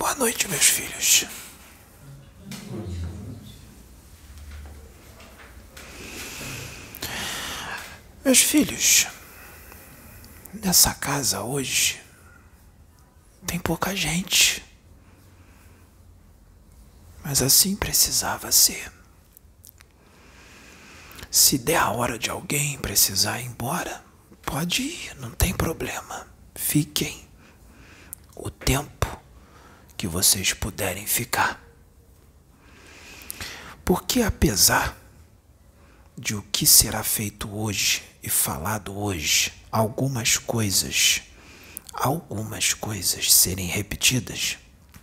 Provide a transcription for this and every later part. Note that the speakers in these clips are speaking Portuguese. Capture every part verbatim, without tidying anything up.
Boa noite, meus filhos. Meus filhos, nessa casa hoje tem pouca gente, mas assim precisava ser. Se der a hora de alguém precisar ir embora, pode ir, não tem problema. Fiquem o tempo que vocês puderem ficar. Porque apesar de o que será feito hoje e falado hoje, algumas coisas, algumas coisas serem repetidas,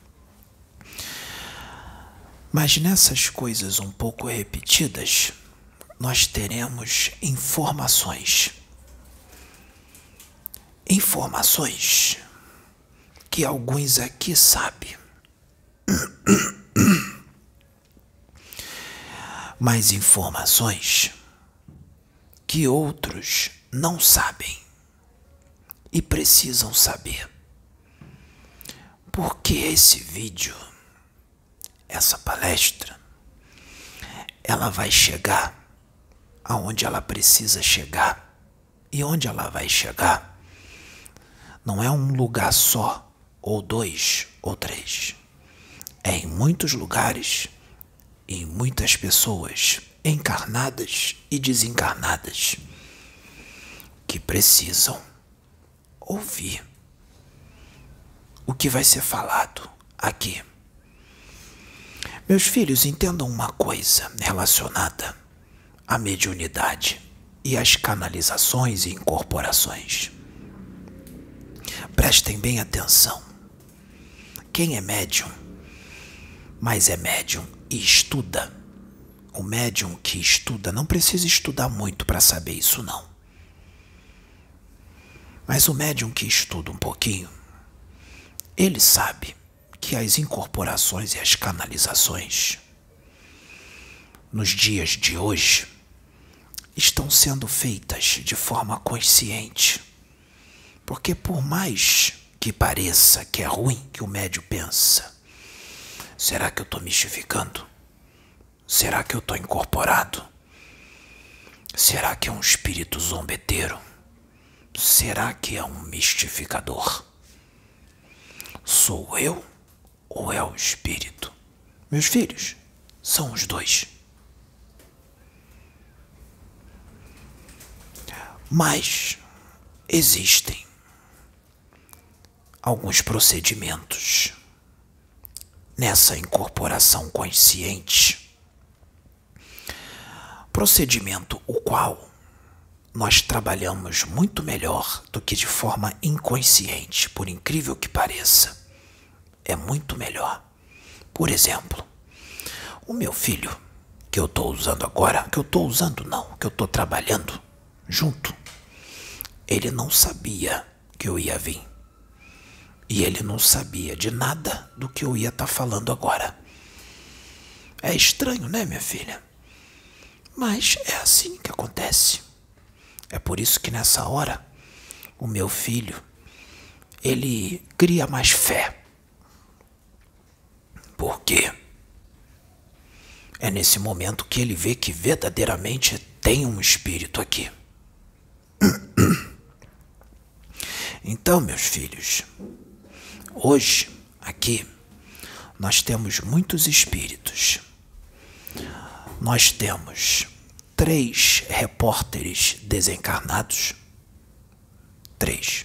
mas nessas coisas um pouco repetidas, nós teremos informações. Informações que alguns aqui sabem. Mas informações que outros não sabem e precisam saber. Porque esse vídeo, essa palestra, ela vai chegar aonde ela precisa chegar. E onde ela vai chegar não é um lugar só, ou dois, ou três. É em muitos lugares, em muitas pessoas, encarnadas e desencarnadas, que precisam ouvir o que vai ser falado aqui. Meus filhos, entendam uma coisa relacionada à mediunidade e às canalizações e incorporações. Prestem bem atenção. Quem é médium, mas é médium e estuda, o médium que estuda não precisa estudar muito para saber isso não. Mas o médium que estuda um pouquinho, ele sabe que as incorporações e as canalizações nos dias de hoje estão sendo feitas de forma consciente. Porque por mais que pareça que é ruim que o médium pensa, será que eu estou mistificando? Será que eu estou incorporado? Será que é um espírito zombeteiro? Será que é um mistificador? Sou eu ou é o espírito? Meus filhos, são os dois. Mas existem alguns procedimentos nessa incorporação consciente, procedimento o qual nós trabalhamos muito melhor do que de forma inconsciente, por incrível que pareça. É muito melhor. Por exemplo, o meu filho, que eu estou usando agora, que eu estou usando não, que eu estou trabalhando junto, ele não sabia que eu ia vir. E ele não sabia de nada do que eu ia estar falando agora. É estranho, né, minha filha? Mas é assim que acontece. É por isso que nessa hora, o meu filho, ele cria mais fé. Por quê? É nesse momento que ele vê que verdadeiramente tem um espírito aqui. Então, meus filhos, hoje, aqui, nós temos muitos espíritos. Nós temos três repórteres desencarnados. Três.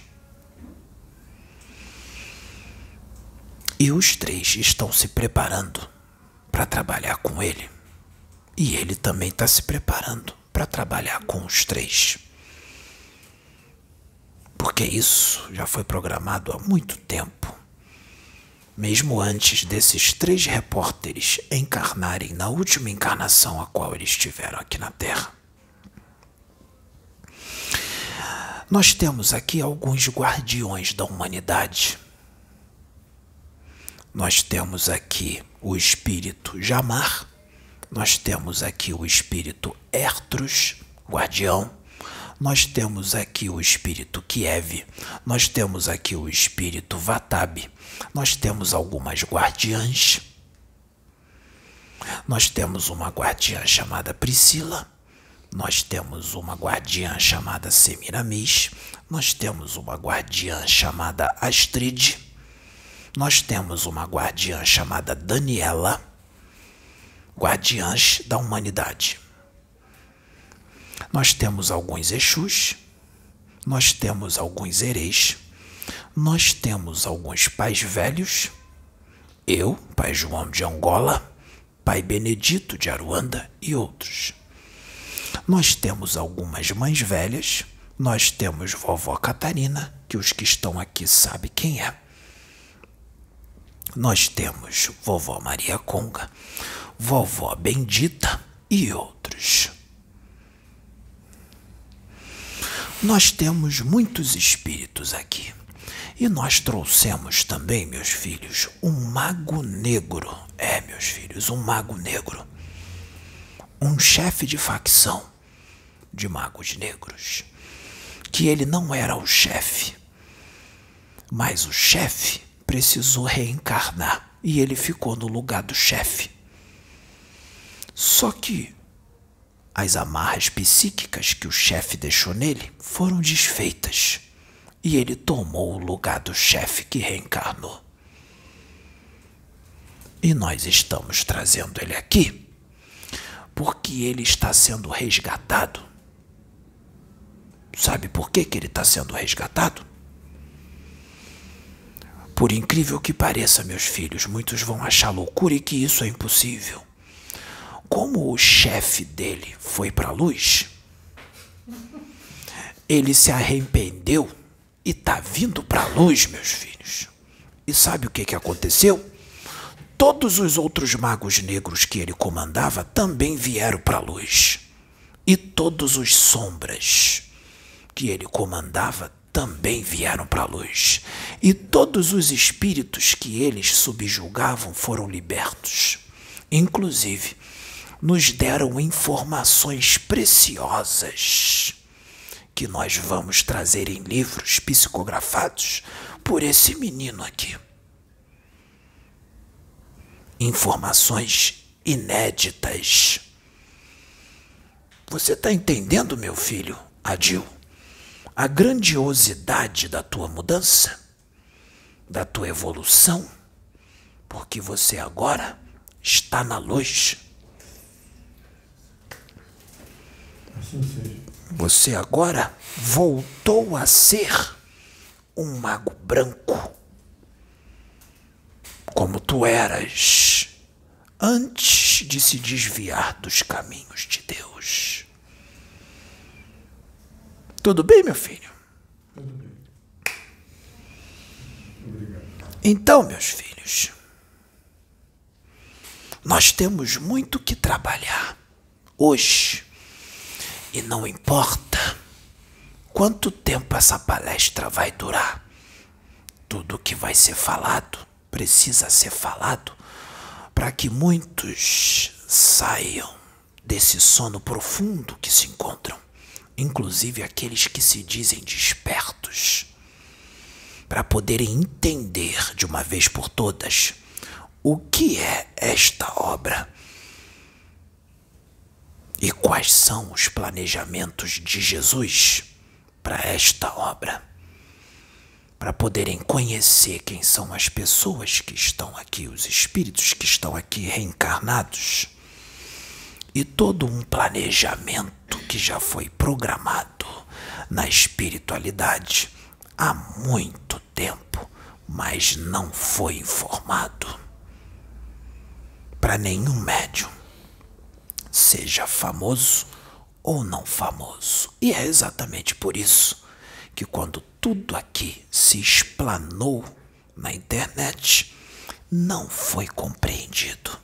E os três estão se preparando para trabalhar com ele. E ele também está se preparando para trabalhar com os três. Porque isso já foi programado há muito tempo. Mesmo antes desses três repórteres encarnarem na última encarnação a qual eles tiveram aqui na Terra. Nós temos aqui alguns guardiões da humanidade. Nós temos aqui o espírito Jamar, nós temos aqui o espírito Ertrus, guardião, Nós temos aqui o espírito Kiev, nós temos aqui o espírito Vatab, nós temos algumas guardiãs, nós temos uma guardiã chamada Priscila, nós temos uma guardiã chamada Semiramis, nós temos uma guardiã chamada Astrid, nós temos uma guardiã chamada Daniela, guardiãs da humanidade. Nós temos alguns Exus, nós temos alguns Ereis, nós temos alguns pais velhos, eu, pai João de Angola, pai Benedito de Aruanda e outros. Nós temos algumas mães velhas, nós temos vovó Catarina, que os que estão aqui sabem quem é. Nós temos vovó Maria Conga, vovó Bendita e outros. Nós temos muitos espíritos aqui. E nós trouxemos também, meus filhos, um mago negro. É, meus filhos, um mago negro. Um chefe de facção de magos negros. Que ele não era o chefe, mas o chefe precisou reencarnar e ele ficou no lugar do chefe. Só que as amarras psíquicas que o chefe deixou nele foram desfeitas e ele tomou o lugar do chefe que reencarnou. E nós estamos trazendo ele aqui porque ele está sendo resgatado. Sabe por que que ele está sendo resgatado? Por incrível que pareça, meus filhos, muitos vão achar loucura e que isso é impossível. Como o chefe dele foi para a luz, ele se arrependeu e está vindo para a luz, meus filhos. E sabe o que que aconteceu? Todos os outros magos negros que ele comandava também vieram para a luz. E todos os sombras que ele comandava também vieram para a luz. E todos os espíritos que eles subjugavam foram libertos. Inclusive, nos deram informações preciosas que nós vamos trazer em livros psicografados por esse menino aqui. Informações inéditas. Você está entendendo, meu filho, Adil, a grandiosidade da tua mudança, da tua evolução, porque você agora está na luz. Assim seja. Você agora voltou a ser um mago branco, como tu eras antes de se desviar dos caminhos de Deus. Tudo bem, meu filho? Tudo bem. Obrigado. Então, meus filhos, nós temos muito que trabalhar hoje. E não importa quanto tempo essa palestra vai durar, tudo que vai ser falado precisa ser falado para que muitos saiam desse sono profundo que se encontram, inclusive aqueles que se dizem despertos, para poderem entender de uma vez por todas o que é esta obra. E quais são os planejamentos de Jesus para esta obra? Para poderem conhecer quem são as pessoas que estão aqui, os espíritos que estão aqui reencarnados. E todo um planejamento que já foi programado na espiritualidade há muito tempo, mas não foi informado para nenhum médium, seja famoso ou não famoso. E é exatamente por isso que quando tudo aqui se explanou na internet, não foi compreendido.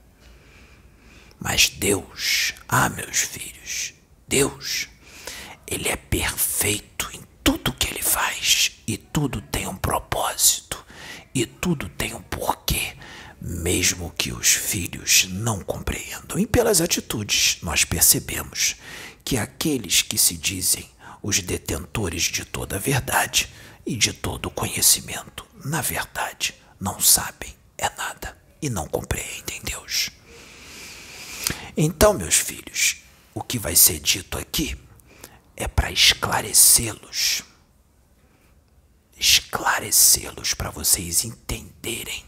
Mas Deus, ah, meus filhos, Deus, Ele é perfeito em tudo que Ele faz, e tudo tem um propósito, e tudo tem um porquê, mesmo que os filhos não compreendam. E pelas atitudes nós percebemos que aqueles que se dizem os detentores de toda a verdade e de todo o conhecimento, na verdade, não sabem é nada e não compreendem Deus. Então, meus filhos, o que vai ser dito aqui é para esclarecê-los. Esclarecê-los para vocês entenderem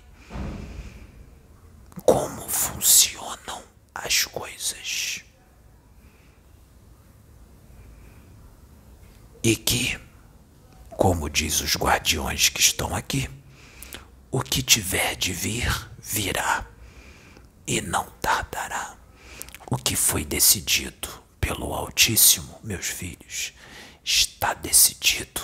como funcionam as coisas. E que, como diz os guardiões que estão aqui, o que tiver de vir, virá, e não tardará. O que foi decidido pelo Altíssimo, meus filhos, está decidido.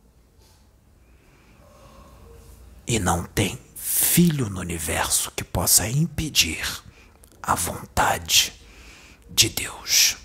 E não tem filho no universo que possa impedir a vontade de Deus.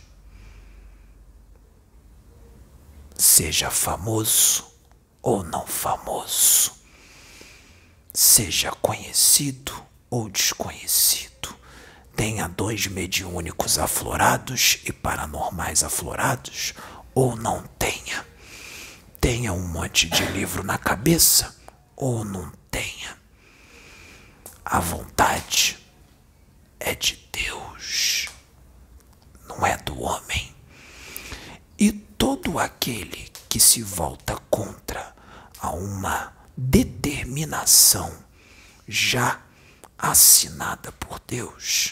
Seja famoso ou não famoso, seja conhecido ou desconhecido, tenha dois mediúnicos aflorados e paranormais aflorados ou não tenha, tenha um monte de livro na cabeça ou não tenha, a vontade é de Deus, não é do homem. E todo aquele que se volta contra a uma determinação já assinada por Deus,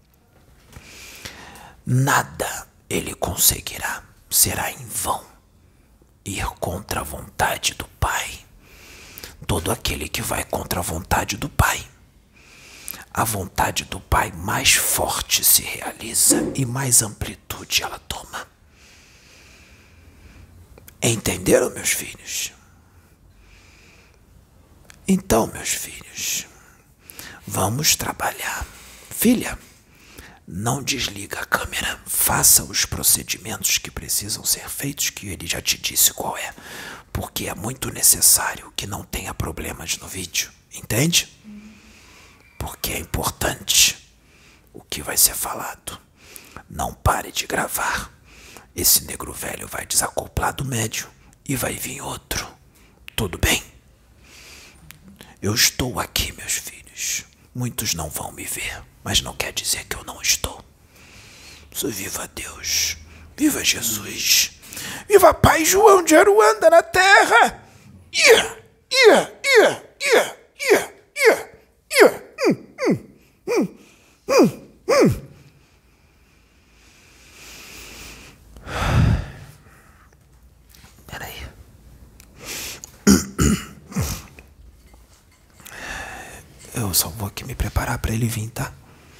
nada ele conseguirá, será em vão ir contra a vontade do Pai. Todo aquele que vai contra a vontade do Pai, a vontade do Pai mais forte se realiza e mais amplitude ela toma. Entenderam, meus filhos? Então, meus filhos, vamos trabalhar. Filha, não desliga a câmera. Faça os procedimentos que precisam ser feitos, que ele já te disse qual é. Porque é muito necessário que não tenha problemas no vídeo. Entende? Porque é importante o que vai ser falado. Não pare de gravar. Esse negro velho vai desacoplar do médio e vai vir outro. Tudo bem? Eu estou aqui, meus filhos. Muitos não vão me ver, mas não quer dizer que eu não estou. Só viva Deus. Viva Jesus. Viva Pai João de Aruanda na terra. Ia, ia, ia, ia, ia, ia, ia. Hum, hum, hum, hum, hum. Peraí. Eu só vou aqui me preparar para ele vir, tá?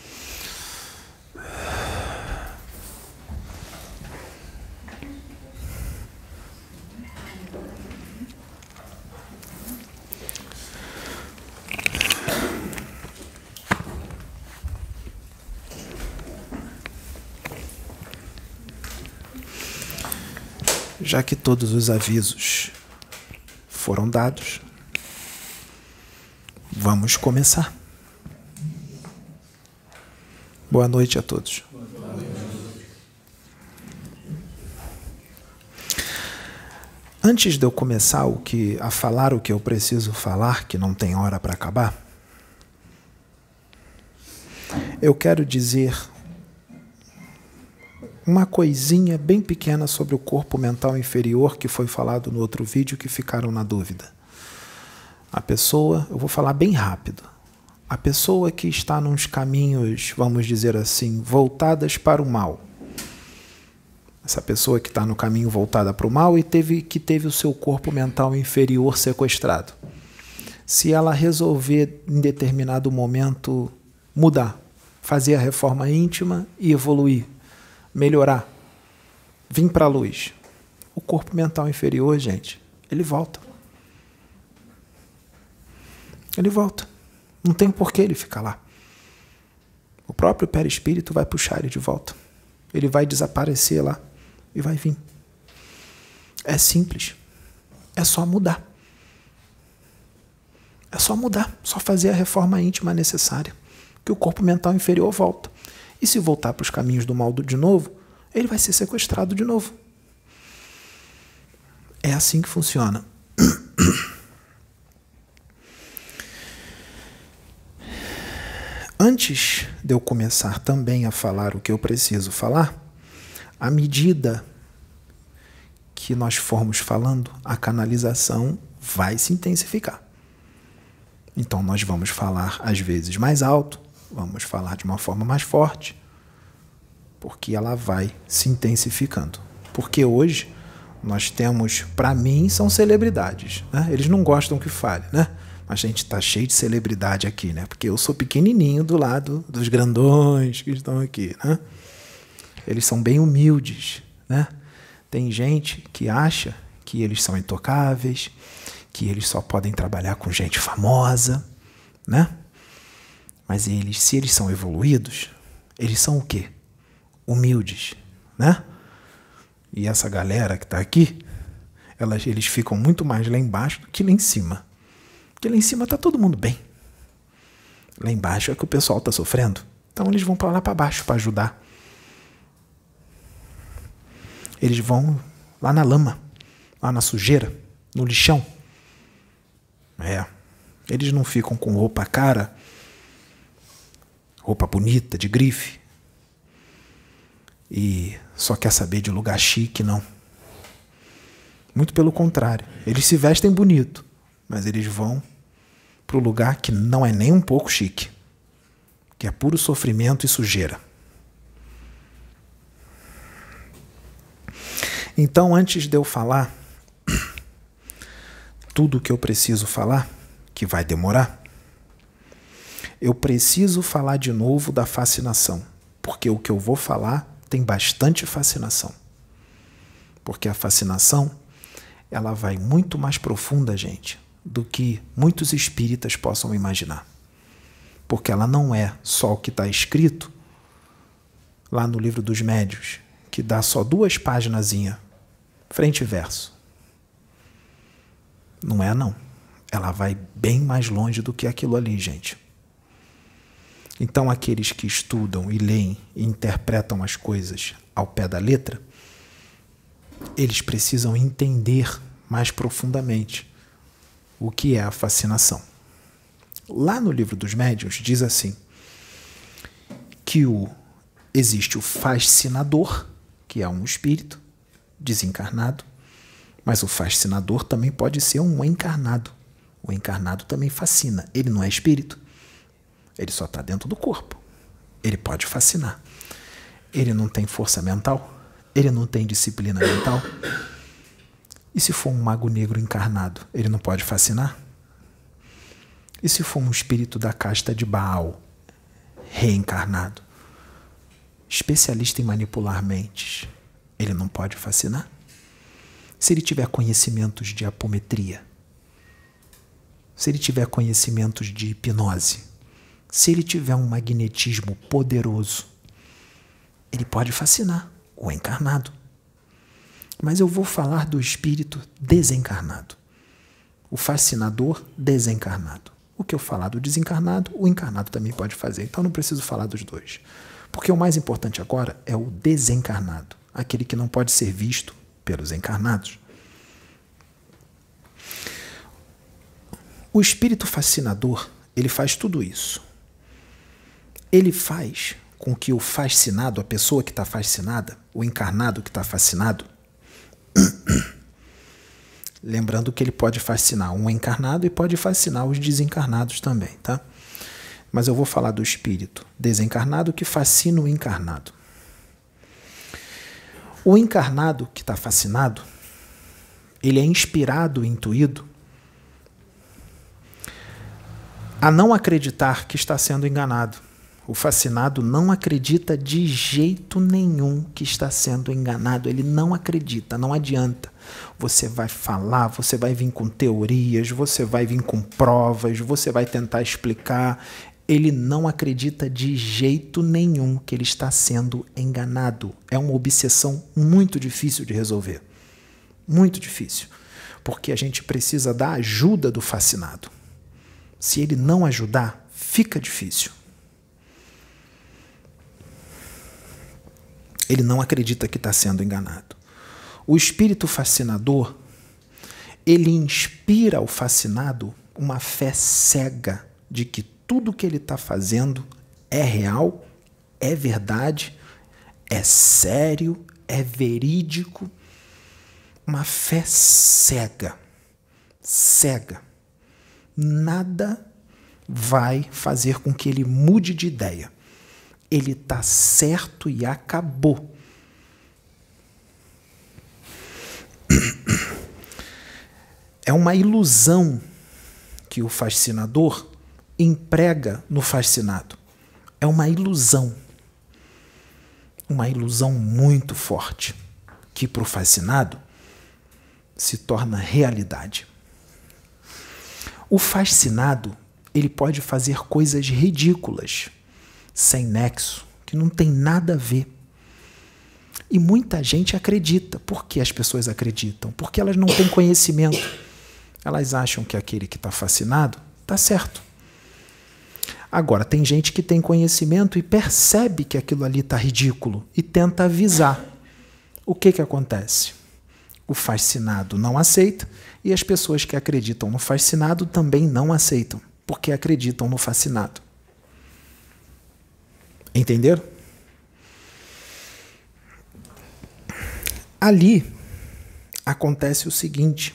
Já que todos os avisos foram dados, vamos começar. Boa noite a todos. Antes de eu começar o que, a falar o que eu preciso falar, que não tem hora para acabar, eu quero dizer uma coisinha bem pequena sobre o corpo mental inferior que foi falado no outro vídeo, que ficaram na dúvida. A pessoa, eu vou falar bem rápido, a pessoa que está nos caminhos, vamos dizer assim, voltadas para o mal. Essa pessoa que está no caminho voltada para o mal e teve, que teve o seu corpo mental inferior sequestrado. Se ela resolver, em determinado momento, mudar, fazer a reforma íntima e evoluir, melhorar, vir para a luz, o corpo mental inferior, gente, ele volta. Ele volta. Não tem por que ele ficar lá. O próprio perispírito vai puxar ele de volta. Ele vai desaparecer lá e vai vir. É simples. É só mudar. É só mudar. Só fazer a reforma íntima necessária. Que o corpo mental inferior volta. E se voltar para os caminhos do mal de novo, ele vai ser sequestrado de novo. É assim que funciona. Antes de eu começar também a falar o que eu preciso falar, à medida que nós formos falando, a canalização vai se intensificar. Então nós vamos falar às vezes mais alto, vamos falar de uma forma mais forte, porque ela vai se intensificando. Porque hoje nós temos, para mim, são celebridades, né? Eles não gostam que fale, né? Mas a gente está cheio de celebridade aqui, né? Porque eu sou pequenininho do lado dos grandões que estão aqui, né? Eles são bem humildes, né? Tem gente que acha que eles são intocáveis, que eles só podem trabalhar com gente famosa, né? Mas eles, se eles são evoluídos, eles são o quê? Humildes, né? E essa galera que está aqui, elas, eles ficam muito mais lá embaixo do que lá em cima. Porque lá em cima está todo mundo bem. Lá embaixo é que o pessoal está sofrendo. Então eles vão para lá para baixo para ajudar. Eles vão lá na lama, lá na sujeira, no lixão. É. Eles não ficam com roupa cara, roupa bonita, de grife. E só quer saber de lugar chique, não. Muito pelo contrário. Eles se vestem bonito, mas eles vão para o lugar que não é nem um pouco chique, que é puro sofrimento e sujeira. Então, antes de eu falar tudo o que eu preciso falar, que vai demorar, eu preciso falar de novo da fascinação, porque o que eu vou falar tem bastante fascinação. Porque a fascinação, ela vai muito mais profunda, gente, do que muitos espíritas possam imaginar. Porque ela não é só o que está escrito lá no Livro dos Médiuns, que dá só duas paginazinhas, frente e verso. Não é, não. Ela vai bem mais longe do que aquilo ali, gente. Então, aqueles que estudam e leem e interpretam as coisas ao pé da letra, eles precisam entender mais profundamente o que é a fascinação. Lá no Livro dos Médiuns diz assim, que o, existe o fascinador, que é um espírito desencarnado, mas o fascinador também pode ser um encarnado. O encarnado também fascina. Ele não é espírito. Ele só está dentro do corpo. Ele pode fascinar. Ele não tem força mental. Ele não tem disciplina mental. E se for um mago negro encarnado, ele não pode fascinar? E se for um espírito da casta de Baal, reencarnado, especialista em manipular mentes, ele não pode fascinar? Se ele tiver conhecimentos de apometria, se ele tiver conhecimentos de hipnose, se ele tiver um magnetismo poderoso, ele pode fascinar o encarnado. Mas eu vou falar do espírito desencarnado, o fascinador desencarnado. O que eu falar do desencarnado, o encarnado também pode fazer. Então não preciso falar dos dois. Porque o mais importante agora é o desencarnado, aquele que não pode ser visto pelos encarnados. O espírito fascinador, ele faz tudo isso. Ele faz com que o fascinado, a pessoa que está fascinada, o encarnado que está fascinado, lembrando que ele pode fascinar um encarnado e pode fascinar os desencarnados também, tá? Mas eu vou falar do espírito desencarnado que fascina o encarnado. O encarnado que está fascinado, ele é inspirado, intuído, a não acreditar que está sendo enganado. O fascinado não acredita de jeito nenhum que está sendo enganado. Ele não acredita, não adianta. Você vai falar, você vai vir com teorias, você vai vir com provas, você vai tentar explicar. Ele não acredita de jeito nenhum que ele está sendo enganado. É uma obsessão muito difícil de resolver. Muito difícil. Porque a gente precisa da ajuda do fascinado. Se ele não ajudar, fica difícil. Ele não acredita que está sendo enganado. O espírito fascinador, ele inspira ao fascinado uma fé cega de que tudo que ele está fazendo é real, é verdade, é sério, é verídico. Uma fé cega, cega. Nada vai fazer com que ele mude de ideia. Ele está certo e acabou. É uma ilusão que o fascinador emprega no fascinado. É uma ilusão. Uma ilusão muito forte, que para o fascinado se torna realidade. O fascinado, ele pode fazer coisas ridículas, sem nexo, que não tem nada a ver. E muita gente acredita. Por que as pessoas acreditam? Porque elas não têm conhecimento. Elas acham que aquele que está fascinado está certo. Agora, tem gente que tem conhecimento e percebe que aquilo ali está ridículo e tenta avisar. O que que acontece? O fascinado não aceita e as pessoas que acreditam no fascinado também não aceitam, porque acreditam no fascinado. Entenderam? Ali acontece o seguinte.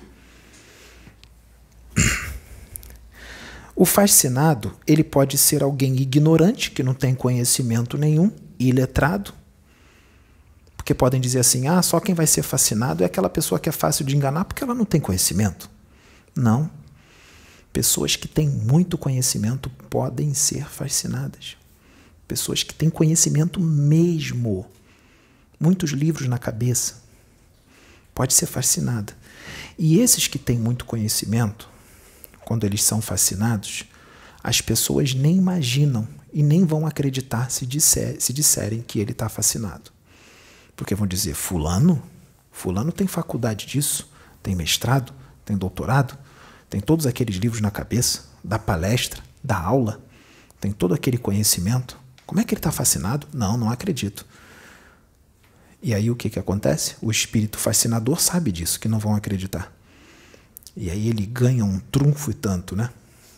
O fascinado, ele pode ser alguém ignorante, que não tem conhecimento nenhum, iletrado, porque podem dizer assim, ah, só quem vai ser fascinado é aquela pessoa que é fácil de enganar porque ela não tem conhecimento. Não. Pessoas que têm muito conhecimento podem ser fascinadas. Pessoas que têm conhecimento mesmo, muitos livros na cabeça, pode ser fascinada. E esses que têm muito conhecimento, quando eles são fascinados, as pessoas nem imaginam e nem vão acreditar se, disser, se disserem que ele está fascinado. Porque vão dizer, fulano? Fulano tem faculdade disso, tem mestrado, tem doutorado, tem todos aqueles livros na cabeça, dá palestra, dá aula, tem todo aquele conhecimento. Como é que ele está fascinado? Não, não acredito. E aí o que, que acontece? O espírito fascinador sabe disso, que não vão acreditar. E aí ele ganha um trunfo e tanto, né?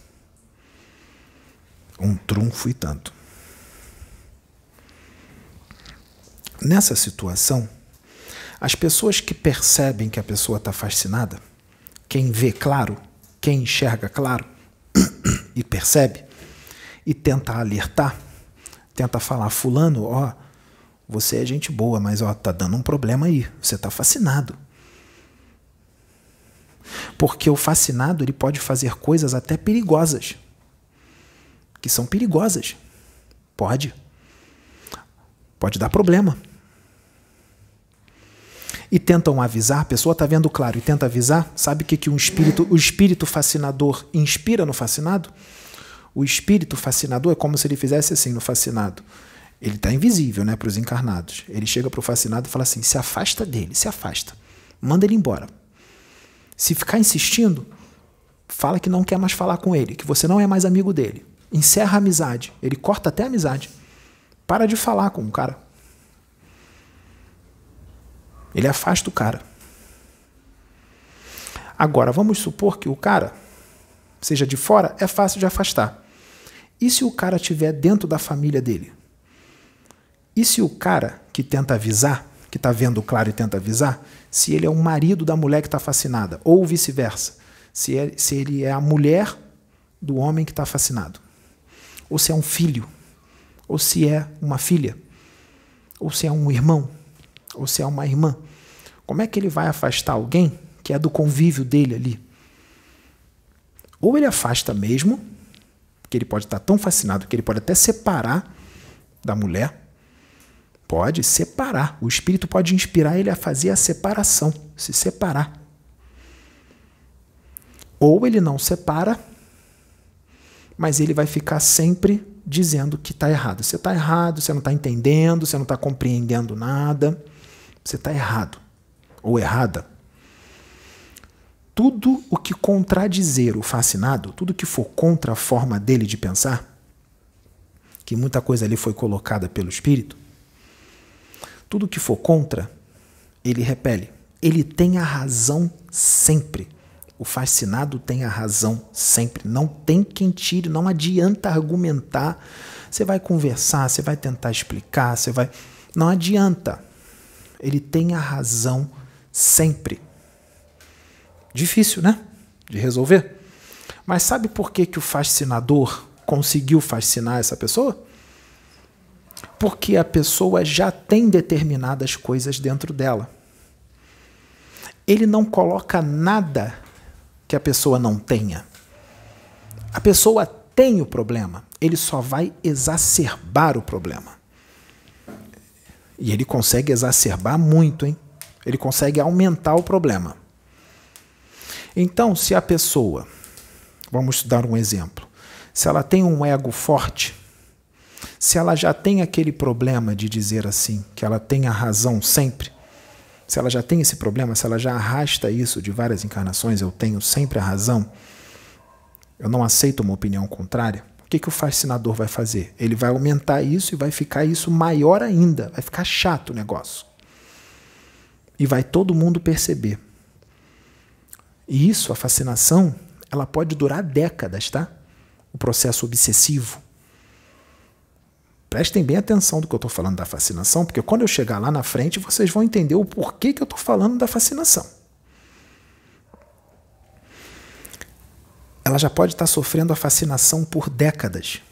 Um trunfo e tanto. Nessa situação, as pessoas que percebem que a pessoa está fascinada, quem vê claro, quem enxerga claro e percebe, e tenta alertar, tenta falar, fulano, ó, você é gente boa, mas ó, tá dando um problema aí, você está fascinado. Porque o fascinado ele pode fazer coisas até perigosas, que são perigosas. Pode. Pode dar problema. E tentam avisar, a pessoa está vendo claro e tenta avisar, sabe o que, que um espírito, o espírito fascinador inspira no fascinado? O espírito fascinador é como se ele fizesse assim no fascinado. Ele está invisível, né, para os encarnados. Ele chega para o fascinado e fala assim, se afasta dele, se afasta. Manda ele embora. Se ficar insistindo, fala que não quer mais falar com ele, que você não é mais amigo dele. Encerra a amizade. Ele corta até a amizade. Para de falar com o cara. Ele afasta o cara. Agora, vamos supor que o cara seja de fora, é fácil de afastar. E se o cara estiver dentro da família dele? E se o cara que tenta avisar, que está vendo claro e tenta avisar, se ele é o marido da mulher que está fascinada, ou vice-versa, se, é, se ele é a mulher do homem que está fascinado, ou se é um filho, ou se é uma filha, ou se é um irmão, ou se é uma irmã, como é que ele vai afastar alguém que é do convívio dele ali? Ou ele afasta mesmo, porque ele pode estar tão fascinado que ele pode até separar da mulher, pode separar. O espírito pode inspirar ele a fazer a separação, se separar. Ou ele não separa, mas ele vai ficar sempre dizendo que está errado. Você está errado, você não está entendendo, você não está compreendendo nada, você está errado. Ou errada. Tudo o que contradizer o fascinado, tudo que for contra a forma dele de pensar, que muita coisa ali foi colocada pelo espírito, tudo que for contra, ele repele, ele tem a razão sempre. O fascinado tem a razão sempre. Não tem quem tire, não adianta argumentar. Você vai conversar, você vai tentar explicar, você vai... Não adianta. Ele tem a razão sempre. Difícil, né? De resolver. Mas sabe por que, que o fascinador conseguiu fascinar essa pessoa? Porque a pessoa já tem determinadas coisas dentro dela. Ele não coloca nada que a pessoa não tenha. A pessoa tem o problema, ele só vai exacerbar o problema. E ele consegue exacerbar muito, hein? Ele consegue aumentar o problema. Então, se a pessoa, vamos dar um exemplo, se ela tem um ego forte, se ela já tem aquele problema de dizer assim, que ela tem a razão sempre, se ela já tem esse problema, se ela já arrasta isso de várias encarnações, eu tenho sempre a razão, eu não aceito uma opinião contrária, o que, que o fascinador vai fazer? Ele vai aumentar isso e vai ficar isso maior ainda, vai ficar chato o negócio. E vai todo mundo perceber. E isso, a fascinação, ela pode durar décadas, tá? O processo obsessivo. Prestem bem atenção do que eu estou falando da fascinação, porque quando eu chegar lá na frente, vocês vão entender o porquê que eu estou falando da fascinação. Ela já pode estar sofrendo a fascinação por décadas.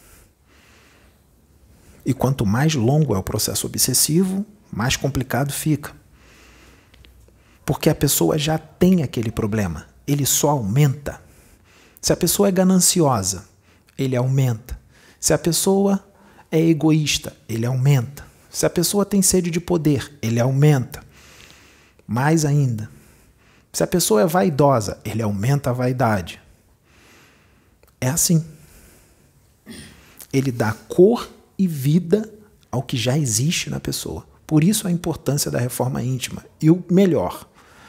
E quanto mais longo é o processo obsessivo, mais complicado fica. Porque a pessoa já tem aquele problema, ele só aumenta. Se a pessoa é gananciosa, ele aumenta. Se a pessoa é egoísta, ele aumenta. Se a pessoa tem sede de poder, ele aumenta. Mais ainda. Se a pessoa é vaidosa, ele aumenta a vaidade. É assim. Ele dá cor e vida ao que já existe na pessoa. Por isso a importância da reforma íntima. E o melhor,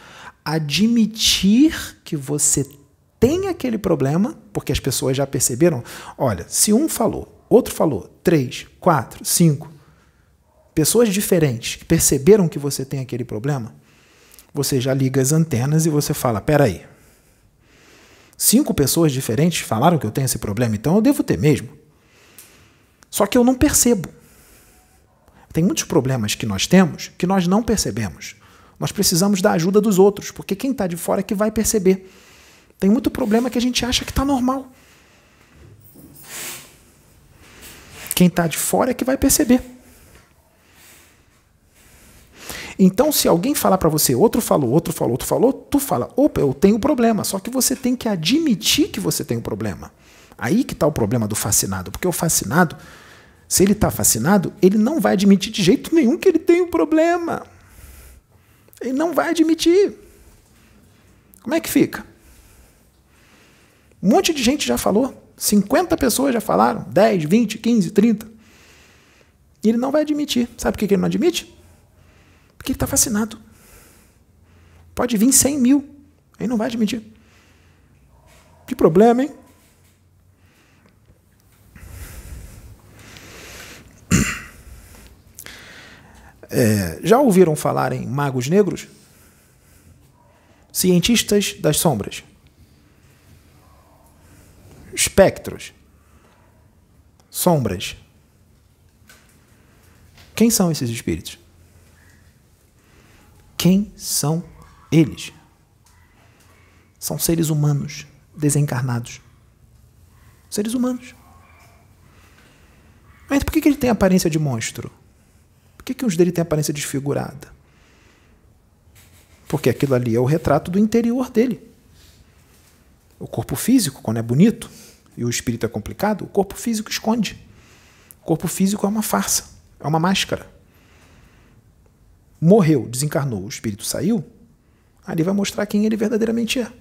admitir que você tem aquele problema, porque as pessoas já perceberam. Olha, se um falou, outro falou, três, quatro, cinco, pessoas diferentes que perceberam que você tem aquele problema, você já liga as antenas e você fala, peraí, cinco pessoas diferentes falaram que eu tenho esse problema, então eu devo ter mesmo. Só que eu não percebo. Tem muitos problemas que nós temos que nós não percebemos. Nós precisamos da ajuda dos outros, porque quem está de fora é que vai perceber. Tem muito problema que a gente acha que está normal. Quem está de fora é que vai perceber. Então, se alguém falar para você, outro falou, outro falou, outro falou, tu fala, opa, eu tenho problema. Só que você tem que admitir que você tem um problema. Aí que está o problema do fascinado. Porque o fascinado, se ele está fascinado, ele não vai admitir de jeito nenhum que ele tem um problema. Ele não vai admitir. Como é que fica? Um monte de gente já falou. cinquenta pessoas já falaram. dez, vinte, quinze, trinta. E ele não vai admitir. Sabe por que ele não admite? Porque ele está fascinado. Pode vir cem mil. Ele não vai admitir. Que problema, hein? É, já ouviram falar em magos negros? Cientistas das sombras. Espectros. Sombras. Quem são esses espíritos? Quem são eles? São seres humanos, desencarnados. Seres humanos. Mas por que que ele tem aparência de monstro? Por que que uns dele têm aparência desfigurada? Porque aquilo ali é o retrato do interior dele. O corpo físico, quando é bonito, e o espírito é complicado, o corpo físico esconde. O corpo físico é uma farsa, é uma máscara. Morreu, desencarnou, o espírito saiu, ali vai mostrar quem ele verdadeiramente é.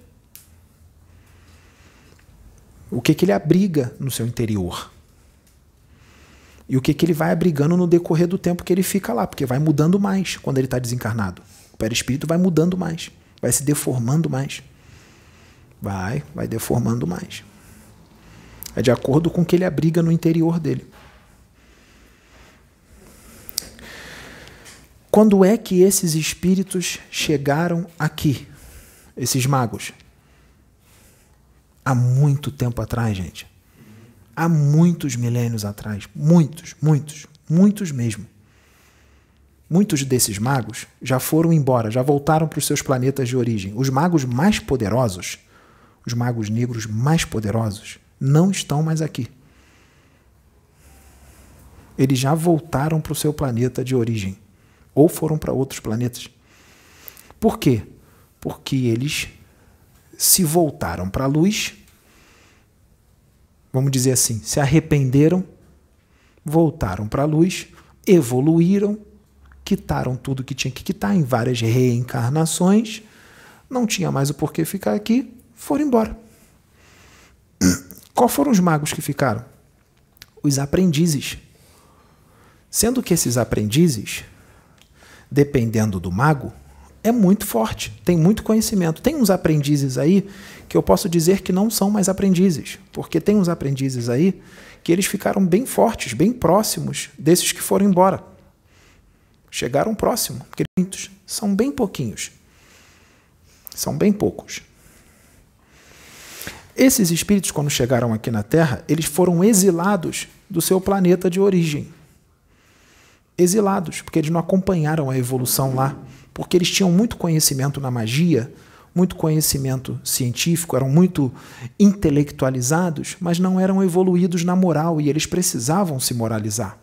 O que que ele abriga no seu interior. E o que que ele vai abrigando no decorrer do tempo que ele fica lá, porque vai mudando mais quando ele está desencarnado. O perispírito vai mudando mais, vai se deformando mais. Vai, vai deformando mais. É de acordo com o que ele abriga no interior dele. Quando é que esses espíritos chegaram aqui? Esses magos? Há muito tempo atrás, gente. Há muitos milênios atrás. Muitos, muitos, muitos mesmo. Muitos desses magos já foram embora, já voltaram para os seus planetas de origem. Os magos mais poderosos, os magos negros mais poderosos, não estão mais aqui. Eles já voltaram para o seu planeta de origem. Ou foram para outros planetas. Por quê? Porque eles se voltaram para a luz, vamos dizer assim, se arrependeram, voltaram para a luz, evoluíram, quitaram tudo que tinha que quitar em várias reencarnações, não tinha mais o porquê ficar aqui, foram embora. Qual foram os magos que ficaram? Os aprendizes. Sendo que esses aprendizes, dependendo do mago, é muito forte, tem muito conhecimento. Tem uns aprendizes aí que eu posso dizer que não são mais aprendizes, porque tem uns aprendizes aí que eles ficaram bem fortes, bem próximos desses que foram embora. Chegaram próximo, porque muitos são bem pouquinhos. São bem poucos. Esses espíritos, quando chegaram aqui na Terra, eles foram exilados do seu planeta de origem. Exilados, porque eles não acompanharam a evolução lá, porque eles tinham muito conhecimento na magia, muito conhecimento científico, eram muito intelectualizados, mas não eram evoluídos na moral e eles precisavam se moralizar.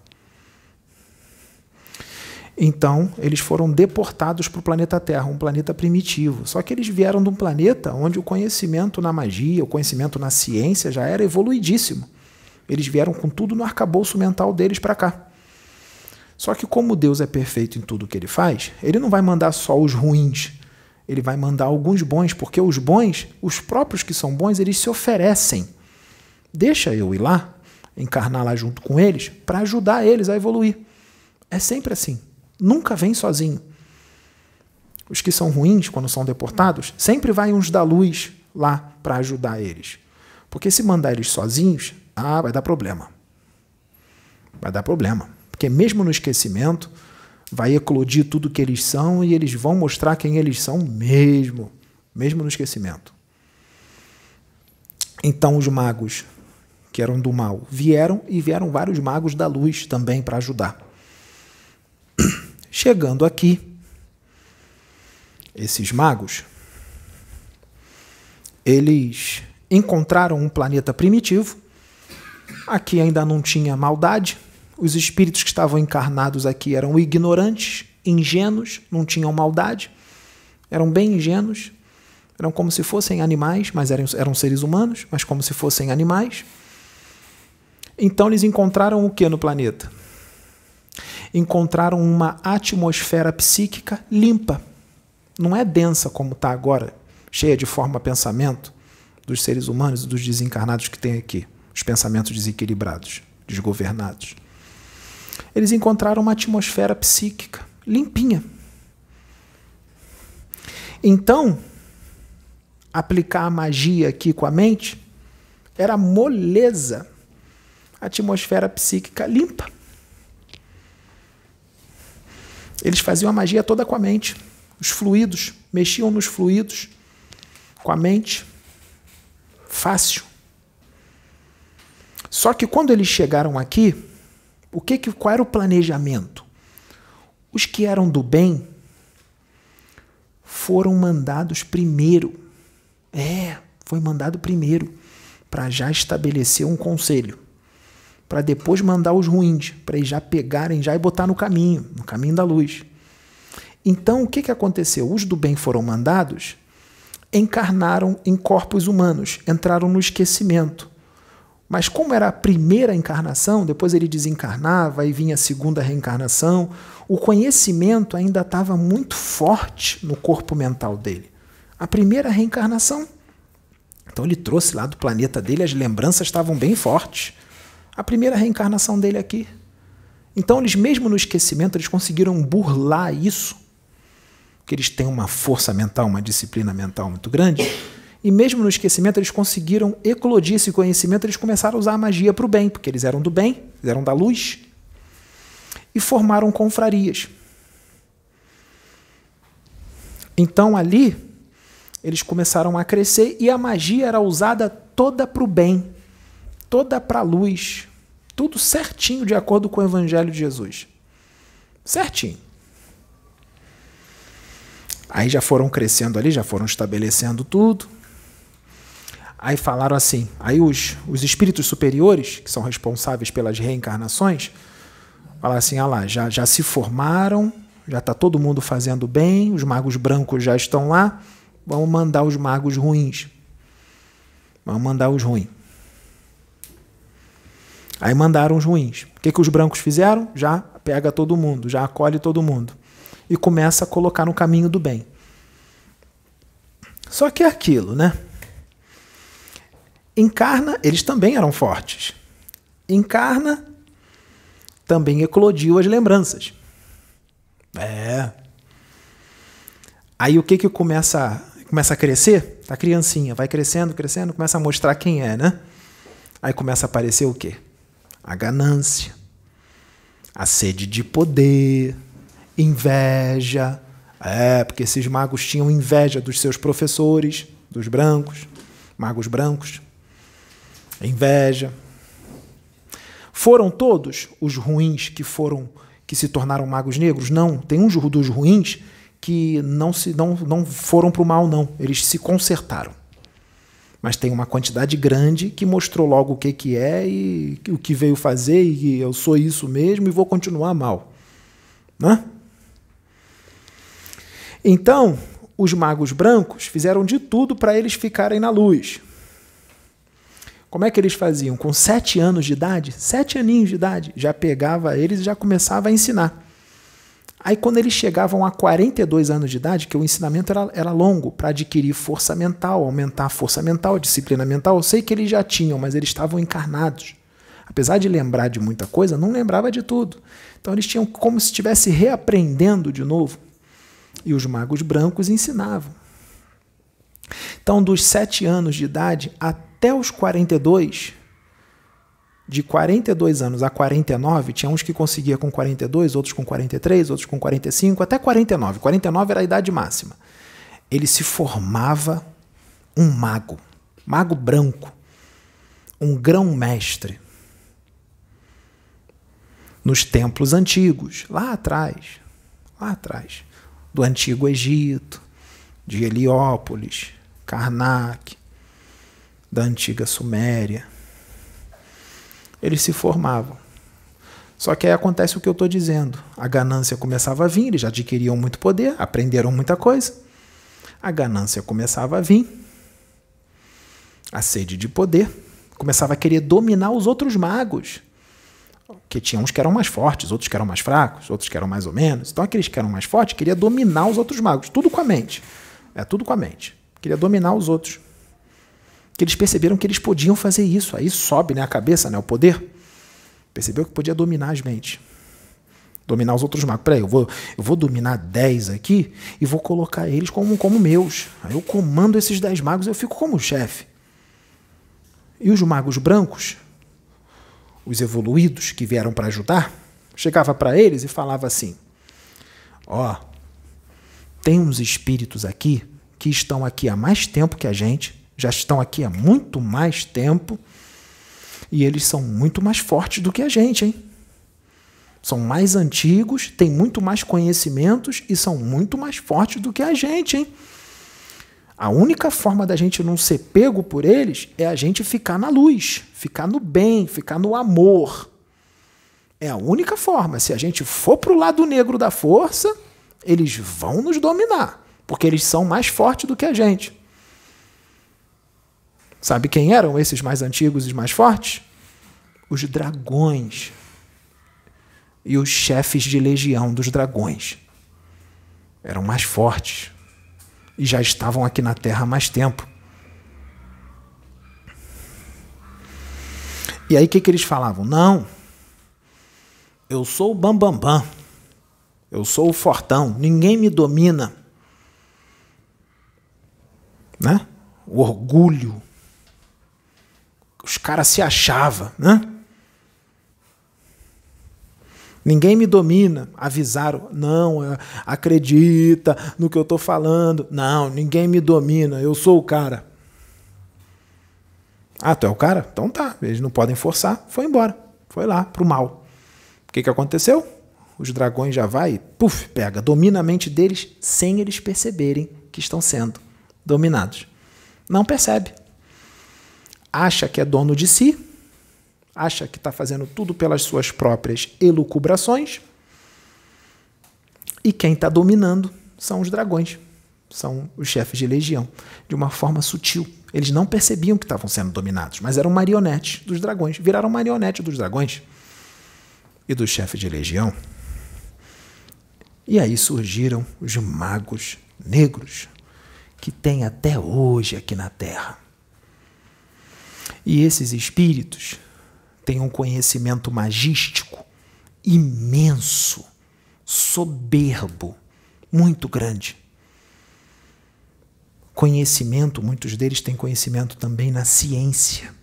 Então, eles foram deportados para o planeta Terra, um planeta primitivo. Só que eles vieram de um planeta onde o conhecimento na magia, o conhecimento na ciência já era evoluidíssimo. Eles vieram com tudo no arcabouço mental deles para cá. Só que como Deus é perfeito em tudo que ele faz, ele não vai mandar só os ruins, ele vai mandar alguns bons, porque os bons, os próprios que são bons, eles se oferecem. Deixa eu ir lá, encarnar lá junto com eles, para ajudar eles a evoluir. É sempre assim. Nunca vem sozinho. Os que são ruins, quando são deportados, sempre vai uns da luz lá para ajudar eles. Porque se mandar eles sozinhos, ah, vai dar problema. Vai dar problema. Porque mesmo no esquecimento, vai eclodir tudo que eles são e eles vão mostrar quem eles são mesmo. Mesmo no esquecimento. Então os magos, que eram do mal, vieram e vieram vários magos da luz também para ajudar. Chegando aqui, esses magos, eles encontraram um planeta primitivo. Aqui ainda não tinha maldade. Os espíritos que estavam encarnados aqui eram ignorantes, ingênuos, não tinham maldade. Eram bem ingênuos. Eram como se fossem animais, mas eram, eram seres humanos, mas como se fossem animais. Então eles encontraram o que no planeta? Encontraram uma atmosfera psíquica limpa. Não é densa como está agora, cheia de forma pensamento dos seres humanos e dos desencarnados que tem aqui, os pensamentos desequilibrados, desgovernados. Eles encontraram uma atmosfera psíquica limpinha. Então, aplicar a magia aqui com a mente era moleza. Atmosfera psíquica limpa. Eles faziam a magia toda com a mente. Os fluidos, mexiam nos fluidos com a mente. Fácil. Só que quando eles chegaram aqui, o que, qual era o planejamento? Os que eram do bem foram mandados primeiro. É, foi mandado primeiro para já estabelecer um conselho. Para depois mandar os ruins, para eles já pegarem já e botar no caminho, no caminho da luz. Então, o que, que aconteceu? Os do bem foram mandados, encarnaram em corpos humanos, entraram no esquecimento. Mas como era a primeira encarnação, depois ele desencarnava e vinha a segunda reencarnação, o conhecimento ainda estava muito forte no corpo mental dele. A primeira reencarnação. Então ele trouxe lá do planeta dele, as lembranças estavam bem fortes. A primeira reencarnação dele aqui. Então eles, mesmo no esquecimento, eles conseguiram burlar isso, que eles têm uma força mental, uma disciplina mental muito grande, e mesmo no esquecimento eles conseguiram eclodir esse conhecimento, eles começaram a usar a magia para o bem, porque eles eram do bem, eles eram da luz, e formaram confrarias. Então ali eles começaram a crescer e a magia era usada toda para o bem, toda para a luz, tudo certinho de acordo com o Evangelho de Jesus. Certinho. Aí já foram crescendo ali, já foram estabelecendo tudo. Aí falaram assim, aí os, os espíritos superiores, que são responsáveis pelas reencarnações, falaram assim, ah lá, já, já se formaram, já está todo mundo fazendo bem, os magos brancos já estão lá, vamos mandar os magos ruins. Vamos mandar os ruins. Aí mandaram os ruins. O que, que os brancos fizeram? Já pega todo mundo, já acolhe todo mundo. E começa a colocar no caminho do bem. Só que é aquilo, né? Encarna, eles também eram fortes. Encarna, também eclodiu as lembranças. É. Aí o que que começa, começa a crescer? A criancinha vai crescendo, crescendo, começa a mostrar quem é, né? Aí começa a aparecer o quê? A ganância, a sede de poder, inveja. É, porque esses magos tinham inveja dos seus professores, dos brancos, magos brancos. Inveja. Foram todos os ruins que foram que se tornaram magos negros? Não. Tem uns dos ruins que não, se, não, não foram para o mal, não. Eles se consertaram. Mas tem uma quantidade grande que mostrou logo o que, que é e o que veio fazer, e eu sou isso mesmo e vou continuar mal. Né? Então, os magos brancos fizeram de tudo para eles ficarem na luz. Como é que eles faziam? Com sete anos de idade, sete aninhos de idade, já pegava eles e já começava a ensinar. Aí quando eles chegavam a quarenta e dois anos de idade, que o ensinamento era, era longo, para adquirir força mental, aumentar a força mental, a disciplina mental, eu sei que eles já tinham, mas eles estavam encarnados. Apesar de lembrar de muita coisa, não lembrava de tudo. Então eles tinham como se estivesse reaprendendo de novo. E os magos brancos ensinavam. Então, dos sete anos de idade até os quarenta e dois, de quarenta e dois anos a quarenta e nove, tinha uns que conseguia com quarenta e dois, outros com quarenta e três, outros com quarenta e cinco, até quarenta e nove. quarenta e nove era a idade máxima. Ele se formava um mago, mago branco, um grão-mestre. Nos templos antigos, lá atrás, lá atrás, do Antigo Egito, de Heliópolis, Karnak, da antiga Suméria. Eles se formavam. Só que aí acontece o que eu estou dizendo. A ganância começava a vir, eles já adquiriam muito poder, aprenderam muita coisa. A ganância começava a vir, a sede de poder, começava a querer dominar os outros magos. Porque tinha uns que eram mais fortes, outros que eram mais fracos, outros que eram mais ou menos. Então aqueles que eram mais fortes queriam dominar os outros magos. Tudo com a mente. É tudo com a mente. Queria dominar os outros. Que eles perceberam que eles podiam fazer isso. Aí sobe, né, a cabeça, né, o poder. Percebeu que podia dominar as mentes. Dominar os outros magos. Peraí, eu vou, eu vou dominar dez aqui e vou colocar eles como, como meus. Aí eu comando esses dez magos e eu fico como chefe. E os magos brancos, os evoluídos que vieram para ajudar, chegava para eles e falava assim, ó, tem uns espíritos aqui que estão aqui há mais tempo que a gente, já estão aqui há muito mais tempo, e eles são muito mais fortes do que a gente, hein? São mais antigos, têm muito mais conhecimentos e são muito mais fortes do que a gente, hein? A única forma da gente não ser pego por eles é a gente ficar na luz, ficar no bem, ficar no amor. É a única forma. Se a gente for para o lado negro da força, eles vão nos dominar, porque eles são mais fortes do que a gente. Sabe quem eram esses mais antigos e mais fortes? Os dragões e os chefes de legião dos dragões. Eram mais fortes. E já estavam aqui na Terra há mais tempo. E aí o que, que eles falavam? Não, eu sou o bambambam, bam, bam. Eu sou o fortão, ninguém me domina. Né? O orgulho. Os caras se achavam, né? Ninguém me domina. Avisaram. Não, acredita no que eu estou falando. Não, ninguém me domina. Eu sou o cara. Ah, tu é o cara? Então tá. Eles não podem forçar. Foi embora. Foi lá pro mal. O que, que aconteceu? Os dragões já vai e puf, pega. Domina a mente deles sem eles perceberem que estão sendo dominados. Não percebe. Acha que é dono de si. Acha que está fazendo tudo pelas suas próprias elucubrações. E quem está dominando são os dragões. São os chefes de legião. De uma forma sutil. Eles não percebiam que estavam sendo dominados, mas eram marionetes dos dragões. Viraram marionete dos dragões e dos chefes de legião. E aí surgiram os magos negros, que tem até hoje aqui na Terra. E esses espíritos têm um conhecimento magístico imenso, soberbo, muito grande. Conhecimento, muitos deles têm conhecimento também na ciência.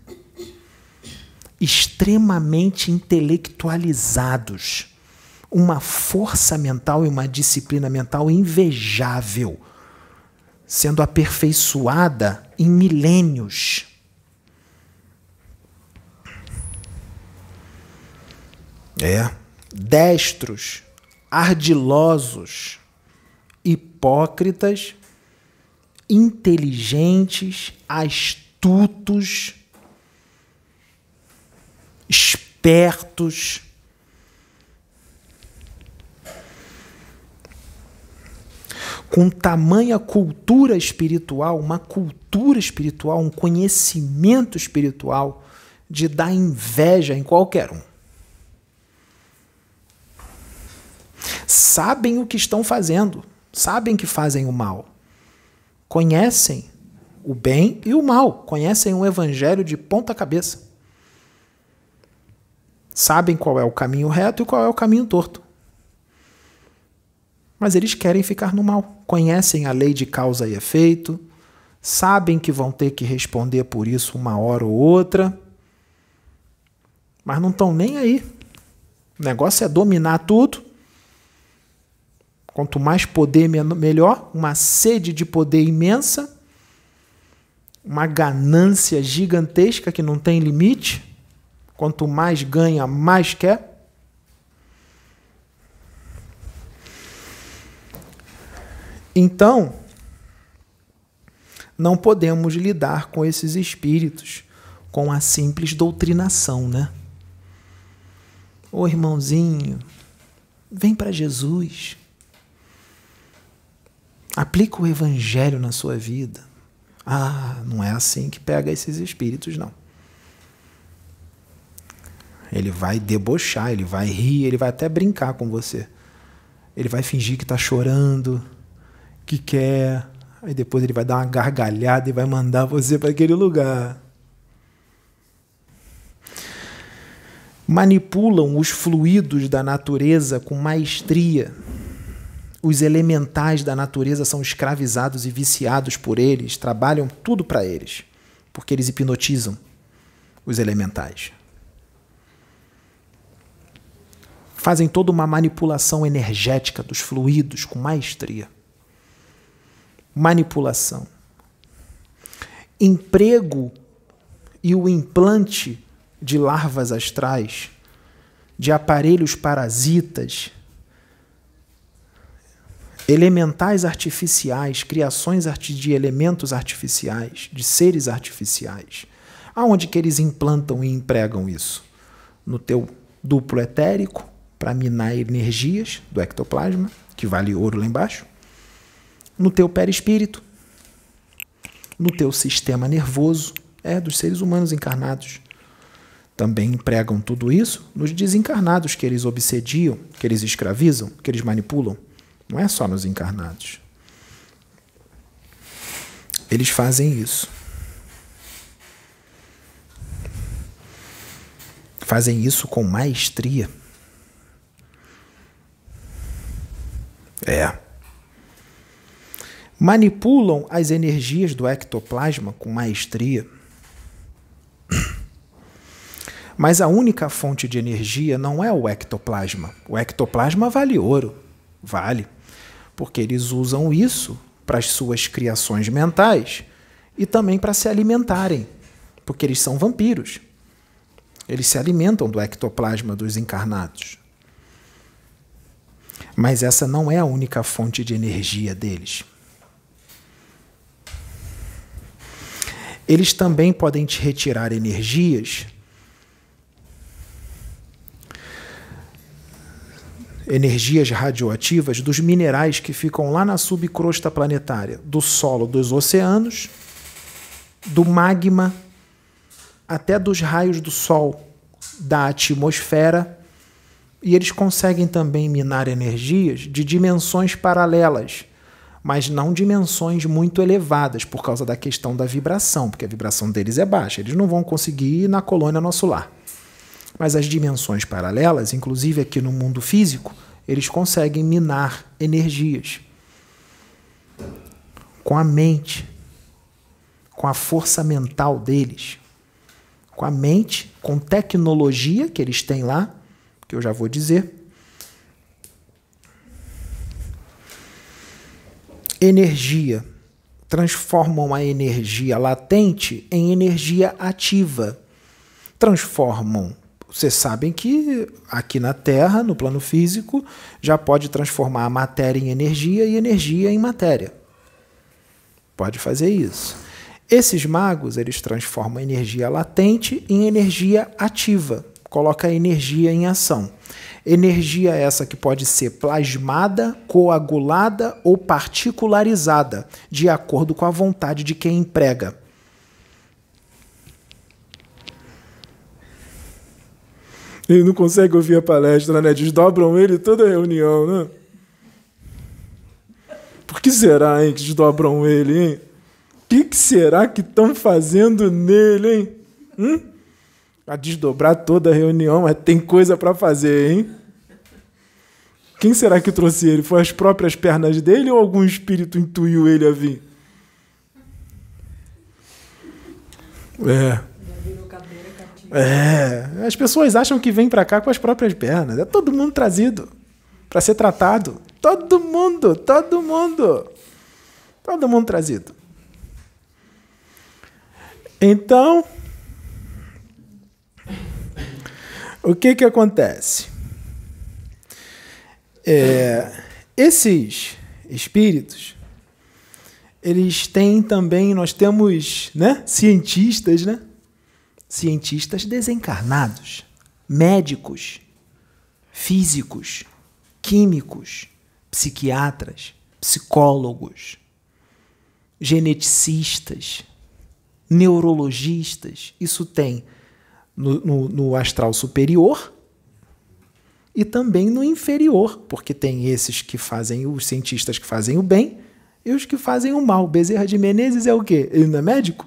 Extremamente intelectualizados. Uma força mental e uma disciplina mental invejável, sendo aperfeiçoada em milênios. É, destros, ardilosos, hipócritas, inteligentes, astutos, espertos, com tamanha cultura espiritual, uma cultura espiritual, um conhecimento espiritual de dar inveja em qualquer um. Sabem o que estão fazendo, sabem que fazem o mal. Conhecem o bem e o mal, conhecem o evangelho de ponta cabeça. Sabem qual é o caminho reto e qual é o caminho torto. Mas eles querem ficar no mal. Conhecem a lei de causa e efeito, sabem que vão ter que responder por isso uma hora ou outra, mas não estão nem aí. O negócio é dominar tudo. Quanto mais poder, melhor. Uma sede de poder imensa, uma ganância gigantesca que não tem limite. Quanto mais ganha, mais quer. Então, não podemos lidar com esses espíritos com a simples doutrinação, né? Ô irmãozinho, vem para Jesus. Aplica o evangelho na sua vida. Ah, não é assim que pega esses espíritos, não. Ele vai debochar, ele vai rir, ele vai até brincar com você. Ele vai fingir que está chorando, que quer, aí depois ele vai dar uma gargalhada e vai mandar você para aquele lugar. Manipulam os fluidos da natureza com maestria. Os elementais da natureza são escravizados e viciados por eles, trabalham tudo para eles, porque eles hipnotizam os elementais. Fazem toda uma manipulação energética dos fluidos com maestria. Manipulação. Emprego e o implante de larvas astrais, de aparelhos parasitas, elementais artificiais, criações de elementos artificiais, de seres artificiais. Aonde que eles implantam e empregam isso? No teu duplo etérico, para minar energias do ectoplasma, que vale ouro lá embaixo. No teu perispírito, no teu sistema nervoso, é, dos seres humanos encarnados. Também empregam tudo isso nos desencarnados que eles obsediam, que eles escravizam, que eles manipulam. Não é só nos encarnados. Eles fazem isso. Fazem isso com maestria. É. Manipulam as energias do ectoplasma com maestria. Mas a única fonte de energia não é o ectoplasma. O ectoplasma vale ouro, vale, porque eles usam isso para as suas criações mentais e também para se alimentarem, porque eles são vampiros. Eles se alimentam do ectoplasma dos encarnados. Mas essa não é a única fonte de energia deles. Eles também podem te retirar energias, energias radioativas dos minerais que ficam lá na subcrosta planetária, do solo dos oceanos, do magma, até dos raios do Sol, da atmosfera, e eles conseguem também minar energias de dimensões paralelas, mas não dimensões muito elevadas por causa da questão da vibração, porque a vibração deles é baixa, eles não vão conseguir ir na colônia nosso lar. Mas as dimensões paralelas, inclusive aqui no mundo físico, eles conseguem minar energias com a mente, com a força mental deles, com a mente, com tecnologia que eles têm lá, que eu já vou dizer. Energia. Transformam a energia latente em energia ativa. Transformam. Vocês sabem que aqui na Terra, no plano físico, já pode transformar a matéria em energia e energia em matéria. Pode fazer isso. Esses magos, eles transformam a energia latente em energia ativa. Coloca a energia em ação. Energia essa que pode ser plasmada, coagulada ou particularizada, de acordo com a vontade de quem emprega. Ele não consegue ouvir a palestra, né? Desdobram ele toda a reunião, né? Por que será, hein, que desdobram ele, hein? O que, que será que estão fazendo nele, hein? Hum? A desdobrar toda a reunião, mas tem coisa para fazer, hein? Quem será que trouxe ele? Foi as próprias pernas dele ou algum espírito intuiu ele a vir? É. É. As pessoas acham que vem para cá com as próprias pernas. É todo mundo trazido para ser tratado. Todo mundo, todo mundo. Todo mundo trazido. Então, o que que acontece? É, esses espíritos, eles têm também, nós temos, né, cientistas, né? Cientistas desencarnados, médicos, físicos, químicos, psiquiatras, psicólogos, geneticistas, neurologistas. Isso tem no, no, no astral superior e também no inferior, porque tem esses que fazem, os cientistas que fazem o bem e os que fazem o mal. Bezerra de Menezes é o quê? Ele não é médico?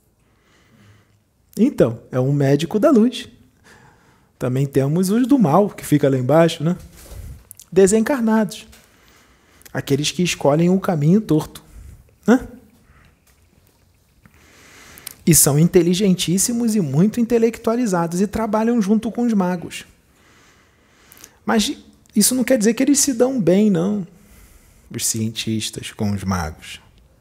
Então, é um médico da luz. Também temos os do mal, que fica lá embaixo, né? Desencarnados. Aqueles que escolhem o caminho torto, né? E são inteligentíssimos e muito intelectualizados e trabalham junto com os magos. Mas isso não quer dizer que eles se dão bem, não. Os cientistas com os magos.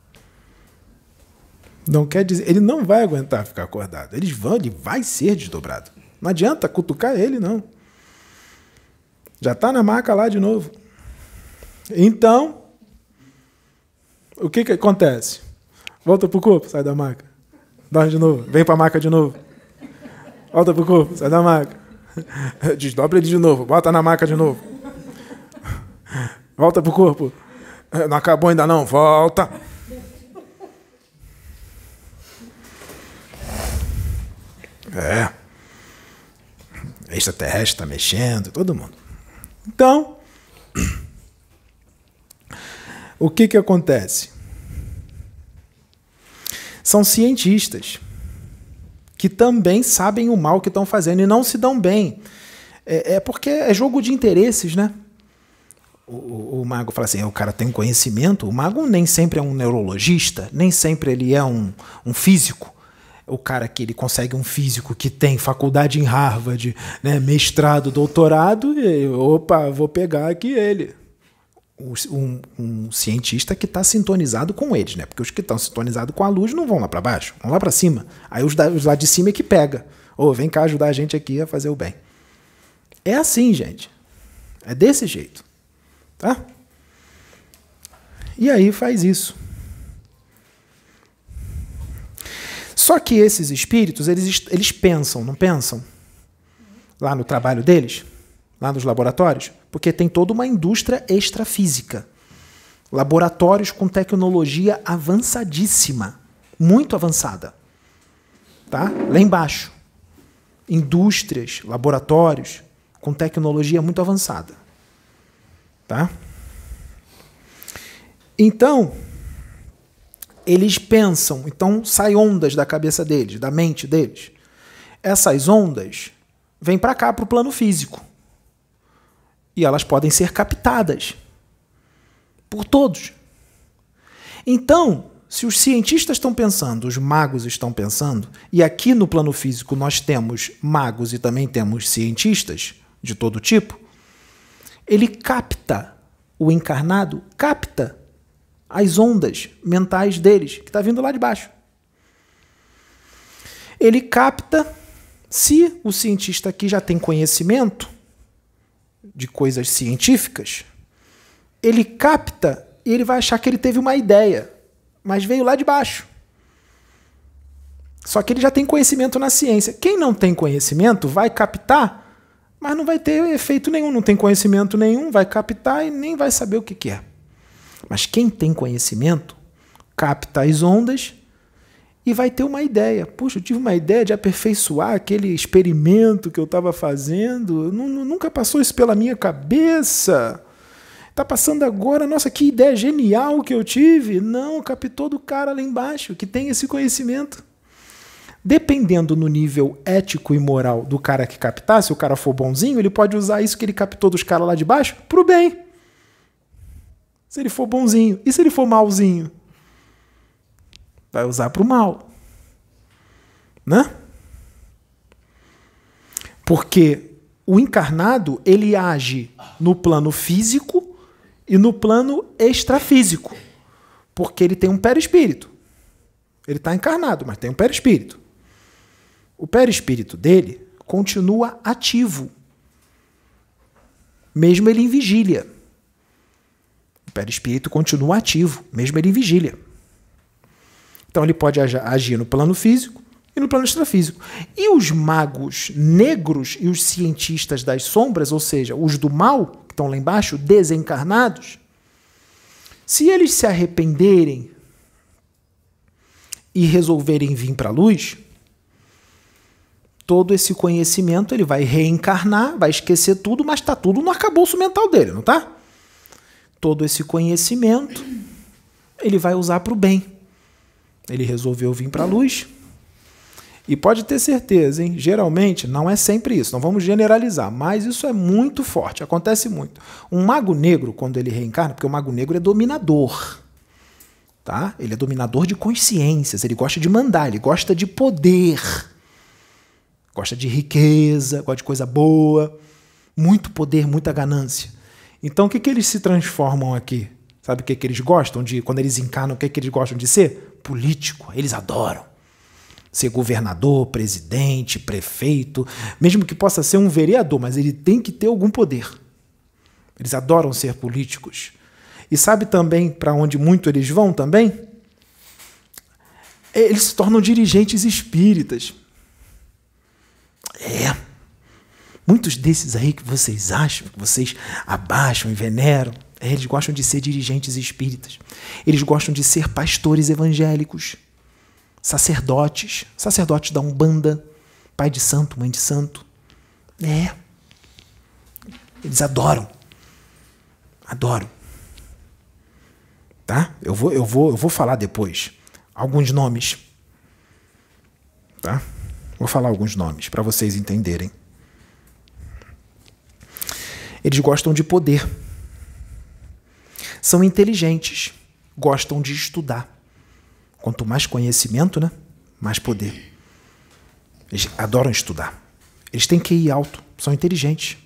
Não quer dizer... Ele não vai aguentar ficar acordado. Eles vão, ele vai ser desdobrado. Não adianta cutucar ele, não. Já está na maca lá de novo. Então, o que que acontece? Volta para o corpo, sai da maca. Dorme de novo, vem para a maca de novo. Volta para o corpo, sai da maca. Desdobra ele de novo, bota na maca de novo. Volta para o corpo. Não acabou ainda não, volta. É. Extraterrestre está mexendo, todo mundo. Então, o que que acontece? São cientistas que também sabem o mal que estão fazendo e não se dão bem. É, é porque é jogo de interesses, né? O, o, o mago fala assim, o cara tem conhecimento. O mago nem sempre é um neurologista, nem sempre ele é um, um físico. o cara que ele consegue um físico que tem faculdade em Harvard, né, mestrado, doutorado, e, opa, vou pegar aqui ele. Um, um cientista que está sintonizado com eles, né? Porque os que estão sintonizados com a luz não vão lá para baixo, vão lá para cima. Aí os, da, os lá de cima é que pega. Ô, vem cá ajudar a gente aqui a fazer o bem. É assim, gente. É desse jeito. Tá? E aí faz isso. Só que esses espíritos, eles, eles pensam, não pensam? Lá no trabalho deles? Lá nos laboratórios? Porque tem toda uma indústria extrafísica. Laboratórios com tecnologia avançadíssima. Muito avançada. Tá? Lá embaixo. Indústrias, laboratórios com tecnologia muito avançada. Tá? Então, eles pensam, então saem ondas da cabeça deles, da mente deles. Essas ondas vêm para cá, para o plano físico. E elas podem ser captadas por todos. Então, se os cientistas estão pensando, os magos estão pensando, e aqui no plano físico nós temos magos e também temos cientistas de todo tipo, ele capta, o encarnado capta as ondas mentais deles, que está vindo lá de baixo. Ele capta, se o cientista aqui já tem conhecimento de coisas científicas, ele capta e ele vai achar que ele teve uma ideia, mas veio lá de baixo. Só que ele já tem conhecimento na ciência. Quem não tem conhecimento vai captar, mas não vai ter efeito nenhum, não tem conhecimento nenhum, vai captar e nem vai saber o que que é. Mas quem tem conhecimento, capta as ondas e vai ter uma ideia. Puxa, eu tive uma ideia de aperfeiçoar aquele experimento que eu estava fazendo. Nunca passou isso pela minha cabeça. Está passando agora. Nossa, que ideia genial que eu tive. Não, captou do cara lá embaixo, que tem esse conhecimento. Dependendo no nível ético e moral do cara que captar, se o cara for bonzinho, ele pode usar isso que ele captou dos caras lá de baixo para o bem. Se ele for bonzinho. E se ele for malzinho? Vai usar para o mal. Né? Porque o encarnado, ele age no plano físico e no plano extrafísico. Porque ele tem um perispírito. Ele está encarnado, mas tem um perispírito. O perispírito dele continua ativo. Mesmo ele em vigília. O perispírito continua ativo, mesmo ele em vigília. Então ele pode agir no plano físico e no plano extrafísico. E os magos negros e os cientistas das sombras, ou seja, os do mal, que estão lá embaixo, desencarnados, se eles se arrependerem e resolverem vir para a luz, todo esse conhecimento ele vai reencarnar, vai esquecer tudo, mas está tudo no arcabouço mental dele, não está? Todo esse conhecimento ele vai usar para o bem. Ele resolveu vir para a luz. E pode ter certeza, hein? Geralmente não é sempre isso, não vamos generalizar, mas isso é muito forte, acontece muito. Um mago negro, quando ele reencarna, porque o mago negro é dominador, tá? Ele é dominador de consciências, ele gosta de mandar, ele gosta de poder, gosta de riqueza, gosta de coisa boa, muito poder, muita ganância. Então o que, que eles se transformam aqui? Sabe o que, que eles gostam de, quando eles encarnam, o que, que eles gostam de ser? Político, eles adoram ser governador, presidente, prefeito, mesmo que possa ser um vereador, mas ele tem que ter algum poder. Eles adoram ser políticos. E sabe também para onde muito eles vão também? Eles se tornam dirigentes espíritas. É. Muitos desses aí que vocês acham, que vocês abaixam e veneram, eles gostam de ser dirigentes espíritas. Eles gostam de ser pastores evangélicos, sacerdotes, sacerdotes da Umbanda, pai de santo, mãe de santo. É. Eles adoram. Adoram. Tá? Eu vou, eu vou, eu vou falar depois alguns nomes. Tá? Vou falar alguns nomes para vocês entenderem. Eles gostam de poder. São inteligentes, gostam de estudar. Quanto mais conhecimento, né? Mais poder. Eles adoram estudar. Eles têm Q I alto, são inteligentes.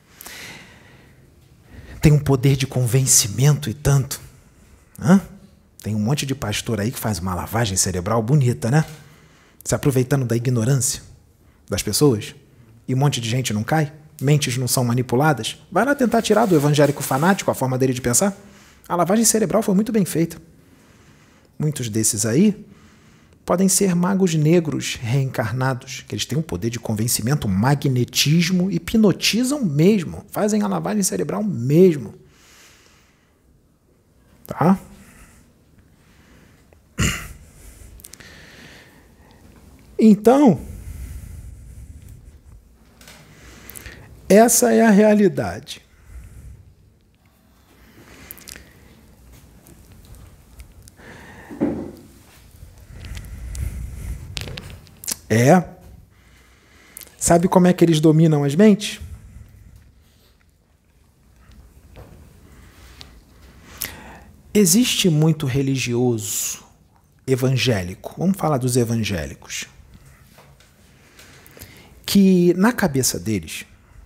Tem um poder de convencimento e tanto. Hã? Tem um monte de pastor aí que faz uma lavagem cerebral bonita, né? Se aproveitando da ignorância das pessoas. E um monte de gente não cai. Mentes não são manipuladas. Vai lá tentar tirar do evangélico fanático a forma dele de pensar. A lavagem cerebral foi muito bem feita. Muitos desses aí podem ser magos negros reencarnados, que eles têm um poder de convencimento, magnetismo, hipnotizam mesmo, fazem a lavagem cerebral mesmo. Tá? Então, essa é a realidade. É. Sabe como é que eles dominam as mentes? Existe muito religioso evangélico, vamos falar dos evangélicos, que na cabeça deles,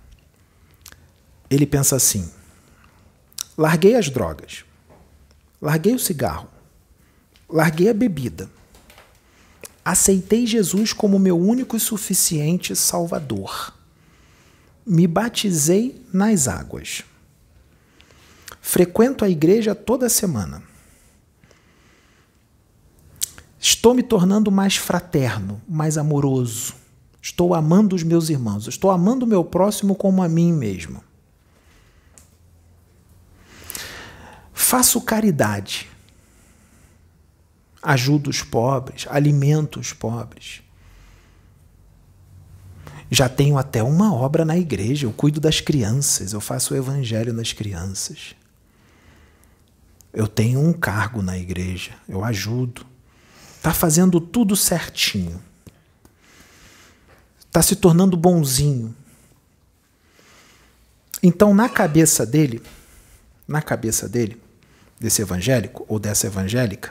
ele pensa assim: larguei as drogas, larguei o cigarro, larguei a bebida, aceitei Jesus como meu único e suficiente Salvador, me batizei nas águas, frequento a igreja toda semana, estou me tornando mais fraterno, mais amoroso, estou amando os meus irmãos, estou amando o meu próximo como a mim mesmo. Faço caridade, ajudo os pobres, alimento os pobres. Já tenho até uma obra na igreja, eu cuido das crianças, eu faço o evangelho nas crianças. Eu tenho um cargo na igreja, eu ajudo. Está fazendo tudo certinho. Está se tornando bonzinho. Então, na cabeça dele, na cabeça dele, desse evangélico ou dessa evangélica,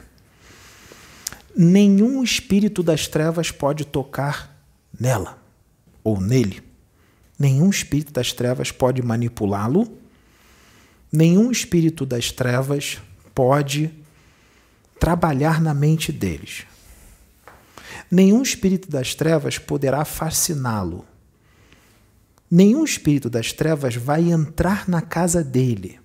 nenhum espírito das trevas pode tocar nela ou nele. Nenhum espírito das trevas pode manipulá-lo. Nenhum espírito das trevas pode trabalhar na mente deles. Nenhum espírito das trevas poderá fasciná-lo. Nenhum espírito das trevas vai entrar na casa dele,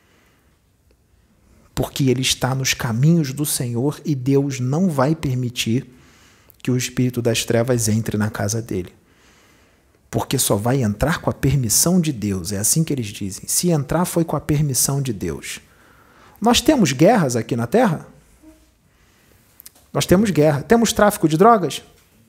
porque ele está nos caminhos do Senhor e Deus não vai permitir que o espírito das trevas entre na casa dele. Porque só vai entrar com a permissão de Deus. É assim que eles dizem. Se entrar, foi com a permissão de Deus. Nós temos guerras aqui na Terra? Nós temos guerra. Temos tráfico de drogas?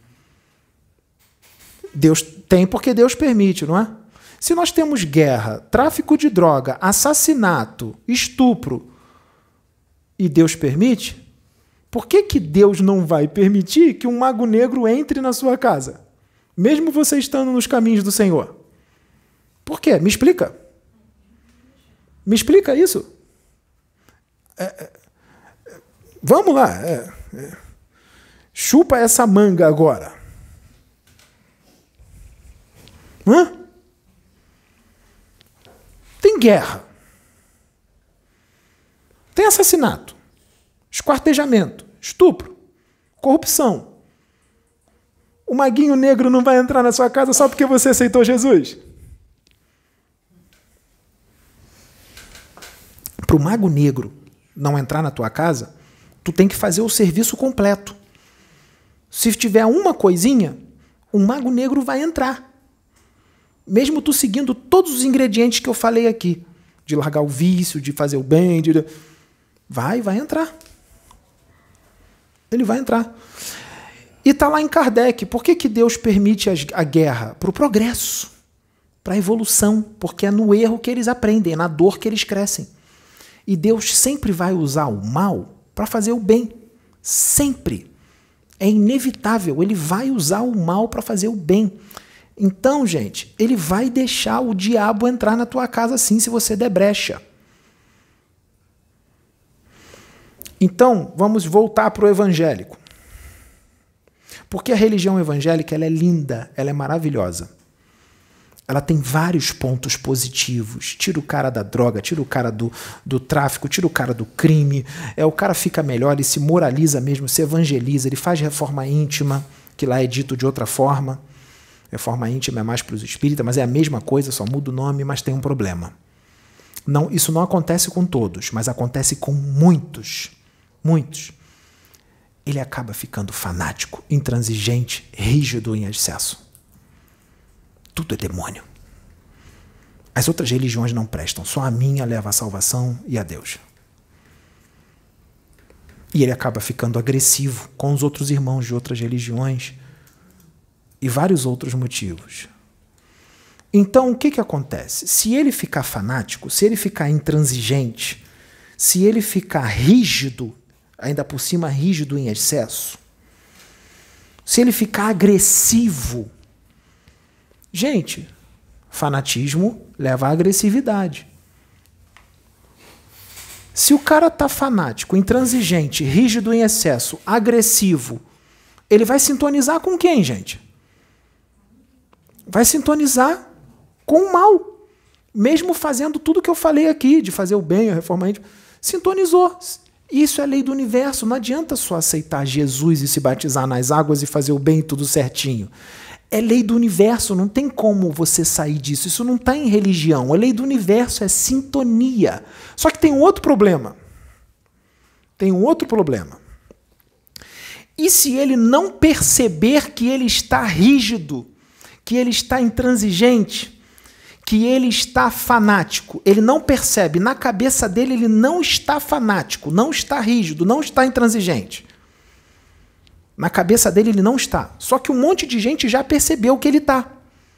Deus tem porque Deus permite, não é? Se nós temos guerra, tráfico de droga, assassinato, estupro, e Deus permite, por que que Deus não vai permitir que um mago negro entre na sua casa? Mesmo você estando nos caminhos do Senhor. Por quê? Me explica. Me explica isso. É, é, vamos lá. É, é. Chupa essa manga agora. Hã? Tem guerra. Tem assassinato. Esquartejamento. Estupro. Corrupção. O maguinho negro não vai entrar na sua casa só porque você aceitou Jesus? Para o mago negro não entrar na tua casa, tu tem que fazer o serviço completo. Se tiver uma coisinha, o mago negro vai entrar. Mesmo tu seguindo todos os ingredientes que eu falei aqui, de largar o vício, de fazer o bem, de... vai, vai entrar. Ele vai entrar. E está lá em Kardec. Por que que Deus permite a guerra? Para o progresso, para a evolução, porque é no erro que eles aprendem, é na dor que eles crescem. E Deus sempre vai usar o mal para fazer o bem. Sempre. É inevitável. Ele vai usar o mal para fazer o bem. Então, gente, ele vai deixar o diabo entrar na tua casa sim, se você der brecha. Então, vamos voltar para o evangélico. Porque a religião evangélica ela é linda, ela é maravilhosa. Ela tem vários pontos positivos. Tira o cara da droga, tira o cara do, do tráfico, tira o cara do crime. É, o cara fica melhor, ele se moraliza mesmo, se evangeliza, ele faz reforma íntima, que lá é dito de outra forma. Reforma íntima é mais para os espíritas, mas é a mesma coisa, só muda o nome, mas tem um problema. Não, isso não acontece com todos, mas acontece com muitos. Muitos. Ele acaba ficando fanático, intransigente, rígido em excesso. Tudo é demônio. As outras religiões não prestam, só a minha leva à salvação e a Deus. E ele acaba ficando agressivo com os outros irmãos de outras religiões e vários outros motivos. Então, o que, que acontece? Se ele ficar fanático, se ele ficar intransigente, se ele ficar rígido, ainda por cima rígido em excesso, se ele ficar agressivo, gente, fanatismo leva à agressividade. Se o cara tá fanático, intransigente, rígido em excesso, agressivo, ele vai sintonizar com quem, gente? Vai sintonizar com o mal. Mesmo fazendo tudo que eu falei aqui, de fazer o bem, a reforma íntima, sintonizou. Isso é lei do universo. Não adianta só aceitar Jesus e se batizar nas águas e fazer o bem tudo certinho. É lei do universo, não tem como você sair disso. Isso não está em religião. A lei do universo é sintonia. Só que tem um outro problema. Tem um outro problema. E se ele não perceber que ele está rígido, que ele está intransigente, que ele está fanático, ele não percebe, na cabeça dele ele não está fanático, não está rígido, não está intransigente. Na cabeça dele ele não está. Só que um monte de gente já percebeu que ele está.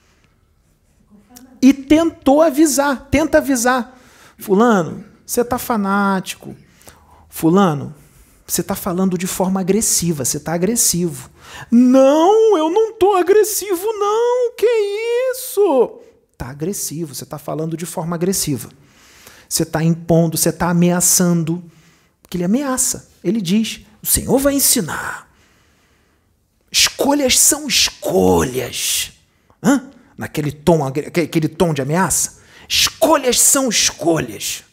E tentou avisar, tenta avisar. Fulano, você está fanático. Fulano, você está falando de forma agressiva, você está agressivo. Não, eu não estou agressivo não, que isso? Está agressivo, você está falando de forma agressiva. Você está impondo, você está ameaçando. Porque ele ameaça, ele diz, o Senhor vai ensinar. Escolhas são escolhas. Hã? Naquele tom, aquele tom de ameaça. Escolhas são escolhas.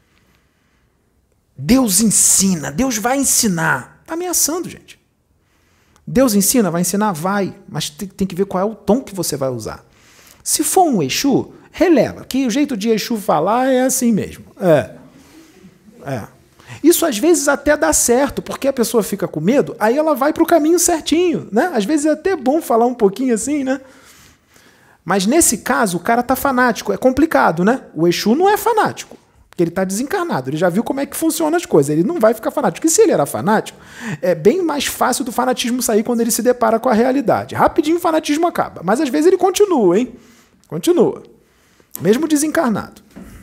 Deus ensina, Deus vai ensinar. Está ameaçando, gente. Deus ensina, vai ensinar? Vai. Mas tem, tem que ver qual é o tom que você vai usar. Se for um Exu, releva. Que o jeito de Exu falar é assim mesmo. É. É. Isso às vezes até dá certo, porque a pessoa fica com medo, aí ela vai para o caminho certinho, né? Às vezes é até bom falar um pouquinho assim, né? Mas nesse caso, o cara tá fanático, é complicado, né? O Exu não é fanático, porque ele está desencarnado, ele já viu como é que funcionam as coisas, ele não vai ficar fanático. E se ele era fanático, é bem mais fácil do fanatismo sair quando ele se depara com a realidade. Rapidinho o fanatismo acaba, mas às vezes ele continua, hein? Continua, mesmo desencarnado.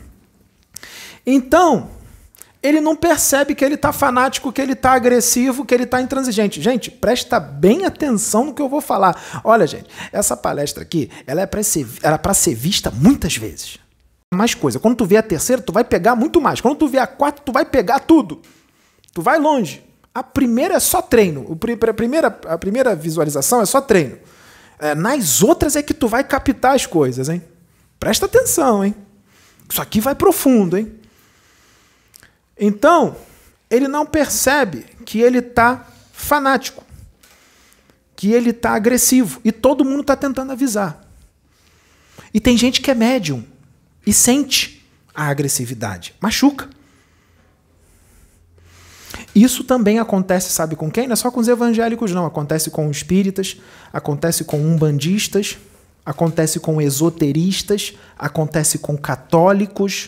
Então, ele não percebe que ele está fanático, que ele está agressivo, que ele está intransigente. Gente, presta bem atenção no que eu vou falar. Olha, gente, essa palestra aqui, ela é para ser, ela é para ser vista muitas vezes. Mais coisa. Quando tu vê a terceira, tu vai pegar muito mais. Quando tu vê a quarta, tu vai pegar tudo. Tu vai longe. A primeira é só treino. A primeira, a primeira visualização é só treino. É, nas outras é que tu vai captar as coisas, hein? Presta atenção, hein? Isso aqui vai profundo, hein? Então, ele não percebe que ele está fanático, que ele está agressivo, e todo mundo está tentando avisar. E tem gente que é médium e sente a agressividade, machuca. Isso também acontece, sabe com quem? Não é só com os evangélicos, não. Acontece com espíritas, acontece com umbandistas, acontece com esoteristas, acontece com católicos.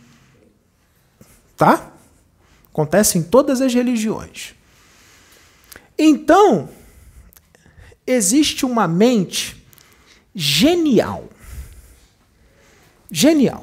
Tá? Acontece em todas as religiões. Então, existe uma mente genial. Genial.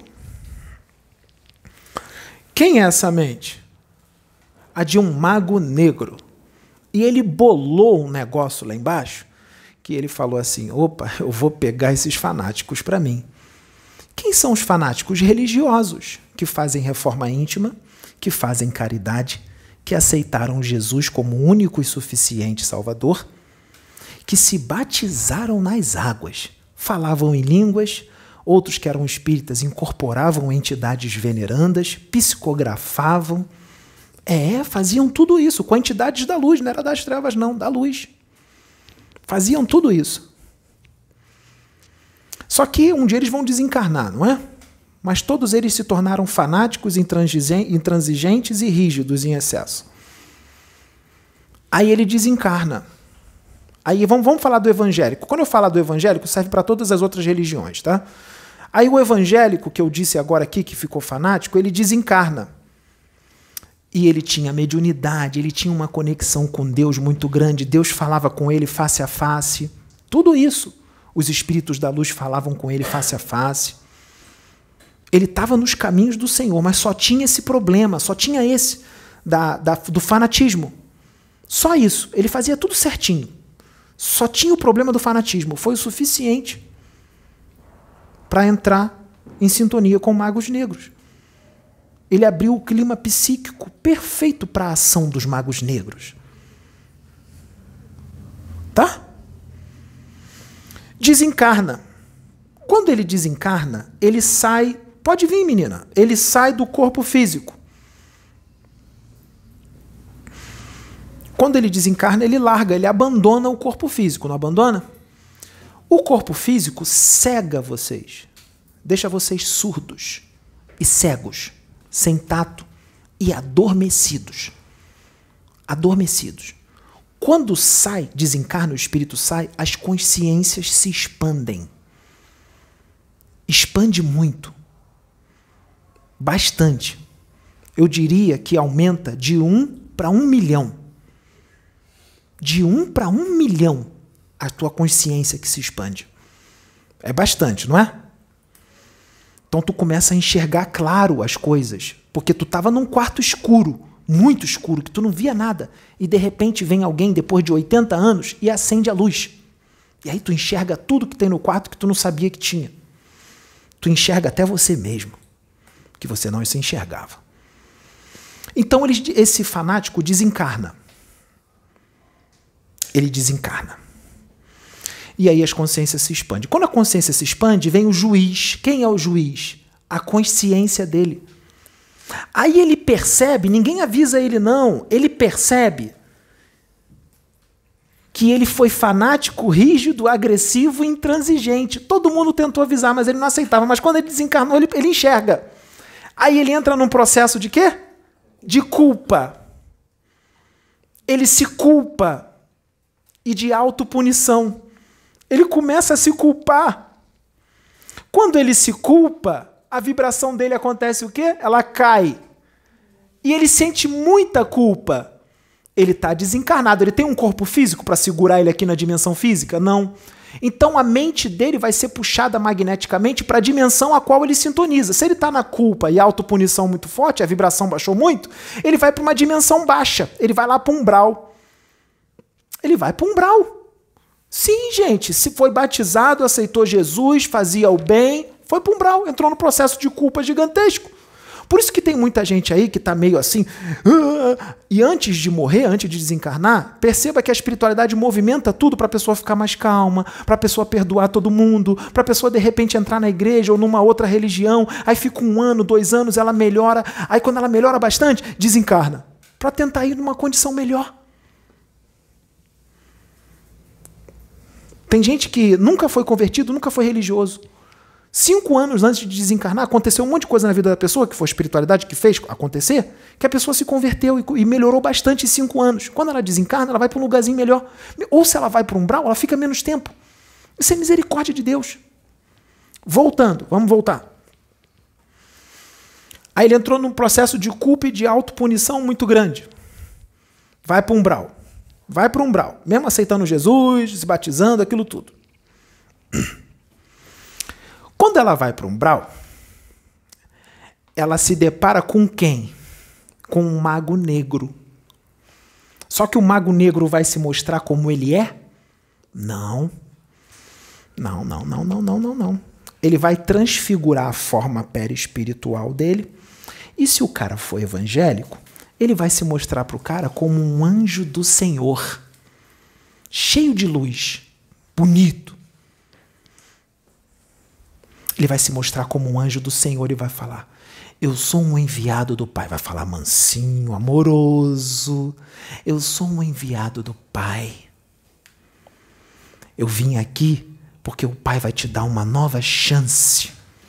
Quem é essa mente? A de um mago negro. E ele bolou um negócio lá embaixo, que ele falou assim, opa, eu vou pegar esses fanáticos para mim. Quem são os fanáticos religiosos que fazem reforma íntima, que fazem caridade, que aceitaram Jesus como único e suficiente Salvador, que se batizaram nas águas, falavam em línguas, outros que eram espíritas incorporavam entidades venerandas, psicografavam, é, faziam tudo isso com entidades da luz, não era das trevas não, da luz. Faziam tudo isso. Só que um dia eles vão desencarnar, não é? Mas todos eles se tornaram fanáticos, intransigentes e rígidos em excesso. Aí ele desencarna. Aí vamos, vamos falar do evangélico. Quando eu falar do evangélico, serve para todas as outras religiões, tá? Aí o evangélico, que eu disse agora aqui, que ficou fanático, ele desencarna. E ele tinha mediunidade, ele tinha uma conexão com Deus muito grande, Deus falava com ele face a face, tudo isso. Os espíritos da luz falavam com ele face a face. Ele estava nos caminhos do Senhor, mas só tinha esse problema, só tinha esse, da, da, do fanatismo. Só isso, ele fazia tudo certinho. Só tinha o problema do fanatismo, foi o suficiente para entrar em sintonia com magos negros. Ele abriu o clima psíquico perfeito para a ação dos magos negros. Tá? Desencarna. Quando ele desencarna, ele sai... Pode vir, menina. Ele sai do corpo físico. Quando ele desencarna, ele larga, ele abandona o corpo físico, não abandona? O corpo físico cega vocês, deixa vocês surdos e cegos, sem tato e adormecidos. Adormecidos. Quando sai, desencarna, o espírito sai, as consciências se expandem. Expande muito. Bastante. Eu diria que aumenta de um para um milhão. De um para um milhão a tua consciência que se expande. É bastante, não é? Então tu começa a enxergar claro as coisas, porque tu estava num quarto escuro, muito escuro, que tu não via nada, e de repente vem alguém depois de oitenta anos e acende a luz. E aí tu enxerga tudo que tem no quarto que tu não sabia que tinha. Tu enxerga até você mesmo, que você não se enxergava. Então ele, esse fanático desencarna. Ele desencarna. E aí as consciências se expandem. Quando a consciência se expande, vem o juiz. Quem é o juiz? A consciência dele. Aí ele percebe, ninguém avisa ele não, ele percebe que ele foi fanático, rígido, agressivo e intransigente. Todo mundo tentou avisar, mas ele não aceitava. Mas quando ele desencarnou, ele, ele enxerga. Aí ele entra num processo de quê? De culpa. Ele se culpa. E de autopunição. Ele começa a se culpar. Quando ele se culpa, a vibração dele acontece o quê? Ela cai. E ele sente muita culpa. Ele está desencarnado. Ele tem um corpo físico para segurar ele aqui na dimensão física? Não. Então a mente dele vai ser puxada magneticamente para a dimensão a qual ele sintoniza. Se ele está na culpa e autopunição muito forte, a vibração baixou muito, ele vai para uma dimensão baixa. Ele vai lá para um umbral. Ele vai para um umbral. Sim, gente, se foi batizado, aceitou Jesus, fazia o bem, foi para um umbral, entrou no processo de culpa gigantesco. Por isso que tem muita gente aí que está meio assim, uh, e antes de morrer, antes de desencarnar, perceba que a espiritualidade movimenta tudo para a pessoa ficar mais calma, para a pessoa perdoar todo mundo, para a pessoa de repente entrar na igreja ou numa outra religião, aí fica um ano, dois anos, ela melhora, aí quando ela melhora bastante, desencarna, para tentar ir numa condição melhor. Tem gente que nunca foi convertido, nunca foi religioso. Cinco anos antes de desencarnar, aconteceu um monte de coisa na vida da pessoa, que foi a espiritualidade que fez acontecer, que a pessoa se converteu e melhorou bastante em cinco anos. Quando ela desencarna, ela vai para um lugarzinho melhor. Ou se ela vai para um umbral, ela fica menos tempo. Isso é misericórdia de Deus. Voltando, vamos voltar. Aí ele entrou num processo de culpa e de autopunição muito grande. Vai para um umbral. Vai para um umbral, mesmo aceitando Jesus, se batizando, aquilo tudo. Quando ela vai para um umbral, ela se depara com quem? Com um mago negro. Só que o mago negro vai se mostrar como ele é? Não. Não, não, não, não, não, não, não. Ele vai transfigurar a forma perispiritual dele. E se o cara for evangélico, ele vai se mostrar para o cara como um anjo do Senhor. cheio de luz, bonito. Ele vai se mostrar como um anjo do Senhor e vai falar: eu sou um enviado do Pai. Vai falar mansinho, amoroso. Eu sou um enviado do Pai. Eu vim aqui porque o Pai vai te dar uma nova chance.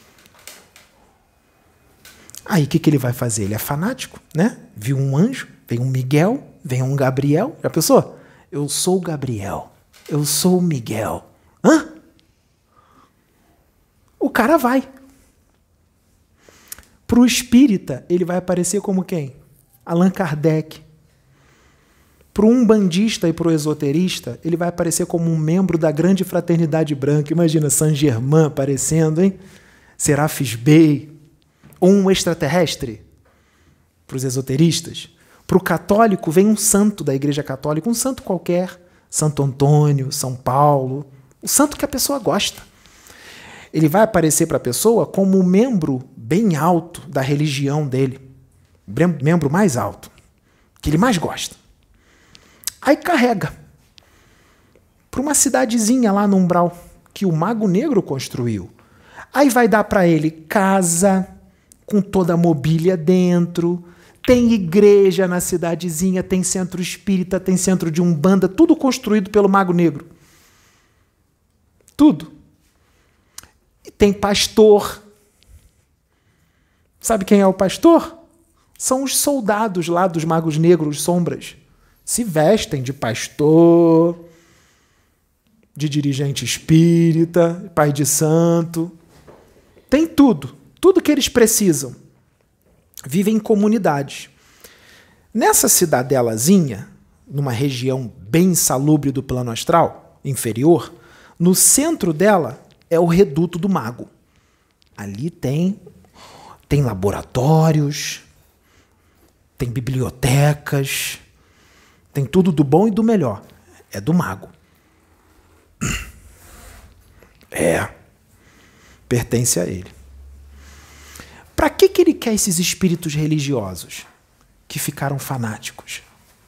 Aí o que, que ele vai fazer? Ele é fanático, né? Viu um anjo, vem um Miguel, vem um Gabriel. Já pensou? Eu sou o Gabriel. Eu sou o Miguel. Hã? O cara vai. Para o espírita, ele vai aparecer como quem? Allan Kardec. Para o umbandista e para o esoterista, ele vai aparecer como um membro da grande fraternidade branca. Imagina, Saint-Germain aparecendo, hein? Serafis Bey. Ou um extraterrestre. Para os esoteristas. Para o católico, vem um santo da Igreja Católica, um santo qualquer. Santo Antônio, São Paulo. O santo que a pessoa gosta. Ele vai aparecer para a pessoa como um membro bem alto da religião dele. Membro mais alto. Que ele mais gosta. Aí carrega para uma cidadezinha lá no umbral que o Mago Negro construiu. Aí vai dar para ele casa com toda a mobília dentro, tem igreja na cidadezinha, tem centro espírita, tem centro de umbanda, tudo construído pelo Mago Negro. Tudo. E tem pastor. Sabe quem é o pastor? São os soldados lá dos Magos Negros, sombras. Se vestem de pastor, de dirigente espírita, pai de santo. Tem tudo. Tudo que eles precisam. Vivem em comunidades. Nessa cidadelazinha, numa região bem insalubre do plano astral, inferior, no centro dela é o reduto do mago. Ali tem, tem laboratórios, tem bibliotecas, tem tudo do bom e do melhor. É do mago. É. Pertence a ele. Para que, que ele quer esses espíritos religiosos que ficaram fanáticos?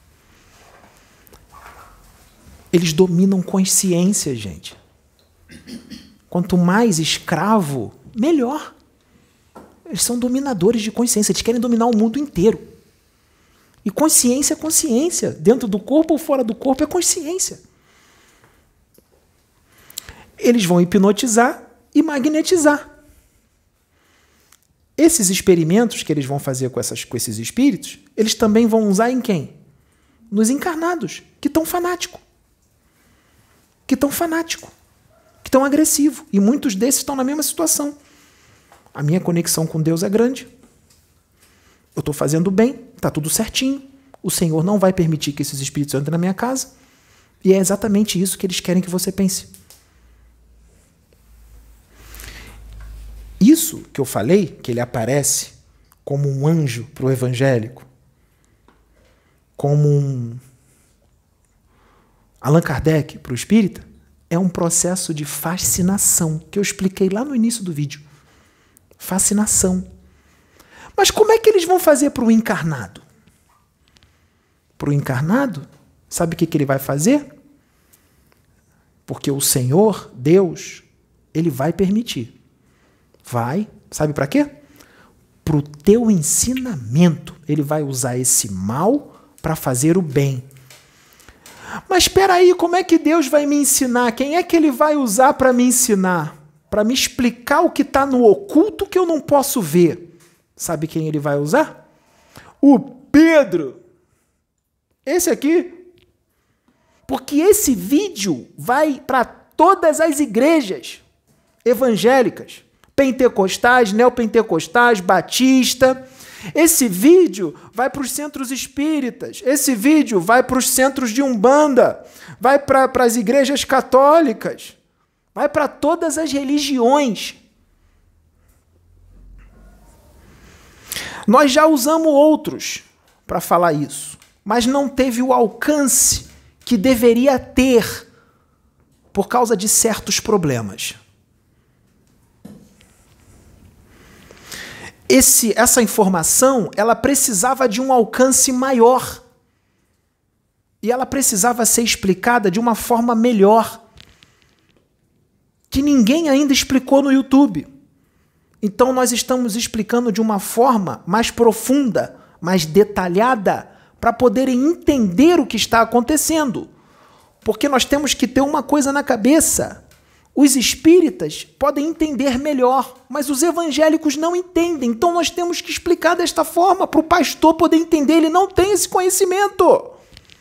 Eles dominam consciência, gente. Quanto mais escravo, melhor. Eles são dominadores de consciência. Eles querem dominar o mundo inteiro. E consciência é consciência. Dentro do corpo ou fora do corpo é consciência. Eles vão hipnotizar e magnetizar. Esses experimentos que eles vão fazer com, essas, com esses espíritos, eles também vão usar em quem? Nos encarnados, que estão fanáticos. Que estão fanáticos. Que estão agressivos. E muitos desses estão na mesma situação. A minha conexão com Deus é grande. Eu estou fazendo bem, está tudo certinho. O Senhor não vai permitir que esses espíritos entrem na minha casa. E é exatamente isso que eles querem que você pense. Isso que eu falei, que ele aparece como um anjo para o evangélico, como um Allan Kardec para o espírita, é um processo de fascinação, que eu expliquei lá no início do vídeo. Fascinação. Mas como é que eles vão fazer para o encarnado? Para o encarnado, sabe o que, que ele vai fazer? Porque o Senhor, Deus, ele vai permitir. Vai, sabe para quê? Para o teu ensinamento. Ele vai usar esse mal para fazer o bem. Mas espera aí, como é que Deus vai me ensinar? Quem é que ele vai usar para me ensinar? Para me explicar o que está no oculto que eu não posso ver. Sabe quem ele vai usar? O Pedro. Esse aqui. Porque esse vídeo vai para todas as igrejas evangélicas. Pentecostais, neopentecostais, batista. Esse vídeo vai para os centros espíritas. Esse vídeo vai para os centros de Umbanda. Vai para as igrejas católicas. Vai para todas as religiões. Nós já usamos outros para falar isso, mas não teve o alcance que deveria ter por causa de certos problemas. Esse, essa informação, ela precisava de um alcance maior. E ela precisava ser explicada de uma forma melhor, que ninguém ainda explicou no YouTube. Então nós estamos explicando de uma forma mais profunda, mais detalhada, para poderem entender o que está acontecendo. Porque nós temos que ter uma coisa na cabeça. Os espíritas podem entender melhor, mas os evangélicos não entendem. Então nós temos que explicar desta forma para o pastor poder entender. Ele não tem esse conhecimento.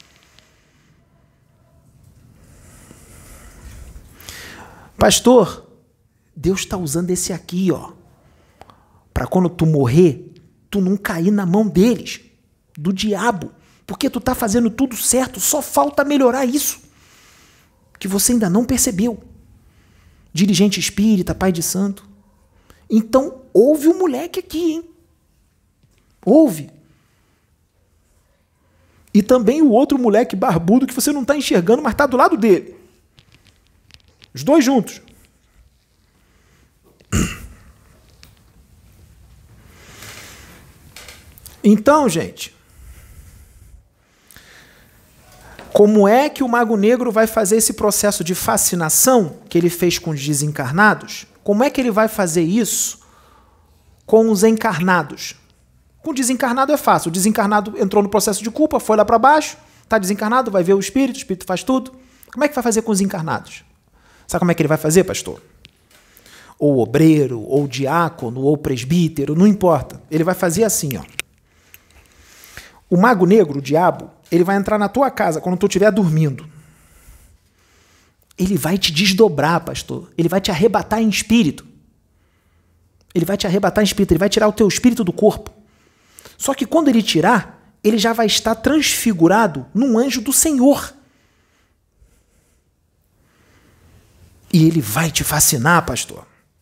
Pastor, Deus está usando esse aqui, ó, para quando tu morrer, tu não cair na mão deles, do diabo, porque tu está fazendo tudo certo, só falta melhorar isso, que você ainda não percebeu. Dirigente espírita, pai de santo. Então, ouve o moleque aqui, hein? Ouve. E também o outro moleque barbudo que você não está enxergando, mas está do lado dele. Os dois juntos. Então, gente, como é que o Mago Negro vai fazer esse processo de fascinação que ele fez com os desencarnados? Como é que ele vai fazer isso com os encarnados? Com o desencarnado é fácil. O desencarnado entrou no processo de culpa, foi lá para baixo, está desencarnado, vai ver o espírito, o espírito faz tudo. Como é que vai fazer com os encarnados? Sabe como é que ele vai fazer, pastor? Ou obreiro, ou diácono, ou presbítero, não importa. Ele vai fazer assim, ó. O Mago Negro, o diabo, ele vai entrar na tua casa quando tu estiver dormindo. Ele vai te desdobrar, pastor. Ele vai te arrebatar em espírito. Ele vai te arrebatar em espírito. Ele vai tirar o teu espírito do corpo. Só que quando ele tirar, ele já vai estar transfigurado num anjo do Senhor. E ele vai te fascinar, pastor.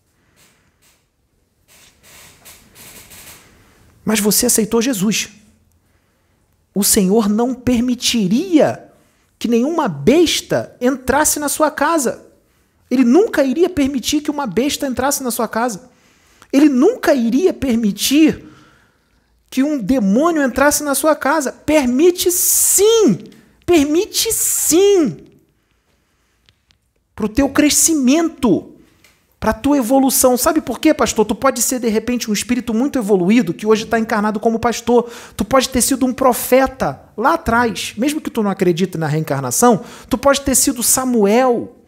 Mas você aceitou Jesus. O Senhor não permitiria que nenhuma besta entrasse na sua casa. Ele nunca iria permitir que uma besta entrasse na sua casa. Ele nunca iria permitir que um demônio entrasse na sua casa. Permite sim, permite sim. Para o teu crescimento, para a tua evolução. Sabe por quê, pastor? Tu pode ser, de repente, um espírito muito evoluído, que hoje está encarnado como pastor. Tu pode ter sido um profeta lá atrás. Mesmo que tu não acredite na reencarnação, tu pode ter sido Samuel.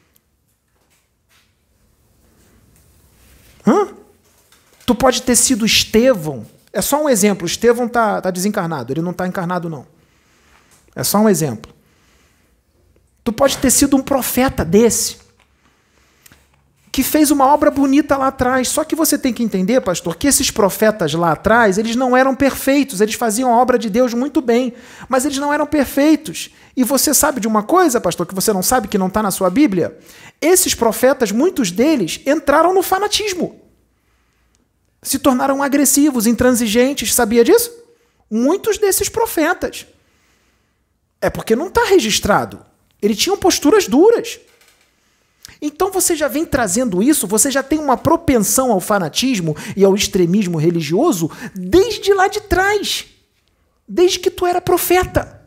Hã? Tu pode ter sido Estevão. É só um exemplo. Estevão está tá desencarnado. Ele não está encarnado, não. É só um exemplo. Tu pode ter sido um profeta desse, que fez uma obra bonita lá atrás. Só que você tem que entender, pastor, que esses profetas lá atrás, eles não eram perfeitos. Eles faziam a obra de Deus muito bem, mas eles não eram perfeitos. E você sabe de uma coisa, pastor, que você não sabe, que não está na sua Bíblia? Esses profetas, muitos deles, entraram no fanatismo. Se tornaram agressivos, intransigentes. Sabia disso? Muitos desses profetas. É porque não está registrado. Eles tinham posturas duras. Então você já vem trazendo isso, você já tem uma propensão ao fanatismo e ao extremismo religioso desde lá de trás. Desde que tu era profeta.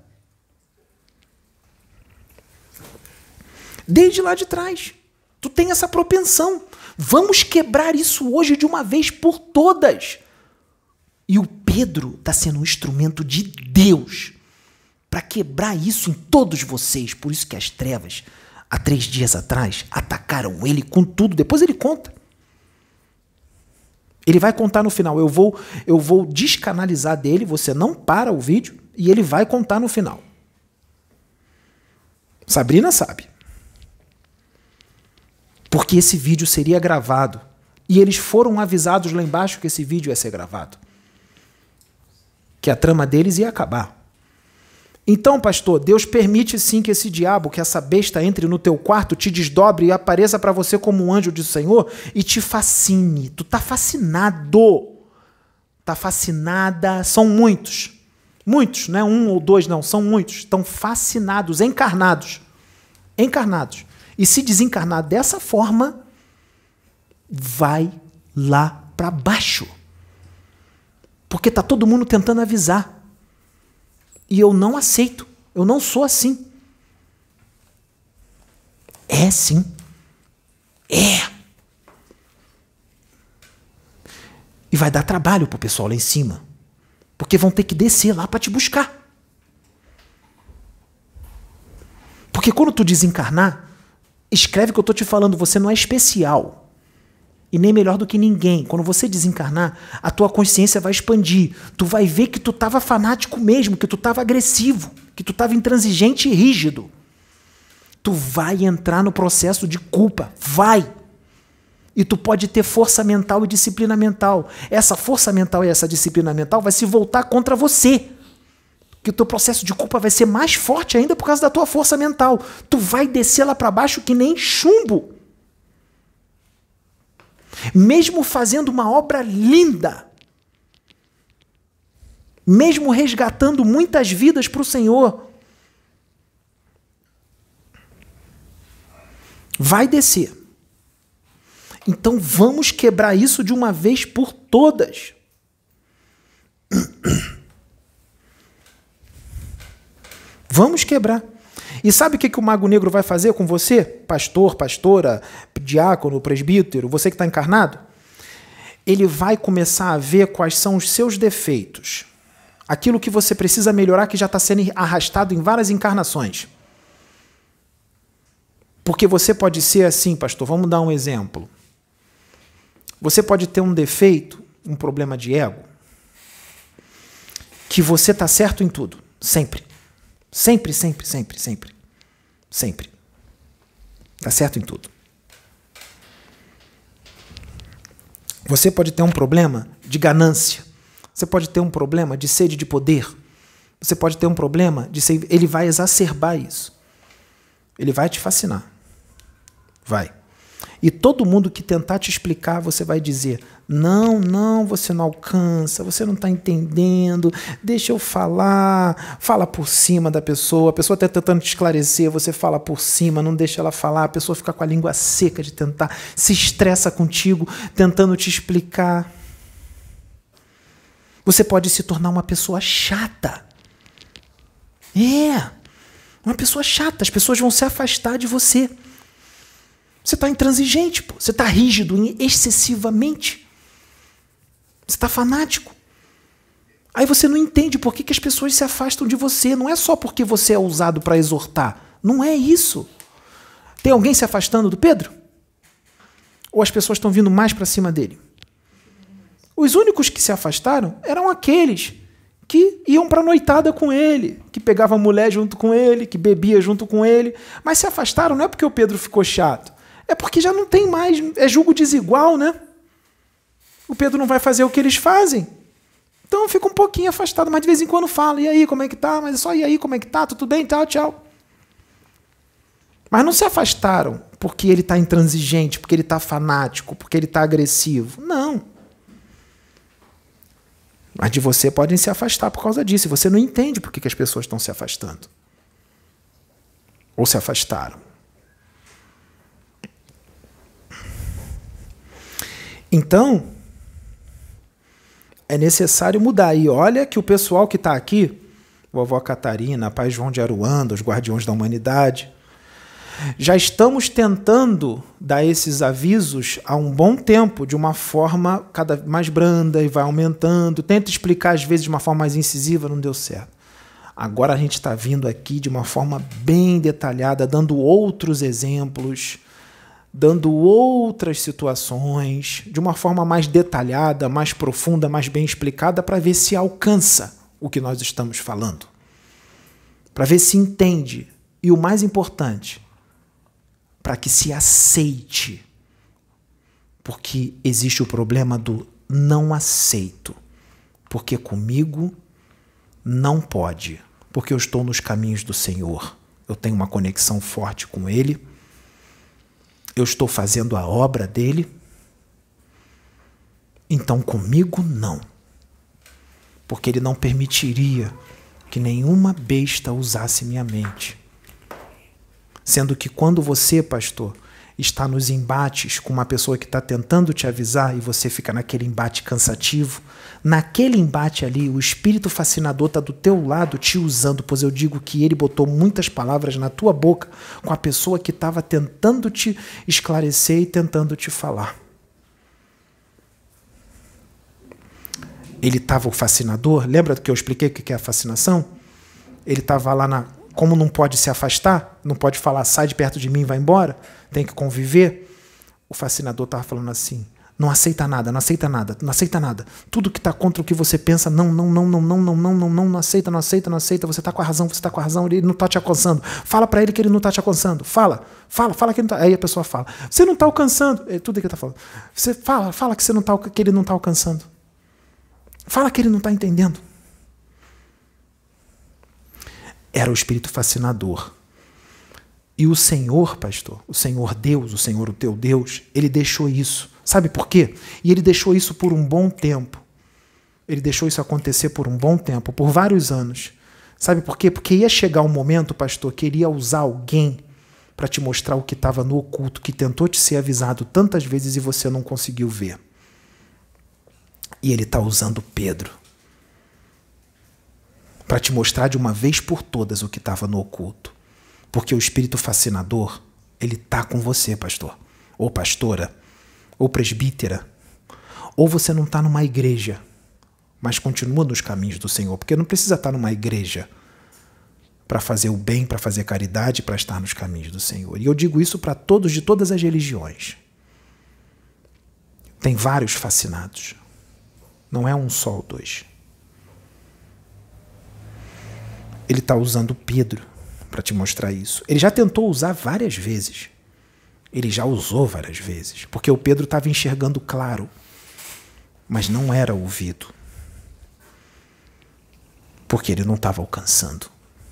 Desde lá de trás. Tu tem essa propensão. Vamos quebrar isso hoje de uma vez por todas. E o Pedro está sendo um instrumento de Deus para quebrar isso em todos vocês. Por isso que as trevas, há três dias atrás, atacaram ele com tudo. Depois ele conta. Ele vai contar no final. Eu vou, eu vou descanalizar dele, você não para o vídeo, e ele vai contar no final. Sabrina sabe. Porque esse vídeo seria gravado. E eles foram avisados lá embaixo que esse vídeo ia ser gravado. Que a trama deles ia acabar. Então, pastor, Deus permite sim que esse diabo, que essa besta entre no teu quarto, te desdobre e apareça para você como um anjo do Senhor e te fascine. Tu tá fascinado. Tá fascinada. São muitos. Muitos, não é um ou dois, não. São muitos. Estão fascinados, encarnados. Encarnados. E se desencarnar dessa forma, vai lá para baixo. Porque tá todo mundo tentando avisar. E eu não aceito. Eu não sou assim. É sim. É. E vai dar trabalho pro pessoal lá em cima. Porque vão ter que descer lá para te buscar. Porque quando tu desencarnar, escreve o que eu estou te falando, você não é especial. E nem melhor do que ninguém. Quando você desencarnar, a tua consciência vai expandir. Tu vai ver que tu estava fanático mesmo, que tu estava agressivo, que tu estava intransigente e rígido. Tu vai entrar no processo de culpa. Vai! E tu pode ter força mental e disciplina mental. Essa força mental e essa disciplina mental vai se voltar contra você. Que o teu processo de culpa vai ser mais forte ainda por causa da tua força mental. Tu vai descer lá para baixo que nem chumbo. Mesmo fazendo uma obra linda, mesmo resgatando muitas vidas para o Senhor, vai descer. Então vamos quebrar isso de uma vez por todas. Vamos quebrar. E sabe o que, que o Mago Negro vai fazer com você? Pastor, pastora, diácono, presbítero, você que está encarnado? Ele vai começar a ver quais são os seus defeitos. Aquilo que você precisa melhorar, que já está sendo arrastado em várias encarnações. Porque você pode ser assim, pastor, vamos dar um exemplo. Você pode ter um defeito, um problema de ego, que você está certo em tudo, sempre. Sempre, sempre, sempre, sempre. Sempre. Está certo em tudo. Você pode ter um problema de ganância. Você pode ter um problema de sede de poder. Você pode ter um problema de ser... Ele vai exacerbar isso. Ele vai te fascinar. Vai. E todo mundo que tentar te explicar, você vai dizer, não, não, você não alcança, você não está entendendo, deixa eu falar, fala por cima da pessoa, a pessoa está tentando te esclarecer, você fala por cima, não deixa ela falar, a pessoa fica com a língua seca de tentar, se estressa contigo, tentando te explicar. Você pode se tornar uma pessoa chata. É, uma pessoa chata, as pessoas vão se afastar de você. Você está intransigente, pô. Você está rígido excessivamente. Você está fanático. Aí você não entende por que, que as pessoas se afastam de você. Não é só porque você é usado para exortar. Não é isso. Tem alguém se afastando do Pedro? Ou as pessoas estão vindo mais para cima dele? Os únicos que se afastaram eram aqueles que iam para a noitada com ele, que pegavam mulher junto com ele, que bebia junto com ele. Mas se afastaram não é porque o Pedro ficou chato. É porque já não tem mais, é julgo desigual, né? O Pedro não vai fazer o que eles fazem. Então fica um pouquinho afastado, mas de vez em quando fala, e aí, como é que tá? Mas é só, e aí, como é que tá? Tudo bem? Tchau, tchau. Mas não se afastaram porque ele está intransigente, porque ele está fanático, porque ele está agressivo. Não. Mas de você podem se afastar por causa disso. E você não entende por que, que as pessoas estão se afastando. Ou se afastaram. Então, é necessário mudar. E olha que o pessoal que está aqui, vovó Catarina, pai João de Aruanda, os guardiões da humanidade, já estamos tentando dar esses avisos há um bom tempo, de uma forma cada vez mais branda e vai aumentando. Tenta explicar, às vezes, de uma forma mais incisiva, não deu certo. Agora a gente está vindo aqui de uma forma bem detalhada, dando outros exemplos, dando outras situações, de uma forma mais detalhada, mais profunda, mais bem explicada, para ver se alcança o que nós estamos falando. Para ver se entende. E o mais importante, para que se aceite. Porque existe o problema do não aceito. Porque comigo não pode. Porque eu estou nos caminhos do Senhor. Eu tenho uma conexão forte com Ele. Eu estou fazendo a obra dele, então comigo não. Porque ele não permitiria que nenhuma besta usasse minha mente. Sendo que quando você, pastor, está nos embates com uma pessoa que está tentando te avisar e você fica naquele embate cansativo, naquele embate ali, o espírito fascinador está do teu lado te usando, pois eu digo que ele botou muitas palavras na tua boca com a pessoa que estava tentando te esclarecer e tentando te falar. Ele estava o fascinador, lembra que eu expliquei o que é a fascinação? Ele estava lá na... Como não pode se afastar, não pode falar, sai de perto de mim, vai embora, tem que conviver. O fascinador estava falando assim, não aceita nada, não aceita nada, não aceita nada. Tudo que está contra o que você pensa, não, não, não, não, não, não, não, não, não, não aceita, não aceita, não aceita. Você está com a razão, você está com a razão, ele não está te alcançando. Fala para ele que ele não está te alcançando. Fala, fala, fala que ele não está. Aí a pessoa fala, você não está alcançando. É tudo que ele está falando. Você fala, fala que, você não tá, que ele não está alcançando. Fala que ele não está entendendo. Era o espírito fascinador. E o Senhor, pastor, o Senhor Deus, o Senhor o teu Deus, ele deixou isso. Sabe por quê? E ele deixou isso por um bom tempo. Ele deixou isso acontecer por um bom tempo, por vários anos. Sabe por quê? Porque ia chegar um momento, pastor, que ele ia usar alguém para te mostrar o que estava no oculto, que tentou te ser avisado tantas vezes e você não conseguiu ver. E ele está usando Pedro para te mostrar de uma vez por todas o que estava no oculto. Porque o espírito fascinador, ele está com você, pastor, ou pastora, ou presbítera. Ou você não está numa igreja, mas continua nos caminhos do Senhor, porque não precisa estar numa igreja para fazer o bem, para fazer caridade, para estar nos caminhos do Senhor. E eu digo isso para todos de todas as religiões. Tem vários fascinados. Não é um só ou dois. Ele está usando Pedro para te mostrar isso. Ele já tentou usar várias vezes. Ele já usou várias vezes. Porque o Pedro estava enxergando claro, mas não era ouvido. Porque ele não estava alcançando.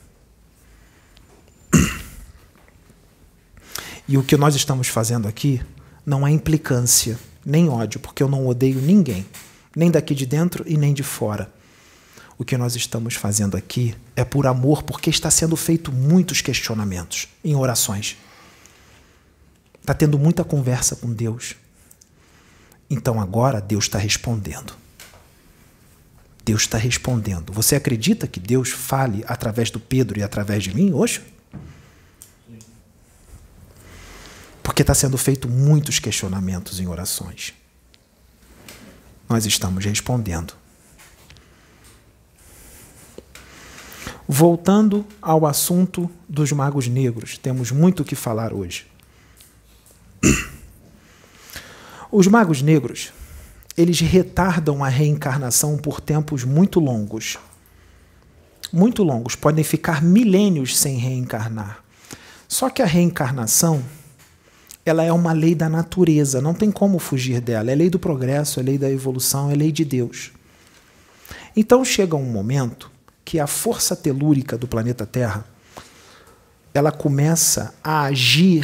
E o que nós estamos fazendo aqui não é implicância, nem ódio, porque eu não odeio ninguém, nem daqui de dentro e nem de fora. O que nós estamos fazendo aqui é por amor, porque está sendo feito muitos questionamentos em orações. Está tendo muita conversa com Deus. Então agora Deus está respondendo. Deus está respondendo. Você acredita que Deus fale através do Pedro e através de mim hoje? Porque está sendo feito muitos questionamentos em orações. Nós estamos respondendo. Voltando ao assunto dos magos negros, temos muito o que falar hoje. Os magos negros, eles retardam a reencarnação por tempos muito longos. Muito longos, podem ficar milênios sem reencarnar. Só que a reencarnação, ela é uma lei da natureza, não tem como fugir dela. É lei do progresso, é lei da evolução, é lei de Deus. Então chega um momento que a força telúrica do planeta Terra, ela começa a agir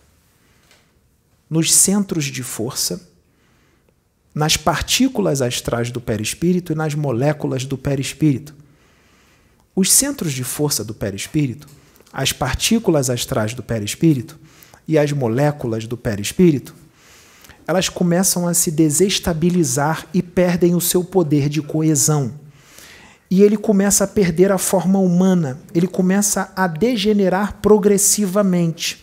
nos centros de força, nas partículas astrais do perispírito e nas moléculas do perispírito. Os centros de força do perispírito, as partículas astrais do perispírito e as moléculas do perispírito, elas começam a se desestabilizar e perdem o seu poder de coesão. E ele começa a perder a forma humana, ele começa a degenerar progressivamente.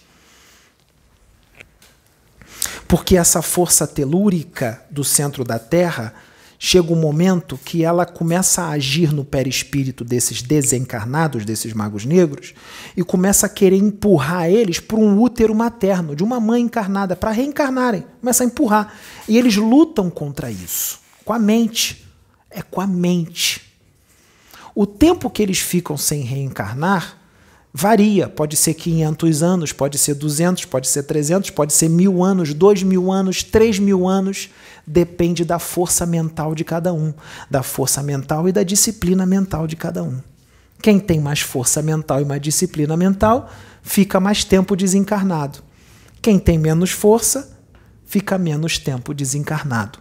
Porque essa força telúrica do centro da Terra, chega um momento que ela começa a agir no perispírito desses desencarnados, desses magos negros, e começa a querer empurrar eles para um útero materno, de uma mãe encarnada, para reencarnarem. Começa a empurrar. E eles lutam contra isso, com a mente. É com a mente. O tempo que eles ficam sem reencarnar varia. Pode ser quinhentos anos, pode ser duzentos, pode ser trezentos, pode ser mil anos, dois mil anos, três mil anos. Depende da força mental de cada um, da força mental e da disciplina mental de cada um. Quem tem mais força mental e mais disciplina mental fica mais tempo desencarnado. Quem tem menos força fica menos tempo desencarnado.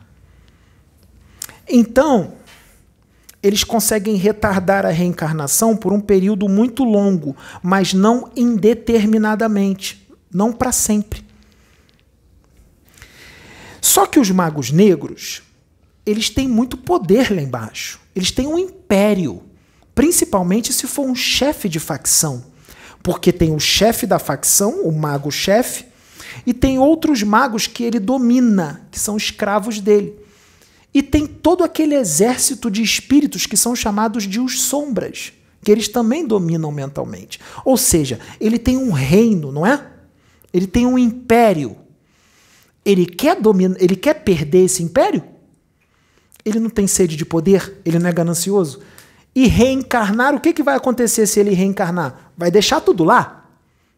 Então, eles conseguem retardar a reencarnação por um período muito longo, mas não indeterminadamente, não para sempre. Só que os magos negros, eles têm muito poder lá embaixo. Eles têm um império, principalmente se for um chefe de facção. Porque tem o chefe da facção, o mago-chefe, e tem outros magos que ele domina, que são escravos dele. E tem todo aquele exército de espíritos que são chamados de os sombras, que eles também dominam mentalmente. Ou seja, ele tem um reino, não é? Ele tem um império. Ele quer dominar, ele quer perder esse império? Ele não tem sede de poder? Ele não é ganancioso? E reencarnar, o que, que vai acontecer se ele reencarnar? Vai deixar tudo lá?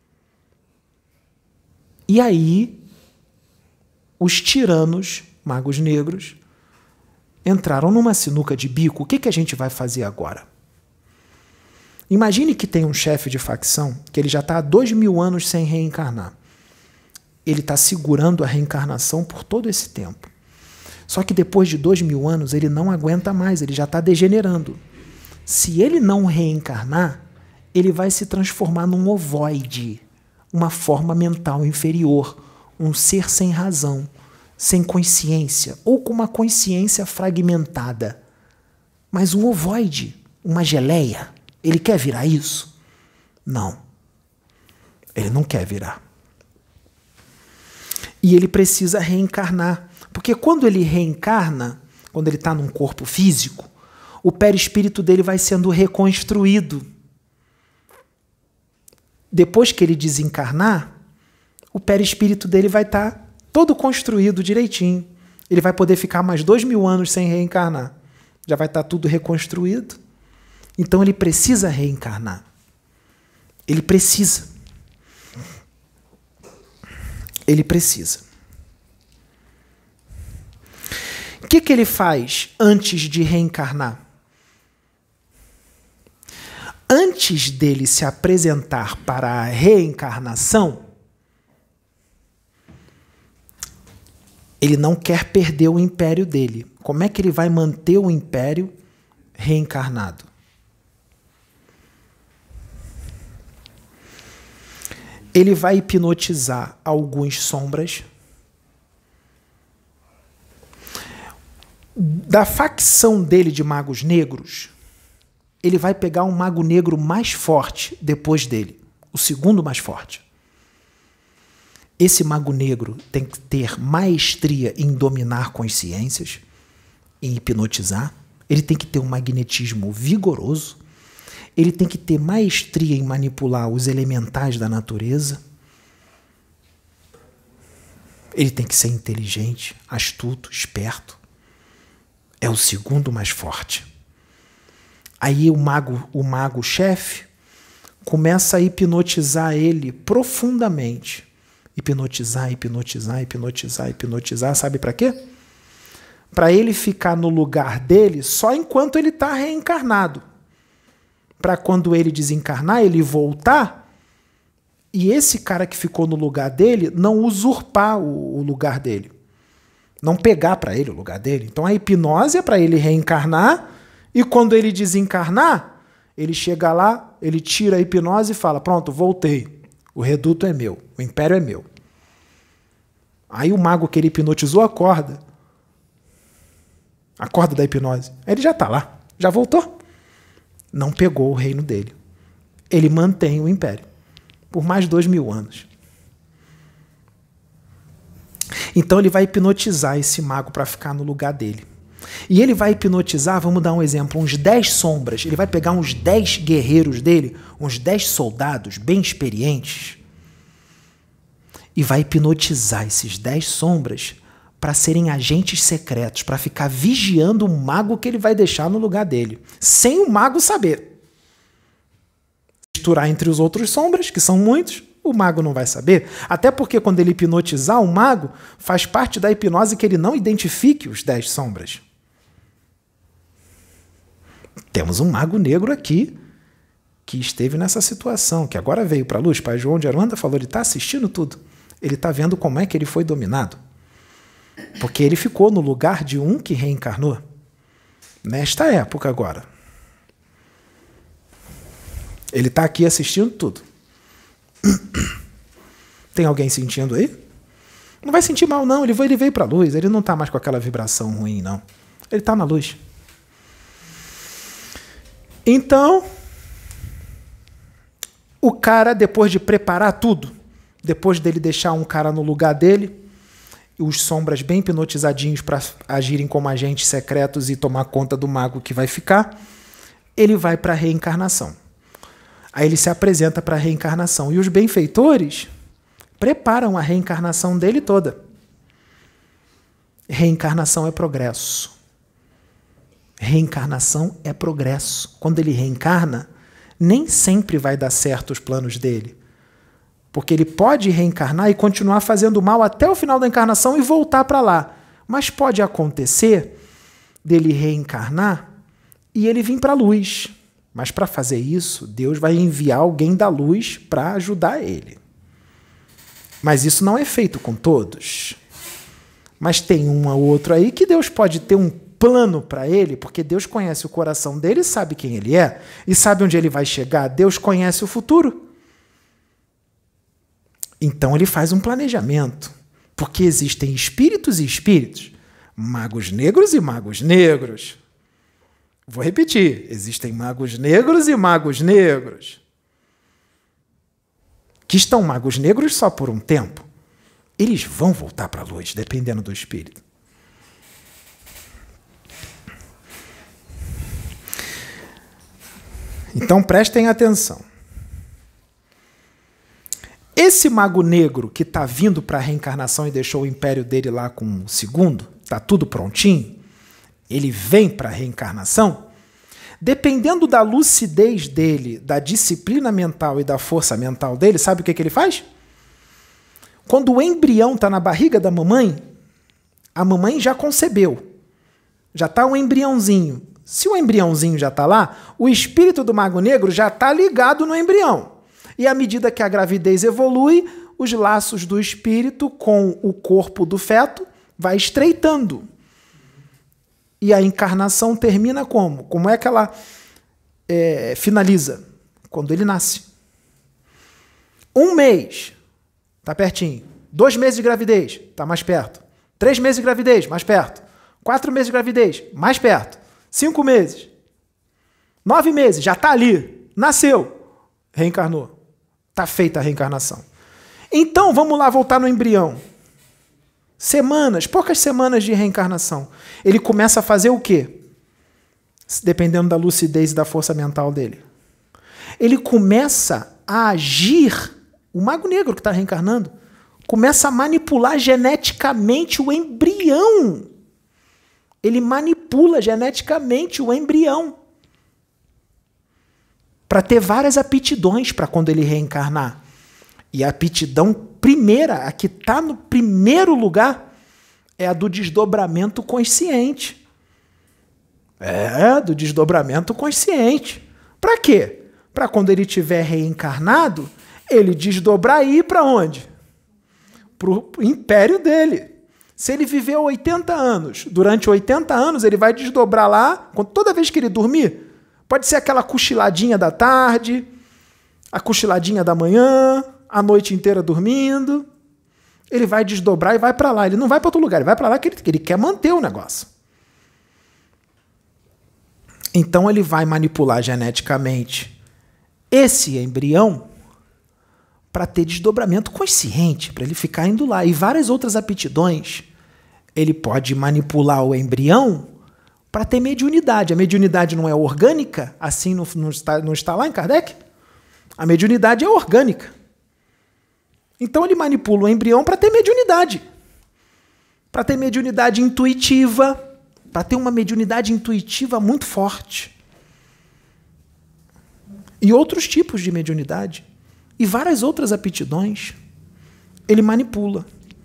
E aí, os tiranos, magos negros, entraram numa sinuca de bico. O que, que a gente vai fazer agora? Imagine que tem um chefe de facção que ele já está há dois mil anos sem reencarnar. Ele está segurando a reencarnação por todo esse tempo. Só que depois de dois mil anos ele não aguenta mais, ele já está degenerando. Se ele não reencarnar, ele vai se transformar num ovoide, uma forma mental inferior, um ser sem razão, sem consciência, ou com uma consciência fragmentada. Mas um ovoide, uma geleia, ele quer virar isso? Não. Ele não quer virar. E ele precisa reencarnar. Porque quando ele reencarna, quando ele está num corpo físico, o perispírito dele vai sendo reconstruído. Depois que ele desencarnar, o perispírito dele vai estar tá todo construído direitinho. Ele vai poder ficar mais dois mil anos sem reencarnar. Já vai estar tá tudo reconstruído. Então ele precisa reencarnar. Ele precisa. Ele precisa. O que, que ele faz antes de reencarnar? Antes dele se apresentar para a reencarnação, ele não quer perder o império dele. Como é que ele vai manter o império reencarnado? Ele vai hipnotizar alguns sombras. Da facção dele de magos negros, ele vai pegar um mago negro mais forte depois dele, o segundo mais forte. Esse mago negro tem que ter maestria em dominar consciências, em hipnotizar. Ele tem que ter um magnetismo vigoroso. Ele tem que ter maestria em manipular os elementais da natureza. Ele tem que ser inteligente, astuto, esperto. É o segundo mais forte. Aí o mago, o mago-chefe começa a hipnotizar ele profundamente. Hipnotizar, hipnotizar, hipnotizar, hipnotizar. Sabe para quê? Para ele ficar no lugar dele só enquanto ele está reencarnado. Para quando ele desencarnar, ele voltar e esse cara que ficou no lugar dele não usurpar o, o lugar dele. Não pegar para ele o lugar dele. Então a hipnose é para ele reencarnar e quando ele desencarnar, ele chega lá, ele tira a hipnose e fala, pronto, voltei. O reduto é meu, o império é meu. Aí o mago que ele hipnotizou acorda. Acorda da hipnose. Aí ele já está lá, já voltou. Não pegou o reino dele. Ele mantém o império por mais dois mil anos. Então ele vai hipnotizar esse mago para ficar no lugar dele. E ele vai hipnotizar, vamos dar um exemplo, uns dez sombras. Ele vai pegar uns dez guerreiros dele, uns dez soldados bem experientes, e vai hipnotizar esses dez sombras para serem agentes secretos, para ficar vigiando o mago que ele vai deixar no lugar dele, sem o mago saber. Misturar entre os outros sombras, que são muitos, o mago não vai saber. Até porque quando ele hipnotizar o mago, faz parte da hipnose que ele não identifique os dez sombras. Temos um mago negro aqui que esteve nessa situação, que agora veio para a luz. Pai João de Aruanda falou, ele está assistindo tudo. Ele está vendo como é que ele foi dominado. Porque ele ficou no lugar de um que reencarnou. Nesta época agora. Ele está aqui assistindo tudo. Tem alguém sentindo aí? Não vai sentir mal, não. Ele veio, ele veio para a luz. Ele não está mais com aquela vibração ruim, não. Ele está na luz. Então, o cara, depois de preparar tudo, depois dele deixar um cara no lugar dele, e os sombras bem hipnotizadinhos para agirem como agentes secretos e tomar conta do mago que vai ficar, ele vai para a reencarnação. Aí ele se apresenta para a reencarnação. E os benfeitores preparam a reencarnação dele toda. Reencarnação é progresso. Reencarnação é progresso. Quando ele reencarna, nem sempre vai dar certo os planos dele. Porque ele pode reencarnar e continuar fazendo mal até o final da encarnação e voltar para lá. Mas pode acontecer dele reencarnar e ele vir para a luz. Mas para fazer isso, Deus vai enviar alguém da luz para ajudar ele. Mas isso não é feito com todos. Mas tem um ou outro aí que Deus pode ter um plano para ele, porque Deus conhece o coração dele, sabe quem ele é e sabe onde ele vai chegar. Deus conhece o futuro. Então ele faz um planejamento, porque existem espíritos e espíritos, magos negros e magos negros. Vou repetir, existem magos negros e magos negros. Que estão magos negros só por um tempo. Eles vão voltar para a luz, dependendo do espírito. Então prestem atenção. Esse mago negro que está vindo para a reencarnação e deixou o império dele lá com o segundo, está tudo prontinho, ele vem para a reencarnação, dependendo da lucidez dele, da disciplina mental e da força mental dele, sabe o que, que ele faz? Quando o embrião está na barriga da mamãe, a mamãe já concebeu, já está um embriãozinho. Se o embriãozinho já está lá, o espírito do mago negro já está ligado no embrião. E à medida que a gravidez evolui, os laços do espírito com o corpo do feto vai estreitando. E a encarnação termina como? Como é que ela é, finaliza? Quando ele nasce. Um mês, está pertinho. Dois meses de gravidez, está mais perto. Três meses de gravidez, mais perto. Quatro meses de gravidez, mais perto. Cinco meses. Nove meses, já está ali. Nasceu. Reencarnou. Está feita a reencarnação. Então, vamos lá voltar no embrião. Semanas, poucas semanas de reencarnação. Ele começa a fazer o quê? Dependendo da lucidez e da força mental dele. Ele começa a agir, o mago negro que está reencarnando, começa a manipular geneticamente o embrião. Ele manipula geneticamente o embrião. Para ter várias aptidões para quando ele reencarnar. E a aptidão primeira, a que está no primeiro lugar, é a do desdobramento consciente. É, do desdobramento consciente. Para quê? Para quando ele estiver reencarnado, ele desdobrar e ir para onde? Para o império dele. Se ele viveu oitenta anos, durante oitenta anos ele vai desdobrar lá, toda vez que ele dormir, pode ser aquela cochiladinha da tarde, a cochiladinha da manhã, a noite inteira dormindo. Ele vai desdobrar e vai para lá. Ele não vai para outro lugar, ele vai para lá que ele, ele quer manter o negócio. Então ele vai manipular geneticamente esse embrião para ter desdobramento consciente, para ele ficar indo lá. E várias outras aptidões. Ele pode manipular o embrião para ter mediunidade. A mediunidade não é orgânica, assim não, não, está, não está lá em Kardec? A mediunidade é orgânica. Então ele manipula o embrião para ter mediunidade. Para ter mediunidade intuitiva, para ter uma mediunidade intuitiva muito forte. E outros tipos de mediunidade. E várias outras aptidões. Ele manipula.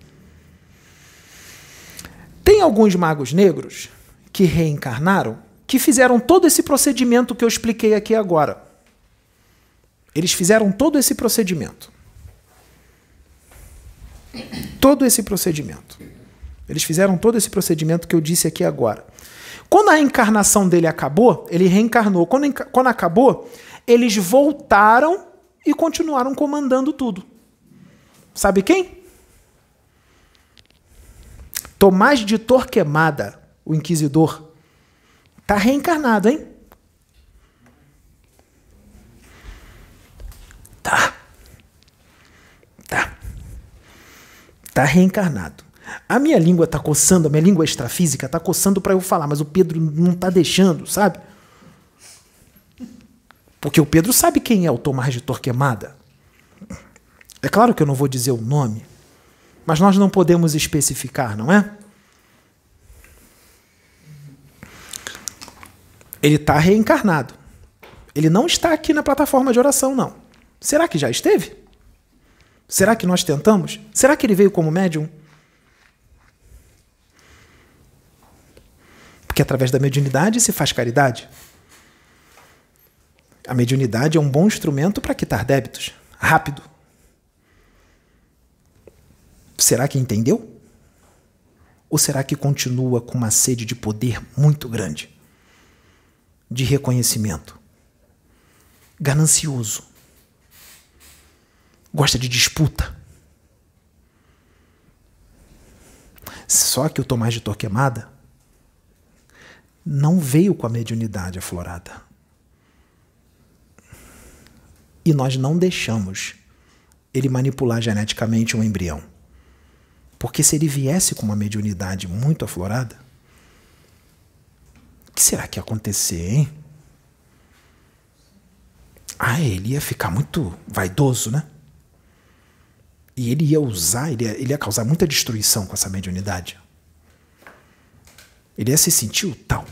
Tem alguns magos negros que reencarnaram, que fizeram todo esse procedimento que eu expliquei aqui agora. Eles fizeram todo esse procedimento. Todo esse procedimento. Eles fizeram todo esse procedimento que eu disse aqui agora. Quando a encarnação dele acabou, ele reencarnou. Quando, quando acabou, eles voltaram e continuaram comandando tudo. Sabe quem? Tomás de Torquemada, o inquisidor, está reencarnado, hein? Tá. Tá. Tá reencarnado. A minha língua está coçando, a minha língua extrafísica está coçando para eu falar, mas o Pedro não está deixando, sabe? Porque o Pedro sabe quem é o Tomás de Torquemada. É claro que eu não vou dizer o nome, mas nós não podemos especificar, não é? Ele está reencarnado. Ele não está aqui na plataforma de oração, não. Será que já esteve? Será que nós tentamos? Será que ele veio como médium? Porque através da mediunidade se faz caridade. A mediunidade é um bom instrumento para quitar débitos. Rápido. Será que entendeu? Ou será que continua com uma sede de poder muito grande? De reconhecimento? Ganancioso? Gosta de disputa? Só que o Tomás de Torquemada não veio com a mediunidade aflorada. E nós não deixamos ele manipular geneticamente um embrião. Porque se ele viesse com uma mediunidade muito aflorada, o que será que ia acontecer, hein? Ah, ele ia ficar muito vaidoso, né? E ele ia usar, ele ia, ele ia causar muita destruição com essa mediunidade. Ele ia se sentir o tal.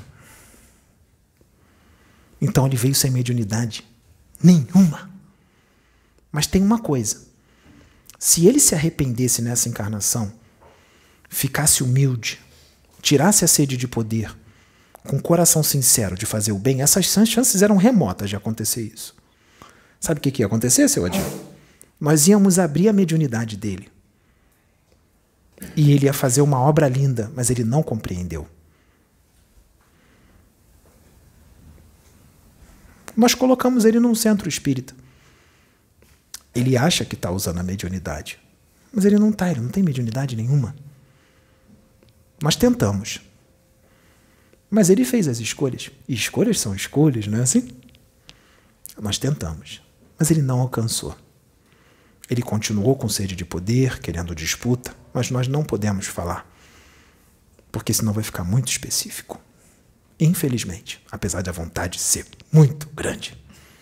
Então ele veio sem mediunidade nenhuma. Mas tem uma coisa. Se ele se arrependesse nessa encarnação, ficasse humilde, tirasse a sede de poder, com o coração sincero de fazer o bem, essas chances eram remotas de acontecer isso. Sabe o que, que ia acontecer, seu Adil? Nós íamos abrir a mediunidade dele. E ele ia fazer uma obra linda, mas ele não compreendeu. Nós colocamos ele num centro espírita. Ele acha que está usando a mediunidade. Mas ele não está, ele não tem mediunidade nenhuma. Nós tentamos. Mas ele fez as escolhas. E escolhas são escolhas, não é assim? Nós tentamos. Mas ele não alcançou. Ele continuou com sede de poder, querendo disputa, mas nós não podemos falar. Porque senão vai ficar muito específico. Infelizmente, apesar da vontade ser muito grande.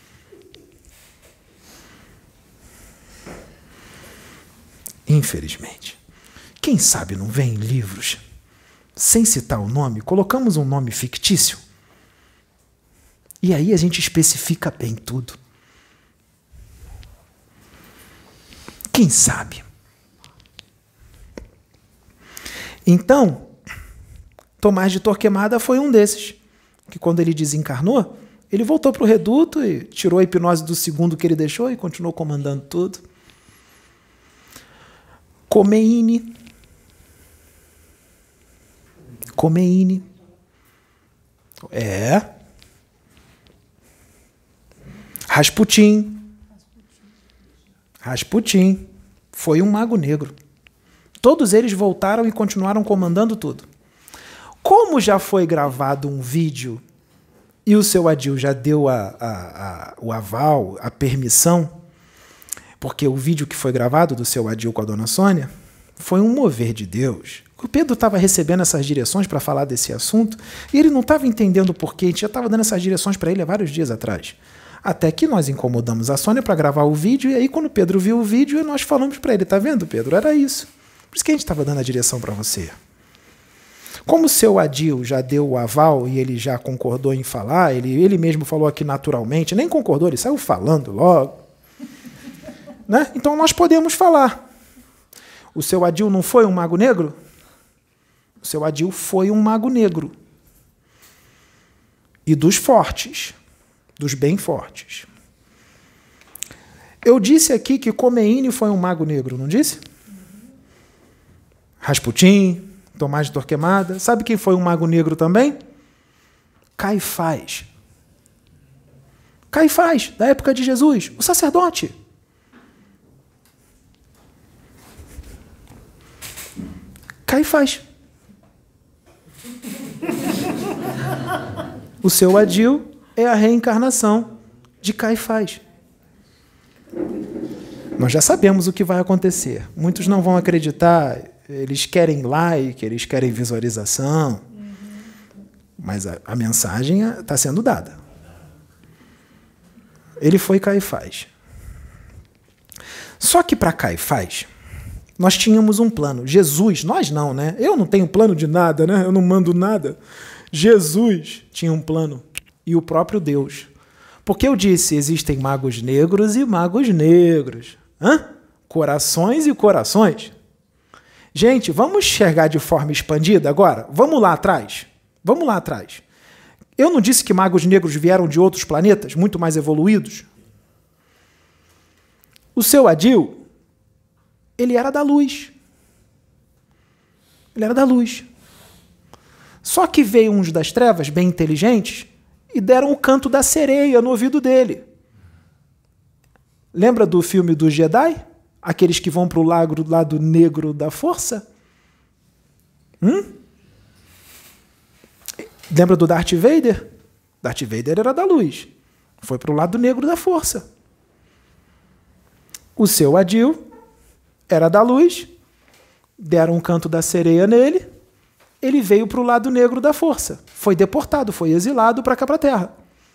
Infelizmente. Quem sabe não vem em livros, sem citar o nome, colocamos um nome fictício. E aí a gente especifica bem tudo. Quem sabe? Então, Tomás de Torquemada foi um desses, que quando ele desencarnou, ele voltou para o reduto e tirou a hipnose do segundo que ele deixou e continuou comandando tudo. Khomeini. Khomeini. É. Rasputin. Rasputin. Foi um mago negro. Todos eles voltaram e continuaram comandando tudo. Como já foi gravado um vídeo e o seu Adil já deu a, a, a, o aval, a permissão, porque o vídeo que foi gravado do seu Adil com a dona Sônia foi um mover de Deus. O Pedro estava recebendo essas direções para falar desse assunto e ele não estava entendendo o porquê. A gente já estava dando essas direções para ele há vários dias atrás. Até que nós incomodamos a Sônia para gravar o vídeo e aí quando o Pedro viu o vídeo, nós falamos para ele, tá vendo, Pedro? Era isso. Por isso que a gente estava dando a direção para você. Como o seu Adil já deu o aval e ele já concordou em falar, ele, ele mesmo falou aqui naturalmente, nem concordou, ele saiu falando logo. Né? Então nós podemos falar. O seu Adil não foi um mago negro? O seu Adil foi um mago negro. E dos fortes, dos bem fortes. Eu disse aqui que Khomeini foi um mago negro, não disse? Rasputin, Tomás de Torquemada. Sabe quem foi um mago negro também? Caifás. Caifás, da época de Jesus, o sacerdote. Caifás. O seu Adil é a reencarnação de Caifás. Nós já sabemos o que vai acontecer. Muitos não vão acreditar, eles querem like, eles querem visualização, mas a, a mensagem está sendo dada. Ele foi Caifás. Só que para Caifás, nós tínhamos um plano. Jesus, nós não, né? Eu não tenho plano de nada, né? Eu não mando nada. Jesus tinha um plano. E o próprio Deus. Porque eu disse, existem magos negros e magos negros. Hã? Corações e corações. Gente, vamos enxergar de forma expandida agora? Vamos lá atrás. Vamos lá atrás. Eu não disse que magos negros vieram de outros planetas, muito mais evoluídos? O seu Adil, ele era da luz. Ele era da luz. Só que veio uns das trevas, bem inteligentes, e deram o canto da sereia no ouvido dele. Lembra do filme do Jedi? Aqueles que vão para o lado, lado negro da força? Hum? Lembra do Darth Vader? Darth Vader era da luz. Foi para o lado negro da força. O seu Adil era da luz. Deram um canto da sereia nele. Ele veio para o lado negro da força. Foi deportado, foi exilado para cá para a Terra.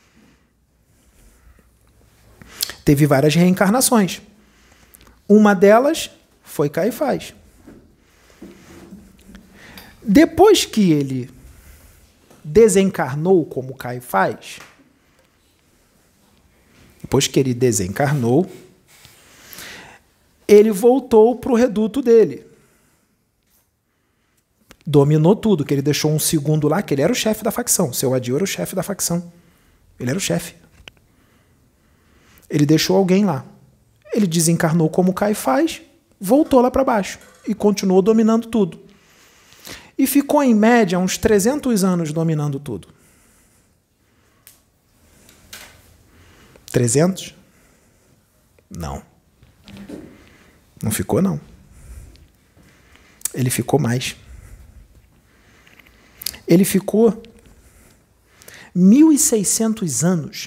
Teve várias reencarnações. Uma delas foi Caifás. Depois que ele desencarnou como Caifás, depois que ele desencarnou, ele voltou para o reduto dele. Dominou tudo, que ele deixou um segundo lá, que ele era o chefe da facção. Seu Adil era o chefe da facção. Ele era o chefe. Ele deixou alguém lá. Ele desencarnou como Caifás, voltou lá para baixo e continuou dominando tudo. E ficou, em média, uns trezentos anos dominando tudo. trezentos? Não. Não ficou, não. Ele ficou mais. Ele ficou mil e seiscentos anos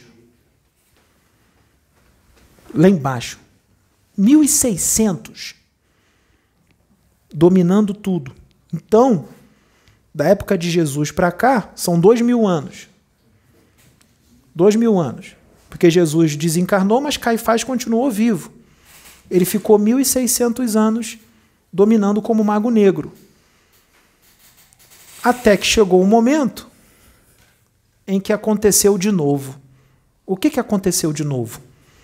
lá embaixo. mil e seiscentos dominando tudo. Então, da época de Jesus para cá, são dois mil anos. Dois mil anos. Porque Jesus desencarnou, mas Caifás continuou vivo. Ele ficou mil e seiscentos anos dominando como mago negro. Até que chegou um momento em que aconteceu de novo. O que, que aconteceu de novo?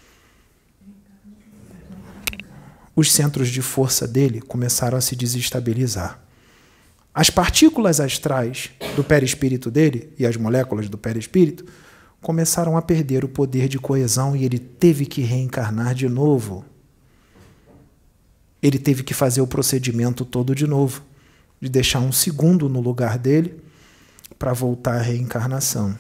Os centros de força dele começaram a se desestabilizar. As partículas astrais do perispírito dele e as moléculas do perispírito começaram a perder o poder de coesão e ele teve que reencarnar de novo. Ele teve que fazer o procedimento todo de novo, de deixar um segundo no lugar dele para voltar à reencarnação.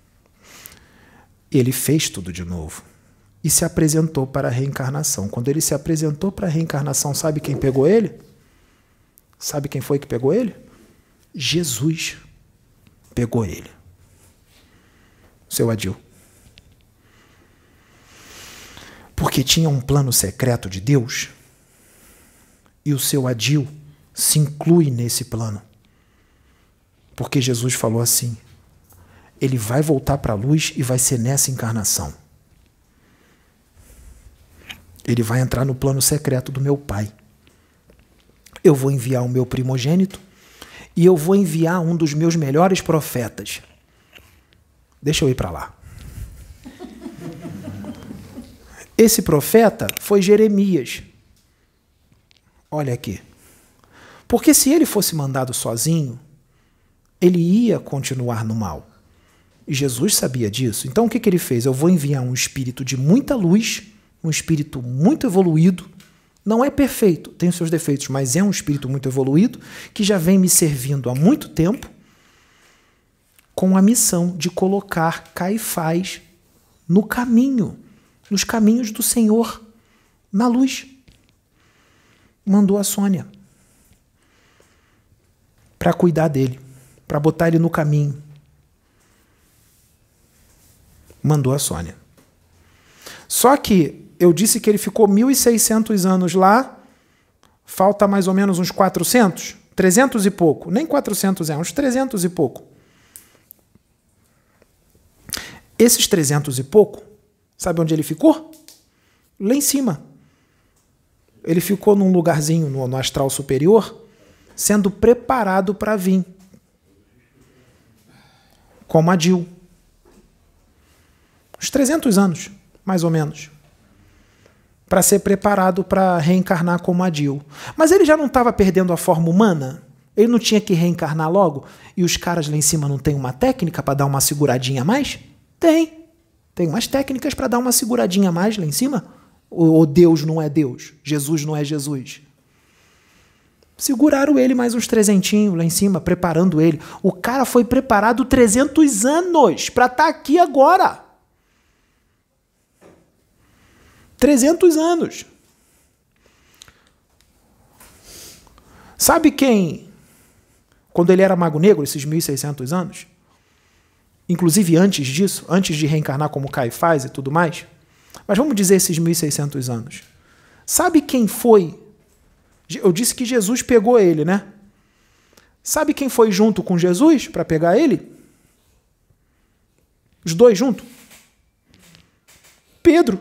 Ele fez tudo de novo e se apresentou para a reencarnação. Quando ele se apresentou para a reencarnação, sabe quem pegou ele? Sabe quem foi que pegou ele? Jesus pegou ele. Seu Adil. Porque tinha um plano secreto de Deus e o seu Adil se inclui nesse plano. Porque Jesus falou assim, ele vai voltar para a luz e vai ser nessa encarnação. Ele vai entrar no plano secreto do meu Pai. Eu vou enviar o meu primogênito e eu vou enviar um dos meus melhores profetas. Deixa eu ir para lá. Esse profeta foi Jeremias. Olha aqui. Porque se ele fosse mandado sozinho, ele ia continuar no mal. E Jesus sabia disso. Então o que, que ele fez? Eu vou enviar um espírito de muita luz, um espírito muito evoluído. Não é perfeito, tem os seus defeitos, mas é um espírito muito evoluído, que já vem me servindo há muito tempo, com a missão de colocar Caifás no caminho, nos caminhos do Senhor, na luz. Mandou a Sônia para cuidar dele, para botar ele no caminho. Mandou a Sônia. Só que eu disse que ele ficou mil e seiscentos anos lá, falta mais ou menos uns quatrocentos, trezentos e pouco, nem quatrocentos é, uns trezentos e pouco. Esses trezentos e pouco, sabe onde ele ficou? Lá em cima. Ele ficou num lugarzinho no, no astral superior, sendo preparado para vir. Como Adil. Uns trezentos anos, mais ou menos. Para ser preparado para reencarnar como Adil. Mas ele já não estava perdendo a forma humana? Ele não tinha que reencarnar logo? E os caras lá em cima não têm uma técnica para dar uma seguradinha a mais? Tem. Tem umas técnicas para dar uma seguradinha a mais lá em cima? Ou Deus não é Deus? Jesus não é Jesus? Seguraram ele mais uns trezentinhos lá em cima, preparando ele. O cara foi preparado trezentos anos para estar aqui agora. trezentos anos. Sabe quem, quando ele era mago negro, esses mil e seiscentos anos, inclusive antes disso, antes de reencarnar como Caifás e tudo mais, mas vamos dizer esses mil e seiscentos anos, sabe quem foi? Eu disse que Jesus pegou ele, né? Sabe quem foi junto com Jesus para pegar ele? Os dois juntos? Pedro.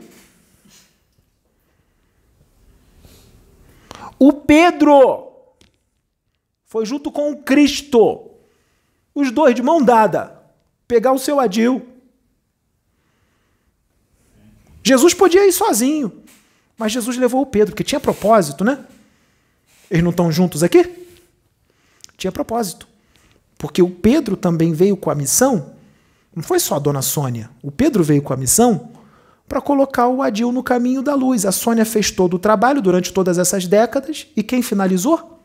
O Pedro foi junto com o Cristo, os dois de mão dada, pegar o seu Adil. Jesus podia ir sozinho, mas Jesus levou o Pedro, porque tinha propósito, né? Eles não estão juntos aqui? Tinha propósito. Porque o Pedro também veio com a missão, não foi só a dona Sônia, o Pedro veio com a missão para colocar o Adil no caminho da luz. A Sônia fez todo o trabalho durante todas essas décadas, e quem finalizou?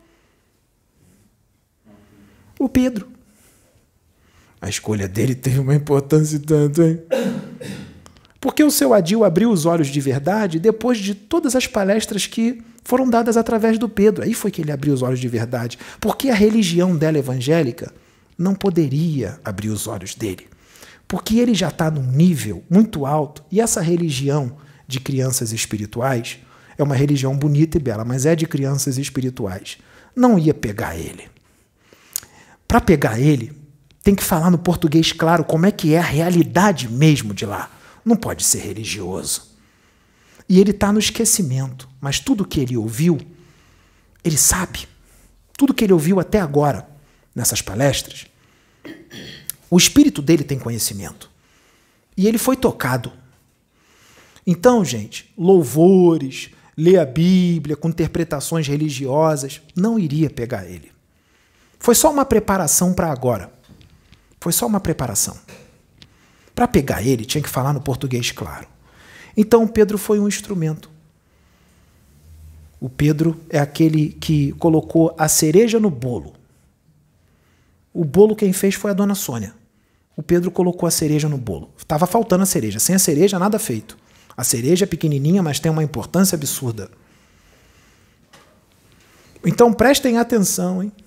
O Pedro. A escolha dele teve uma importância tanto, hein? Porque o seu Adil abriu os olhos de verdade depois de todas as palestras que foram dadas através do Pedro. Aí foi que ele abriu os olhos de verdade. Porque a religião dela evangélica não poderia abrir os olhos dele. Porque ele já está num nível muito alto, e essa religião de crianças espirituais é uma religião bonita e bela, mas é de crianças espirituais. Não ia pegar ele. Para pegar ele, tem que falar no português claro como é que é a realidade mesmo de lá. Não pode ser religioso. E ele está no esquecimento, mas tudo que ele ouviu, ele sabe. Tudo que ele ouviu até agora, nessas palestras, o espírito dele tem conhecimento. E ele foi tocado. Então, gente, louvores, ler a Bíblia com interpretações religiosas, não iria pegar ele. Foi só uma preparação para agora. Foi só uma preparação. Para pegar ele, tinha que falar no português claro. Então, Pedro foi um instrumento. O Pedro é aquele que colocou a cereja no bolo. O bolo quem fez foi a dona Sônia. O Pedro colocou a cereja no bolo. Estava faltando a cereja. Sem a cereja, nada feito. A cereja é pequenininha, mas tem uma importância absurda. Então, prestem atenção, hein?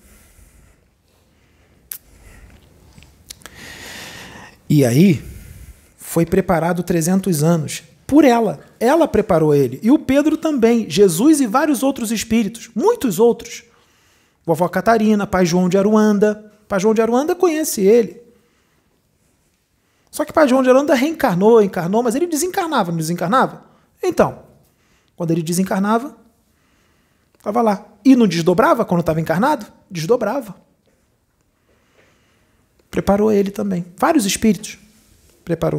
E aí, foi preparado trezentos anos por ela. Ela preparou ele. E o Pedro também. Jesus e vários outros espíritos. Muitos outros. Vovó Catarina, Pai João de Aruanda. Pai João de Aruanda conhece ele. Só que Pai João de Aruanda reencarnou, encarnou, mas ele desencarnava, não desencarnava? Então, quando ele desencarnava, estava lá. E não desdobrava quando estava encarnado? Desdobrava. Preparou ele também. Vários espíritos preparou.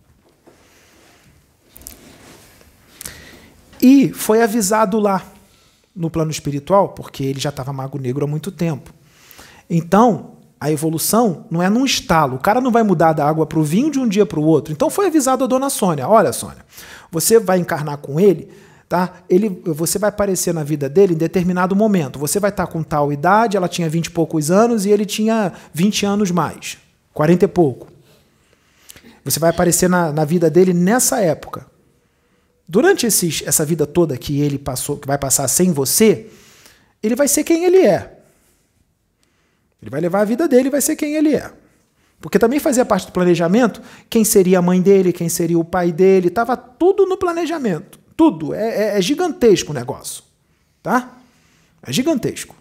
E foi avisado lá, no plano espiritual, porque ele já estava mago negro há muito tempo. Então, a evolução não é num estalo. O cara não vai mudar da água para o vinho de um dia para o outro. Então foi avisado a dona Sônia. Olha, Sônia, você vai encarnar com ele, tá? Ele, você vai aparecer na vida dele em determinado momento. Você vai estar com tal idade, ela tinha vinte e poucos anos e ele tinha vinte anos mais, quarenta e pouco. Você vai aparecer na, na vida dele nessa época. Durante esses, essa vida toda que ele passou, que vai passar sem você, ele vai ser quem ele é. Ele vai levar a vida dele e vai ser quem ele é. Porque também fazia parte do planejamento quem seria a mãe dele, quem seria o pai dele, estava tudo no planejamento. Tudo. É, é, é gigantesco o negócio. Tá? É gigantesco.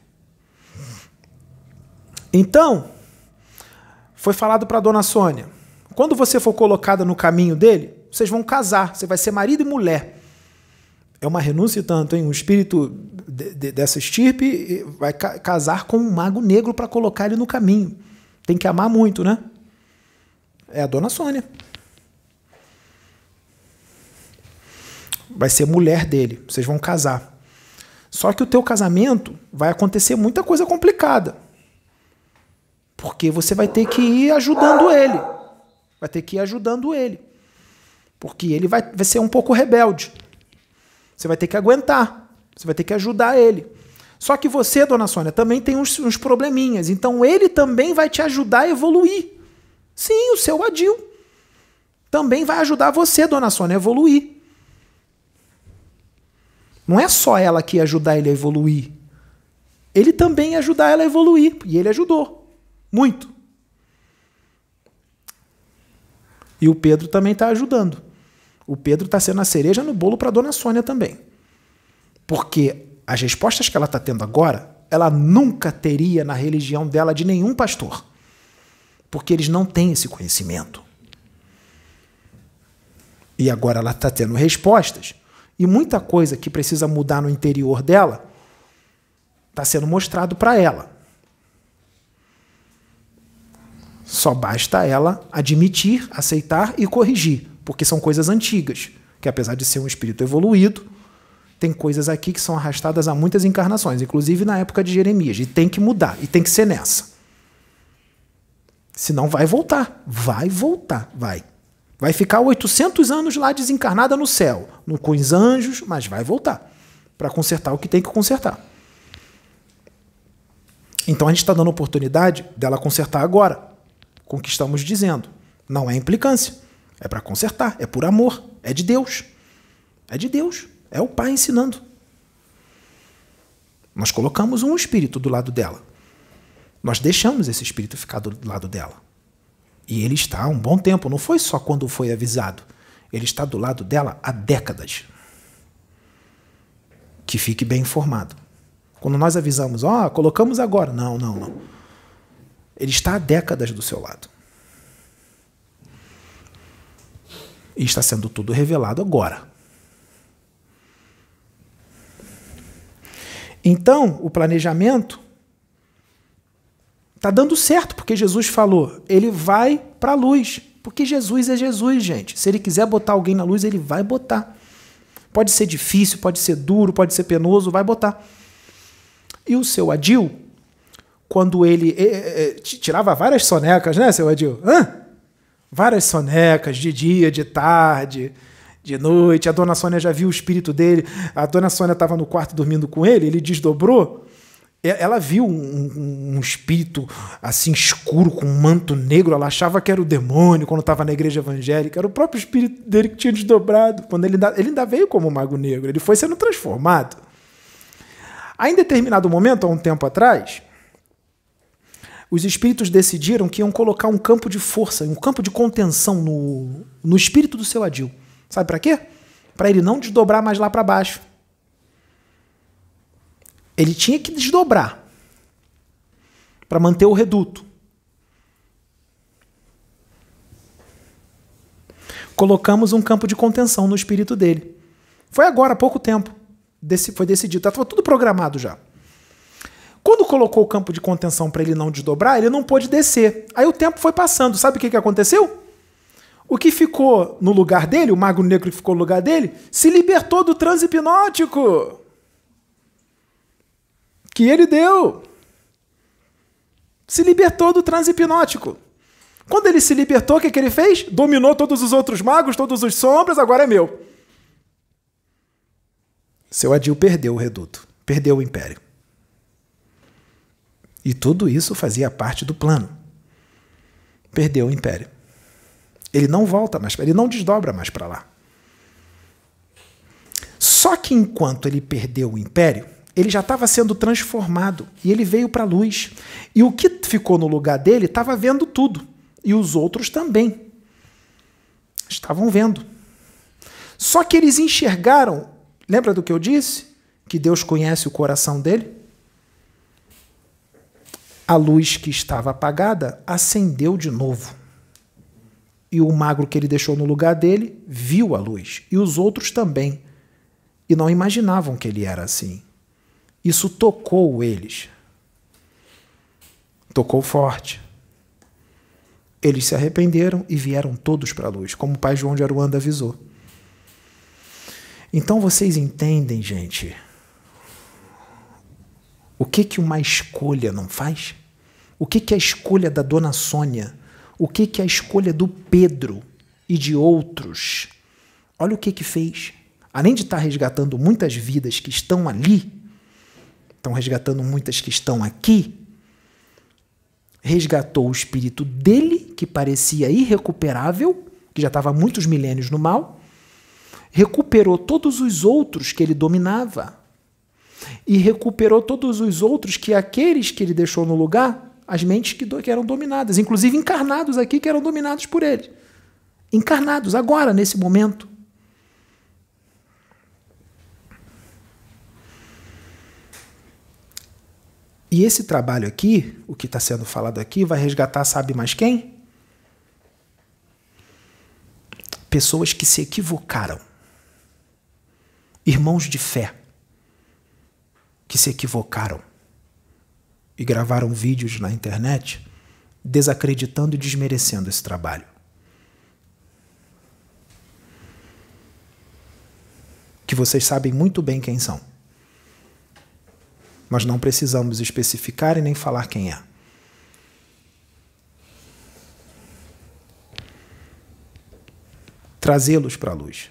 Então, foi falado para a dona Sônia, quando você for colocada no caminho dele, vocês vão casar, você vai ser marido e mulher. É uma renúncia e tanto, hein? Um espírito de, de, dessa estirpe vai ca casar com um mago negro para colocar ele no caminho. Tem que amar muito, né? É a dona Sônia. Vai ser mulher dele, vocês vão casar. Só que o teu casamento vai acontecer muita coisa complicada. Porque você vai ter que ir ajudando ele. Vai ter que ir ajudando ele. Porque ele vai, vai ser um pouco rebelde. Você vai ter que aguentar. Você vai ter que ajudar ele. Só que você, dona Sônia, também tem uns, uns probleminhas. Então ele também vai te ajudar a evoluir. Sim, o seu Adil. Também vai ajudar você, dona Sônia, a evoluir. Não é só ela que ia ajudar ele a evoluir. Ele também ia ajudar ela a evoluir. E ele ajudou. Muito. E o Pedro também está ajudando. O Pedro está sendo a cereja no bolo para a dona Sônia também. Porque as respostas que ela está tendo agora, ela nunca teria na religião dela de nenhum pastor. Porque eles não têm esse conhecimento. E agora ela está tendo respostas. E muita coisa que precisa mudar no interior dela está sendo mostrado para ela. Só basta ela admitir, aceitar e corrigir, porque são coisas antigas, que apesar de ser um espírito evoluído, tem coisas aqui que são arrastadas há muitas encarnações, inclusive na época de Jeremias, e tem que mudar, e tem que ser nessa. Senão vai voltar, vai voltar, vai. Vai ficar oitocentos anos lá desencarnada no céu, no, com os anjos, mas vai voltar, para consertar o que tem que consertar. Então a gente está dando oportunidade dela consertar agora, com o que estamos dizendo. Não é implicância. É para consertar. É por amor. É de Deus. É de Deus. É o Pai ensinando. Nós colocamos um espírito do lado dela. Nós deixamos esse espírito ficar do lado dela. E ele está há um bom tempo. Não foi só quando foi avisado. Ele está do lado dela há décadas. Que fique bem informado. Quando nós avisamos, ó, oh, colocamos agora. Não, não, não. Ele está há décadas do seu lado. E está sendo tudo revelado agora. Então, o planejamento está dando certo, porque Jesus falou, ele vai para a luz. Porque Jesus é Jesus, gente. Se ele quiser botar alguém na luz, ele vai botar. Pode ser difícil, pode ser duro, pode ser penoso, vai botar. E o seu Adil, quando ele é, é, tirava várias sonecas, né, seu Adil? Hã? Várias sonecas, de dia, de tarde, de noite. A dona Sônia já viu o espírito dele. A dona Sônia estava no quarto dormindo com ele, ele desdobrou. Ela viu um, um espírito assim escuro, com um manto negro. Ela achava que era o demônio quando estava na igreja evangélica. Era o próprio espírito dele que tinha desdobrado. Quando ele, ainda, ele ainda veio como mago negro. Ele foi sendo transformado. Aí, em determinado momento, há um tempo atrás, os espíritos decidiram que iam colocar um campo de força, um campo de contenção no, no espírito do seu Adil. Sabe para quê? Para ele não desdobrar mais lá para baixo. Ele tinha que desdobrar para manter o reduto. Colocamos um campo de contenção no espírito dele. Foi agora, há pouco tempo. Foi decidido. Estava tudo programado já. Quando colocou o campo de contenção para ele não desdobrar, ele não pôde descer. Aí o tempo foi passando. Sabe o que, que aconteceu? O que ficou no lugar dele, o mago negro que ficou no lugar dele, se libertou do transe hipnótico que ele deu. Se libertou do transe hipnótico. Quando ele se libertou, o que, que ele fez? Dominou todos os outros magos, todos os sombras, agora é meu. Seu Adil perdeu o reduto, perdeu o império. E tudo isso fazia parte do plano. Perdeu o império. Ele não volta mais, ele não desdobra mais para lá. Só que enquanto ele perdeu o império, ele já estava sendo transformado e ele veio para a luz. E o que ficou no lugar dele estava vendo tudo. E os outros também estavam vendo. Só que eles enxergaram, lembra do que eu disse? Que Deus conhece o coração dele? A luz que estava apagada acendeu de novo. E o magro que ele deixou no lugar dele viu a luz. E os outros também. E não imaginavam que ele era assim. Isso tocou eles. Tocou forte. Eles se arrependeram e vieram todos para a luz, como o pai João de Aruanda avisou. Então vocês entendem, gente, o que que uma escolha não faz? O que que a escolha da dona Sônia? O que que a escolha do Pedro e de outros? Olha o que que fez. Além de estar resgatando muitas vidas que estão ali, estão resgatando muitas que estão aqui, resgatou o espírito dele, que parecia irrecuperável, que já estava há muitos milênios no mal, recuperou todos os outros que ele dominava e recuperou todos os outros que aqueles que ele deixou no lugar, as mentes que, do, que eram dominadas, inclusive encarnados aqui que eram dominados por ele. Encarnados, agora, nesse momento. E esse trabalho aqui, o que está sendo falado aqui, vai resgatar, sabe mais quem? Pessoas que se equivocaram. Irmãos de fé que se equivocaram e gravaram vídeos na internet desacreditando e desmerecendo esse trabalho. Que vocês sabem muito bem quem são. Nós não precisamos especificar e nem falar quem é. Trazê-los para a luz.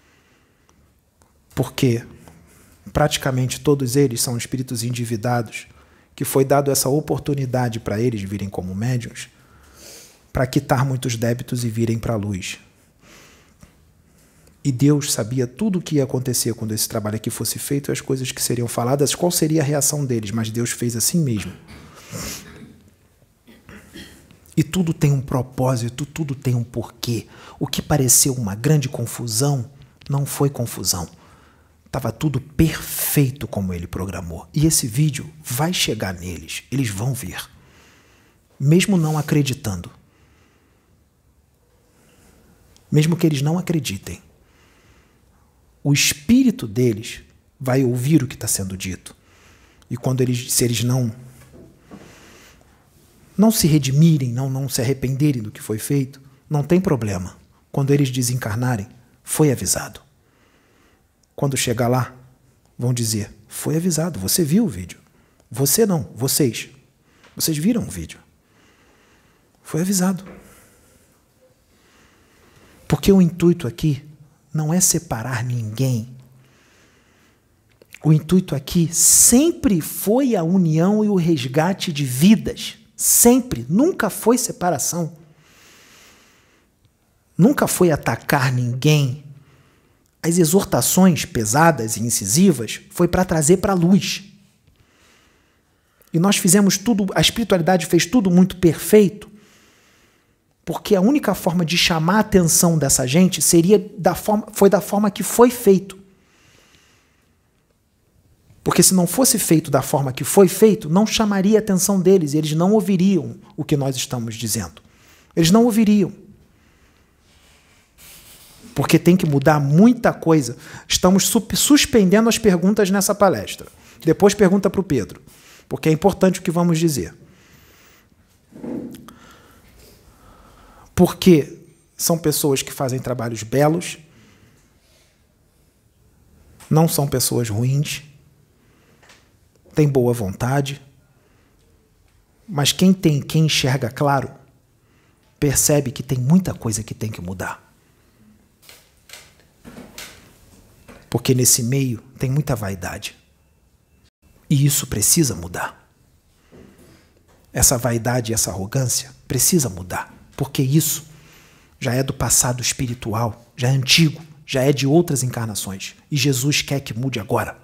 Porque praticamente todos eles são espíritos endividados, que foi dado essa oportunidade para eles virem como médiuns, para quitar muitos débitos e virem para a luz. E Deus sabia tudo o que ia acontecer quando esse trabalho aqui fosse feito, as coisas que seriam faladas, qual seria a reação deles, mas Deus fez assim mesmo. E tudo tem um propósito, tudo tem um porquê. O que pareceu uma grande confusão, não foi confusão. Estava tudo perfeito como ele programou. E esse vídeo vai chegar neles, eles vão ver. Mesmo não acreditando. Mesmo que eles não acreditem. O espírito deles vai ouvir o que está sendo dito. E quando eles, se eles não, não se redimirem, não, não se arrependerem do que foi feito, não tem problema. Quando eles desencarnarem, foi avisado. Quando chegar lá, vão dizer, foi avisado, você viu o vídeo. Você não, vocês. Vocês viram o vídeo. Foi avisado. Porque o intuito aqui não é separar ninguém. O intuito aqui sempre foi a união e o resgate de vidas. Sempre. Nunca foi separação. Nunca foi atacar ninguém. As exortações pesadas e incisivas foi para trazer para a luz. E nós fizemos tudo, a espiritualidade fez tudo muito perfeito, porque a única forma de chamar a atenção dessa gente seria da forma, foi da forma que foi feito. Porque se não fosse feito da forma que foi feito, não chamaria a atenção deles, e eles não ouviriam o que nós estamos dizendo. Eles não ouviriam. Porque tem que mudar muita coisa. Estamos suspendendo as perguntas nessa palestra. Depois pergunta para o Pedro, porque é importante o que vamos dizer. Porque são pessoas que fazem trabalhos belos, não são pessoas ruins, têm boa vontade, mas quem tem, quem enxerga claro, percebe que tem muita coisa que tem que mudar. Porque nesse meio tem muita vaidade. E isso precisa mudar. Essa vaidade e essa arrogância precisa mudar. Porque isso já é do passado espiritual, já é antigo, já é de outras encarnações. E Jesus quer que mude agora.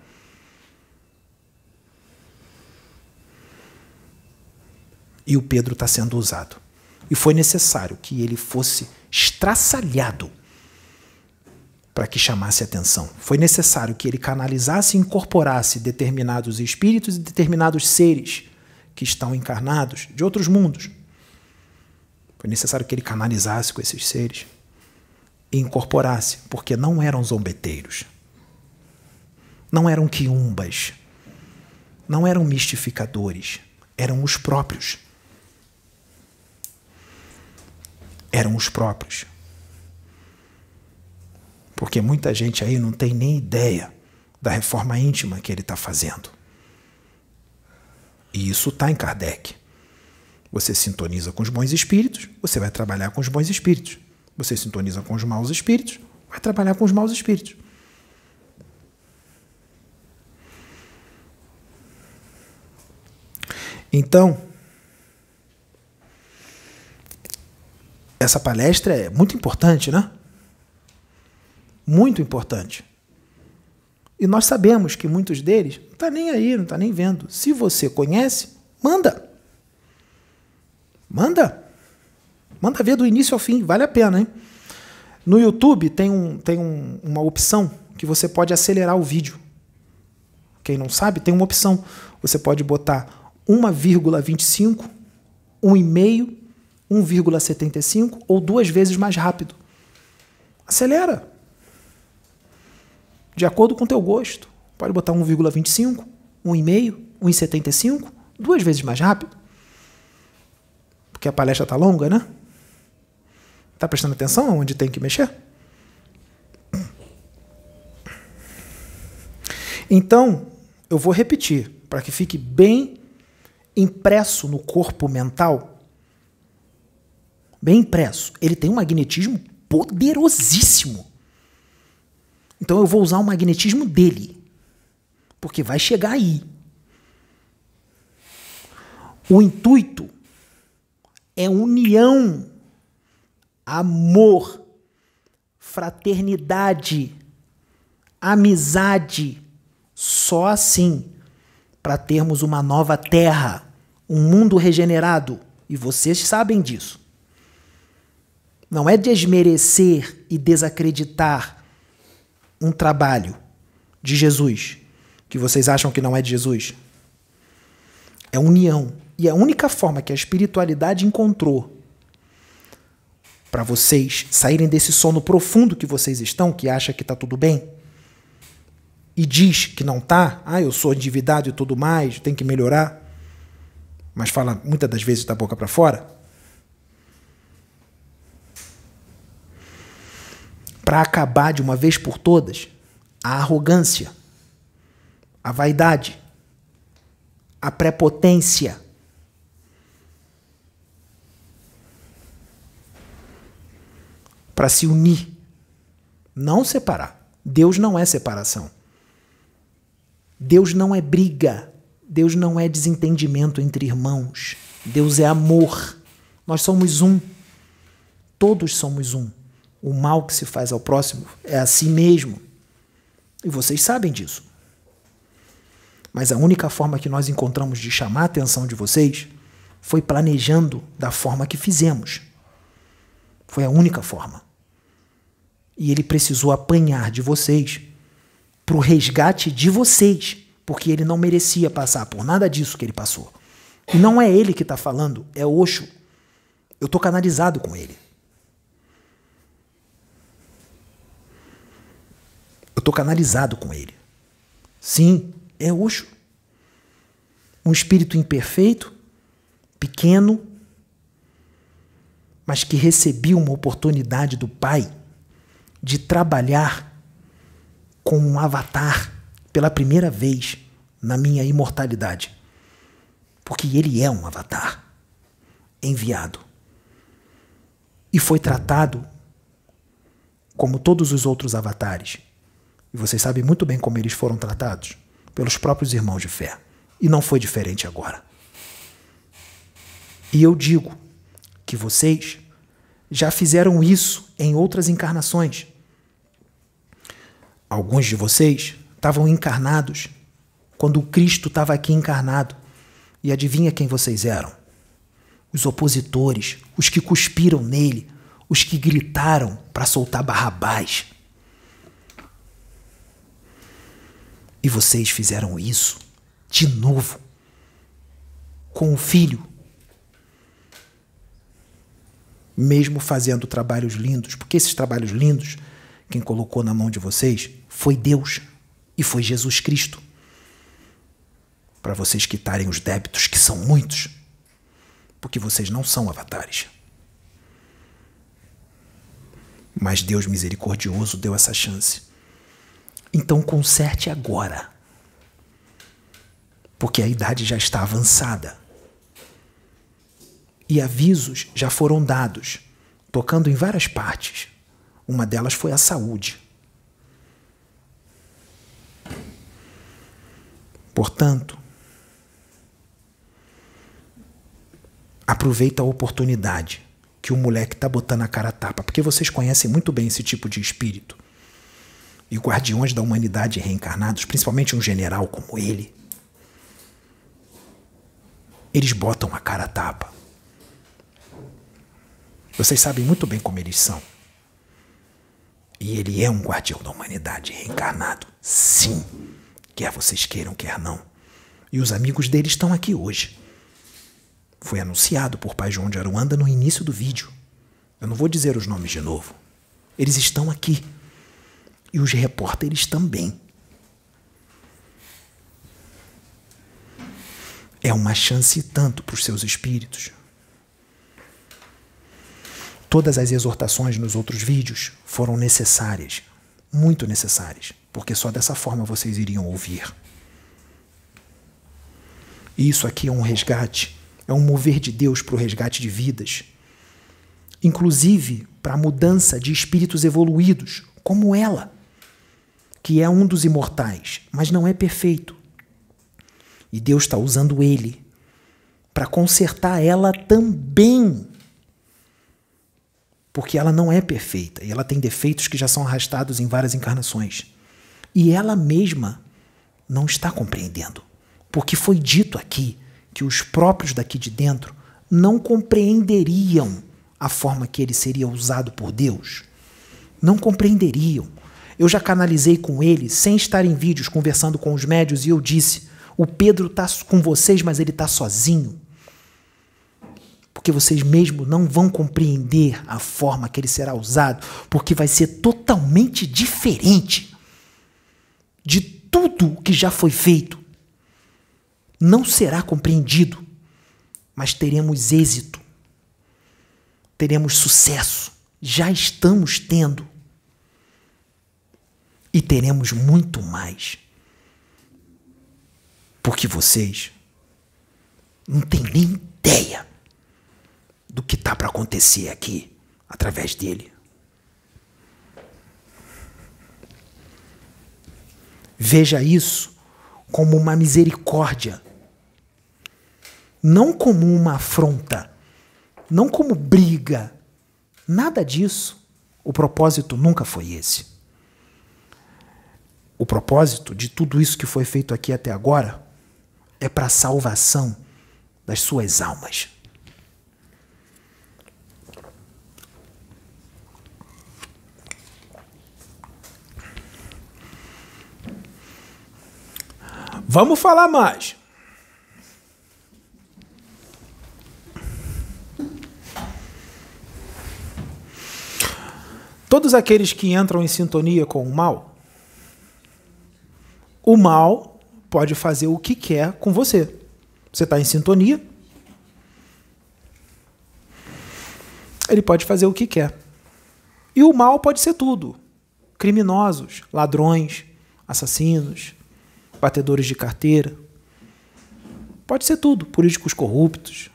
E o Pedro está sendo usado. E foi necessário que ele fosse estraçalhado para que chamasse atenção. Foi necessário que ele canalizasse e incorporasse determinados espíritos e determinados seres que estão encarnados de outros mundos. Foi necessário que ele canalizasse com esses seres e incorporasse, porque não eram zombeteiros, não eram quiumbas, não eram mistificadores, eram os próprios. Eram os próprios. Porque muita gente aí não tem nem ideia da reforma íntima que ele está fazendo. E isso está em Kardec. Você sintoniza com os bons espíritos, você vai trabalhar com os bons espíritos. Você sintoniza com os maus espíritos, vai trabalhar com os maus espíritos. Então, essa palestra é muito importante, né? Muito importante. E nós sabemos que muitos deles não estão nem aí, não estão nem vendo. Se você conhece, manda. Manda. Manda ver do início ao fim, vale a pena, hein? No YouTube tem, um, tem um, uma opção que você pode acelerar o vídeo. Quem não sabe, tem uma opção. Você pode botar um vírgula vinte e cinco, um vírgula cinco, um vírgula setenta e cinco ou duas vezes mais rápido. Acelera. De acordo com o teu gosto. Pode botar um vírgula vinte e cinco, um vírgula cinco, um vírgula setenta e cinco, duas vezes mais rápido. Porque a palestra está longa, né? Está prestando atenção onde tem que mexer? Então, eu vou repetir, para que fique bem impresso no corpo mental. Bem impresso. Ele tem um magnetismo poderosíssimo. Então eu vou usar o magnetismo dele. Porque vai chegar aí. O intuito é união, amor, fraternidade, amizade. Só assim, para termos uma nova terra, um mundo regenerado. E vocês sabem disso. Não é desmerecer e desacreditar um trabalho de Jesus, que vocês acham que não é de Jesus. É união. E a única forma que a espiritualidade encontrou para vocês saírem desse sono profundo que vocês estão, que acha que está tudo bem, e diz que não está, ah, eu sou endividado e tudo mais, tem que melhorar, mas fala muitas das vezes da boca para fora, para acabar de uma vez por todas a arrogância, a vaidade, a prepotência, para se unir, não separar. Deus não é separação. Deus não é briga. Deus não é desentendimento entre irmãos. Deus é amor. Nós somos um. Todos somos um. O mal que se faz ao próximo é a si mesmo. E vocês sabem disso. Mas a única forma que nós encontramos de chamar a atenção de vocês foi planejando da forma que fizemos. Foi a única forma. E ele precisou apanhar de vocês para o resgate de vocês, porque ele não merecia passar por nada disso que ele passou. E não é ele que está falando, é Osho. Eu estou canalizado com ele. Eu estou canalizado com ele. Sim, é Osho. Um espírito imperfeito, pequeno, mas que recebia uma oportunidade do Pai de trabalhar com um avatar pela primeira vez na minha imortalidade. Porque ele é um avatar enviado. E foi tratado como todos os outros avatares. E vocês sabem muito bem como eles foram tratados pelos próprios irmãos de fé. E não foi diferente agora. E eu digo que vocês já fizeram isso em outras encarnações. Alguns de vocês estavam encarnados quando o Cristo estava aqui encarnado. E adivinha quem vocês eram? os opositores, os que cuspiram nele, os que gritaram para soltar Barrabás. E vocês fizeram isso de novo com o filho. Mesmo fazendo trabalhos lindos, porque esses trabalhos lindos, quem colocou na mão de vocês foi Deus e foi Jesus Cristo. Para vocês quitarem os débitos, que são muitos, porque vocês não são avatares. Mas Deus misericordioso deu essa chance. Então conserte agora, porque a idade já está avançada. E avisos já foram dados, tocando em várias partes. Uma delas foi a saúde. Portanto, aproveita a oportunidade que o moleque está botando a cara a tapa, porque vocês conhecem muito bem esse tipo de espírito. E guardiões da humanidade reencarnados, principalmente um general como ele, eles botam a cara a tapa. Vocês sabem muito bem como eles são. E ele é um guardião da humanidade reencarnado. Sim, quer vocês queiram, quer não. E os amigos dele estão aqui hoje. Foi anunciado por Pai João de Aruanda no início do vídeo. Eu não vou dizer os nomes de novo. Eles estão aqui. E os repórteres também. É uma chance tanto para os seus espíritos. Todas as exortações nos outros vídeos foram necessárias, muito necessárias, porque só dessa forma vocês iriam ouvir. E isso aqui é um resgate, é um mover de Deus para o resgate de vidas, inclusive para a mudança de espíritos evoluídos, como ela, que é um dos imortais, mas não é perfeito. E Deus está usando ele para consertar ela também. Porque ela não é perfeita e ela tem defeitos que já são arrastados em várias encarnações. E ela mesma não está compreendendo. Porque foi dito aqui que os próprios daqui de dentro não compreenderiam a forma que ele seria usado por Deus. Não compreenderiam. Eu já canalizei com ele, sem estar em vídeos, conversando com os médios, e eu disse, o Pedro está com vocês, mas ele está sozinho. Porque vocês mesmo não vão compreender a forma que ele será usado, porque vai ser totalmente diferente de tudo o que já foi feito. Não será compreendido, mas teremos êxito, teremos sucesso, já estamos tendo e teremos muito mais, porque vocês não têm nem ideia do que está para acontecer aqui, através dele. Veja isso como uma misericórdia, não como uma afronta, não como briga, nada disso. O propósito nunca foi esse. O propósito de tudo isso que foi feito aqui até agora é para a salvação das suas almas. Vamos falar mais. Todos aqueles que entram em sintonia com o mal, o mal pode fazer o que quer com você. Você está em sintonia, ele pode fazer o que quer. E o mal pode ser tudo. Criminosos, ladrões, assassinos, batedores de carteira. Pode ser tudo. Políticos corruptos.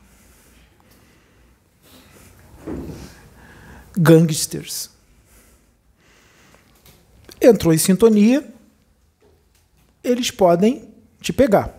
Gangsters. Entrou em sintonia, eles podem te pegar.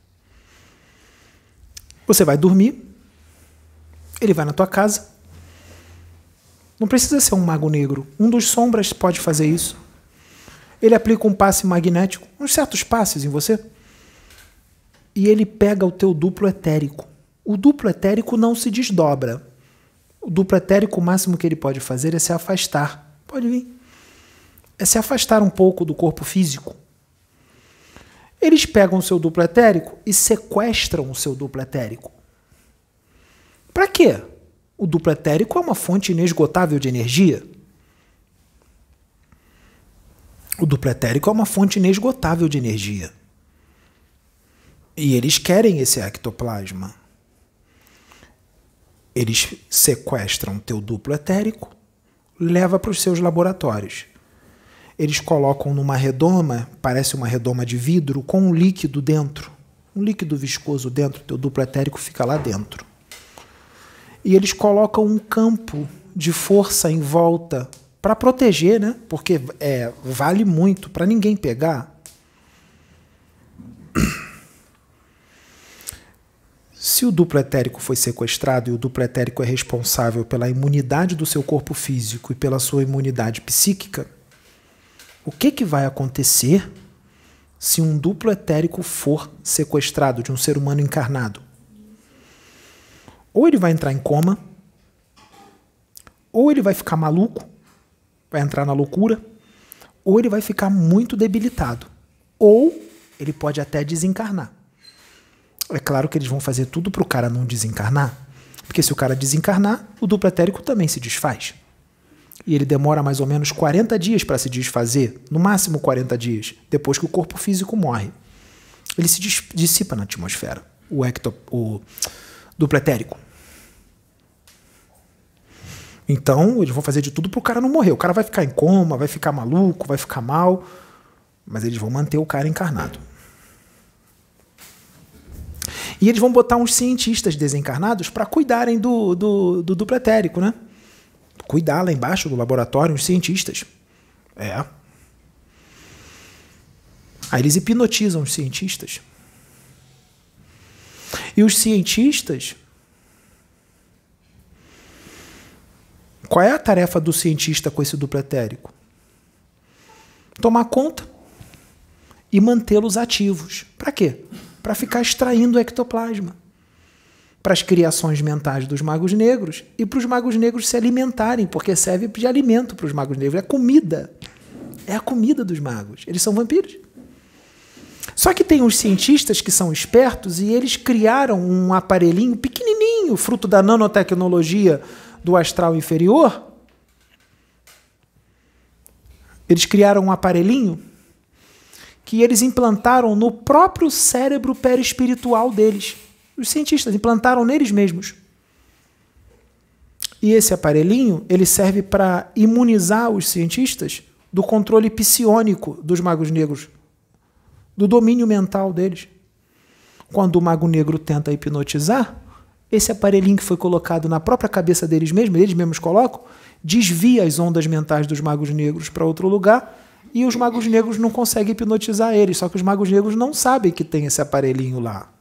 Você vai dormir, ele vai na tua casa. Não precisa ser um mago negro. Um dos sombras pode fazer isso. Ele aplica um passe magnético, uns certos passes em você, e ele pega o teu duplo etérico, O duplo etérico não se desdobra. O duplo etérico, o máximo que ele pode fazer é se afastar. Pode vir. É se afastar um pouco do corpo físico. Eles pegam o seu duplo etérico e sequestram o seu duplo etérico. Para quê? O duplo etérico é uma fonte inesgotável de energia. O duplo etérico é uma fonte inesgotável de energia. E eles querem esse ectoplasma. Eles sequestram teu duplo etérico, leva para os seus laboratórios. Eles colocam numa redoma, parece uma redoma de vidro, com um líquido dentro. Um líquido viscoso dentro, teu duplo etérico fica lá dentro. E eles colocam um campo de força em volta para proteger, né? Porque é, vale muito para ninguém pegar. Se o duplo etérico foi sequestrado e o duplo etérico é responsável pela imunidade do seu corpo físico e pela sua imunidade psíquica, o que, que vai acontecer se um duplo etérico for sequestrado de um ser humano encarnado? Ou ele vai entrar em coma, ou ele vai ficar maluco, vai entrar na loucura, ou ele vai ficar muito debilitado, ou ele pode até desencarnar. É claro que eles vão fazer tudo para o cara não desencarnar, porque se o cara desencarnar, o duplo etérico também se desfaz. E ele demora mais ou menos quarenta dias para se desfazer, no máximo quarenta dias, depois que o corpo físico morre. Ele se dissipa na atmosfera, o, ecto, o duplo etérico. Então, eles vão fazer de tudo para o cara não morrer. O cara vai ficar em coma, vai ficar maluco, vai ficar mal, mas eles vão manter o cara encarnado. E eles vão botar uns cientistas desencarnados para cuidarem do, do, do duplo etérico, né? Cuidar lá embaixo do laboratório, uns cientistas. É. Aí eles hipnotizam os cientistas. E os cientistas... Qual é a tarefa do cientista com esse duplo etérico? Tomar conta e mantê-los ativos. Para quê? Para ficar extraindo o ectoplasma. Para as criações mentais dos magos negros e para os magos negros se alimentarem, porque serve de alimento para os magos negros. É comida. É a comida dos magos. Eles são vampiros. Só que tem uns cientistas que são espertos e eles criaram um aparelhinho pequenininho, fruto da nanotecnologia do astral inferior. Eles criaram um aparelhinho que eles implantaram no próprio cérebro perispiritual deles. Os cientistas implantaram neles mesmos. E esse aparelhinho, ele serve para imunizar os cientistas do controle psiônico dos magos negros, do domínio mental deles. Quando o mago negro tenta hipnotizar, esse aparelhinho que foi colocado na própria cabeça deles mesmos, eles mesmos colocam, desvia as ondas mentais dos magos negros para outro lugar e os magos negros não conseguem hipnotizar eles. Só que os magos negros não sabem que tem esse aparelhinho lá.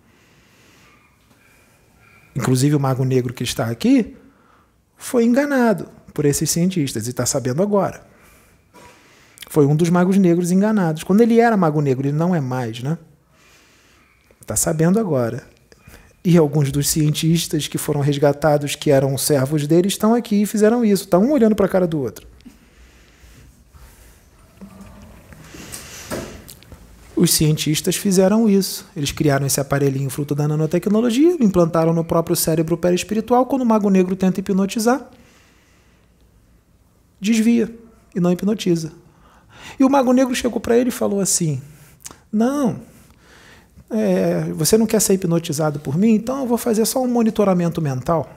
Inclusive o mago negro que está aqui foi enganado por esses cientistas e está sabendo agora. Foi um dos magos negros enganados. Quando ele era mago negro, ele não é mais, né? Está sabendo agora. E alguns dos cientistas que foram resgatados, que eram servos dele, estão aqui e fizeram isso. Está um olhando para a cara do outro. Os cientistas fizeram isso. Eles criaram esse aparelhinho fruto da nanotecnologia, implantaram no próprio cérebro perispiritual. Quando o mago negro tenta hipnotizar, desvia e não hipnotiza. E o mago negro chegou para ele e falou assim: não, é, você não quer ser hipnotizado por mim? Então eu vou fazer só um monitoramento mental.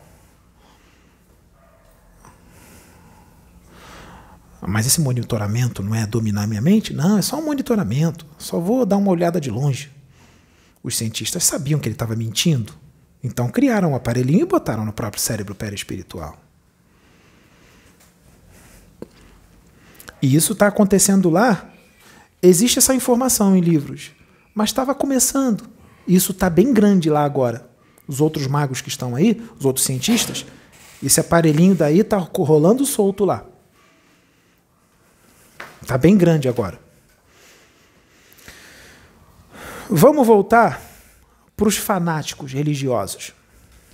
Mas esse monitoramento não é dominar minha mente? Não, é só um monitoramento. Só vou dar uma olhada de longe. Os cientistas sabiam que ele estava mentindo. Então criaram um aparelhinho e botaram no próprio cérebro perispiritual. E isso está acontecendo lá. Existe essa informação em livros. Mas estava começando. Isso está bem grande lá agora. Os outros magos que estão aí, os outros cientistas, esse aparelhinho daí está rolando solto lá. Está bem grande agora. Vamos voltar para os fanáticos religiosos.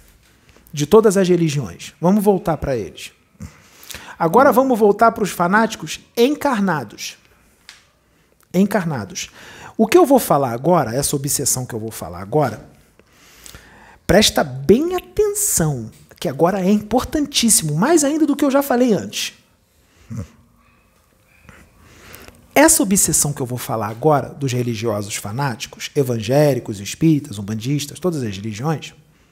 de todas as religiões. Vamos voltar para eles. Agora vamos voltar para os fanáticos encarnados. Encarnados. O que eu vou falar agora, essa obsessão que eu vou falar agora, presta bem atenção, que agora é importantíssimo, mais ainda do que eu já falei antes. Essa obsessão que eu vou falar agora dos religiosos fanáticos, evangélicos, espíritas, umbandistas, todas as religiões,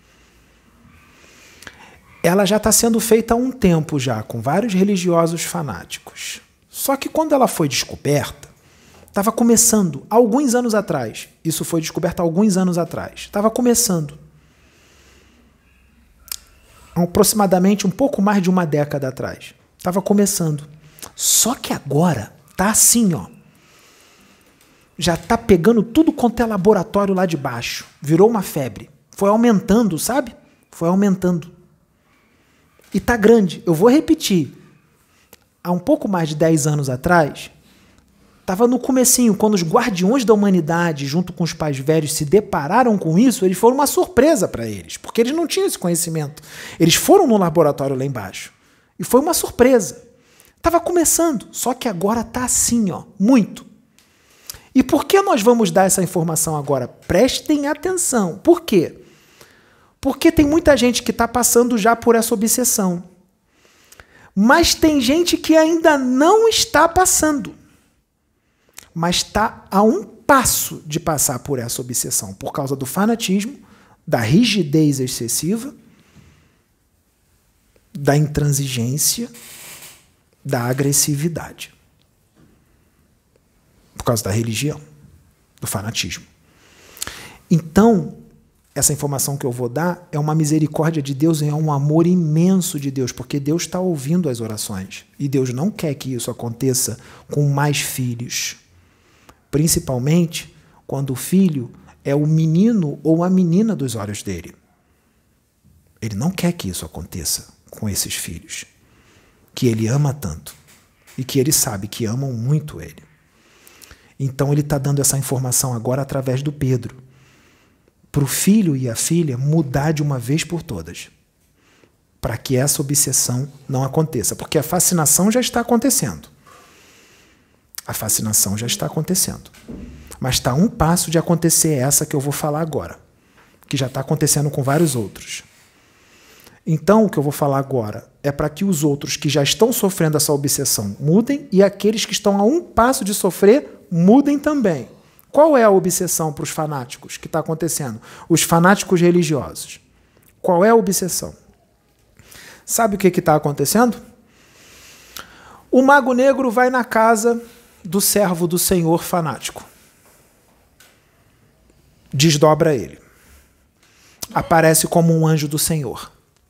ela já está sendo feita há um tempo já, com vários religiosos fanáticos. Só que quando ela foi descoberta, estava começando, alguns anos atrás, isso foi descoberto há alguns anos atrás, estava começando. Aproximadamente um pouco mais de uma década atrás. Estava começando. Só que agora tá assim, ó. Já tá pegando tudo quanto é laboratório lá de baixo. Virou uma febre. Foi aumentando, sabe? Foi aumentando. E tá grande. Eu vou repetir. Há um pouco mais de dez anos atrás, estava no comecinho, quando os guardiões da humanidade, junto com os pais velhos, se depararam com isso, eles foram uma surpresa para eles, porque eles não tinham esse conhecimento. Eles foram no laboratório lá embaixo. E foi uma surpresa. Estava começando, só que agora está assim, ó, muito. E por que nós vamos dar essa informação agora? Prestem atenção. Por quê? Porque tem muita gente que está passando já por essa obsessão. Mas tem gente que ainda não está passando. Mas está a um passo de passar por essa obsessão, por causa do fanatismo, da rigidez excessiva, da intransigência, da agressividade. Por causa da religião, do fanatismo. Então, essa informação que eu vou dar é uma misericórdia de Deus e é um amor imenso de Deus, porque Deus está ouvindo as orações. E Deus não quer que isso aconteça com mais filhos. Principalmente quando o filho é o menino ou a menina dos olhos dele. Ele não quer que isso aconteça com esses filhos, que ele ama tanto e que ele sabe que amam muito ele. Então ele está dando essa informação agora através do Pedro, para o filho e a filha mudar de uma vez por todas, para que essa obsessão não aconteça, porque a fascinação já está acontecendo. A fascinação já está acontecendo. Mas está a um passo de acontecer essa que eu vou falar agora, que já está acontecendo com vários outros. Então, o que eu vou falar agora é para que os outros que já estão sofrendo essa obsessão mudem e aqueles que estão a um passo de sofrer mudem também. Qual é a obsessão para os fanáticos que está acontecendo? Os fanáticos religiosos. Qual é a obsessão? Sabe o que está acontecendo? O mago negro vai na casa do servo do Senhor fanático. Desdobra ele. Aparece como um anjo do Senhor.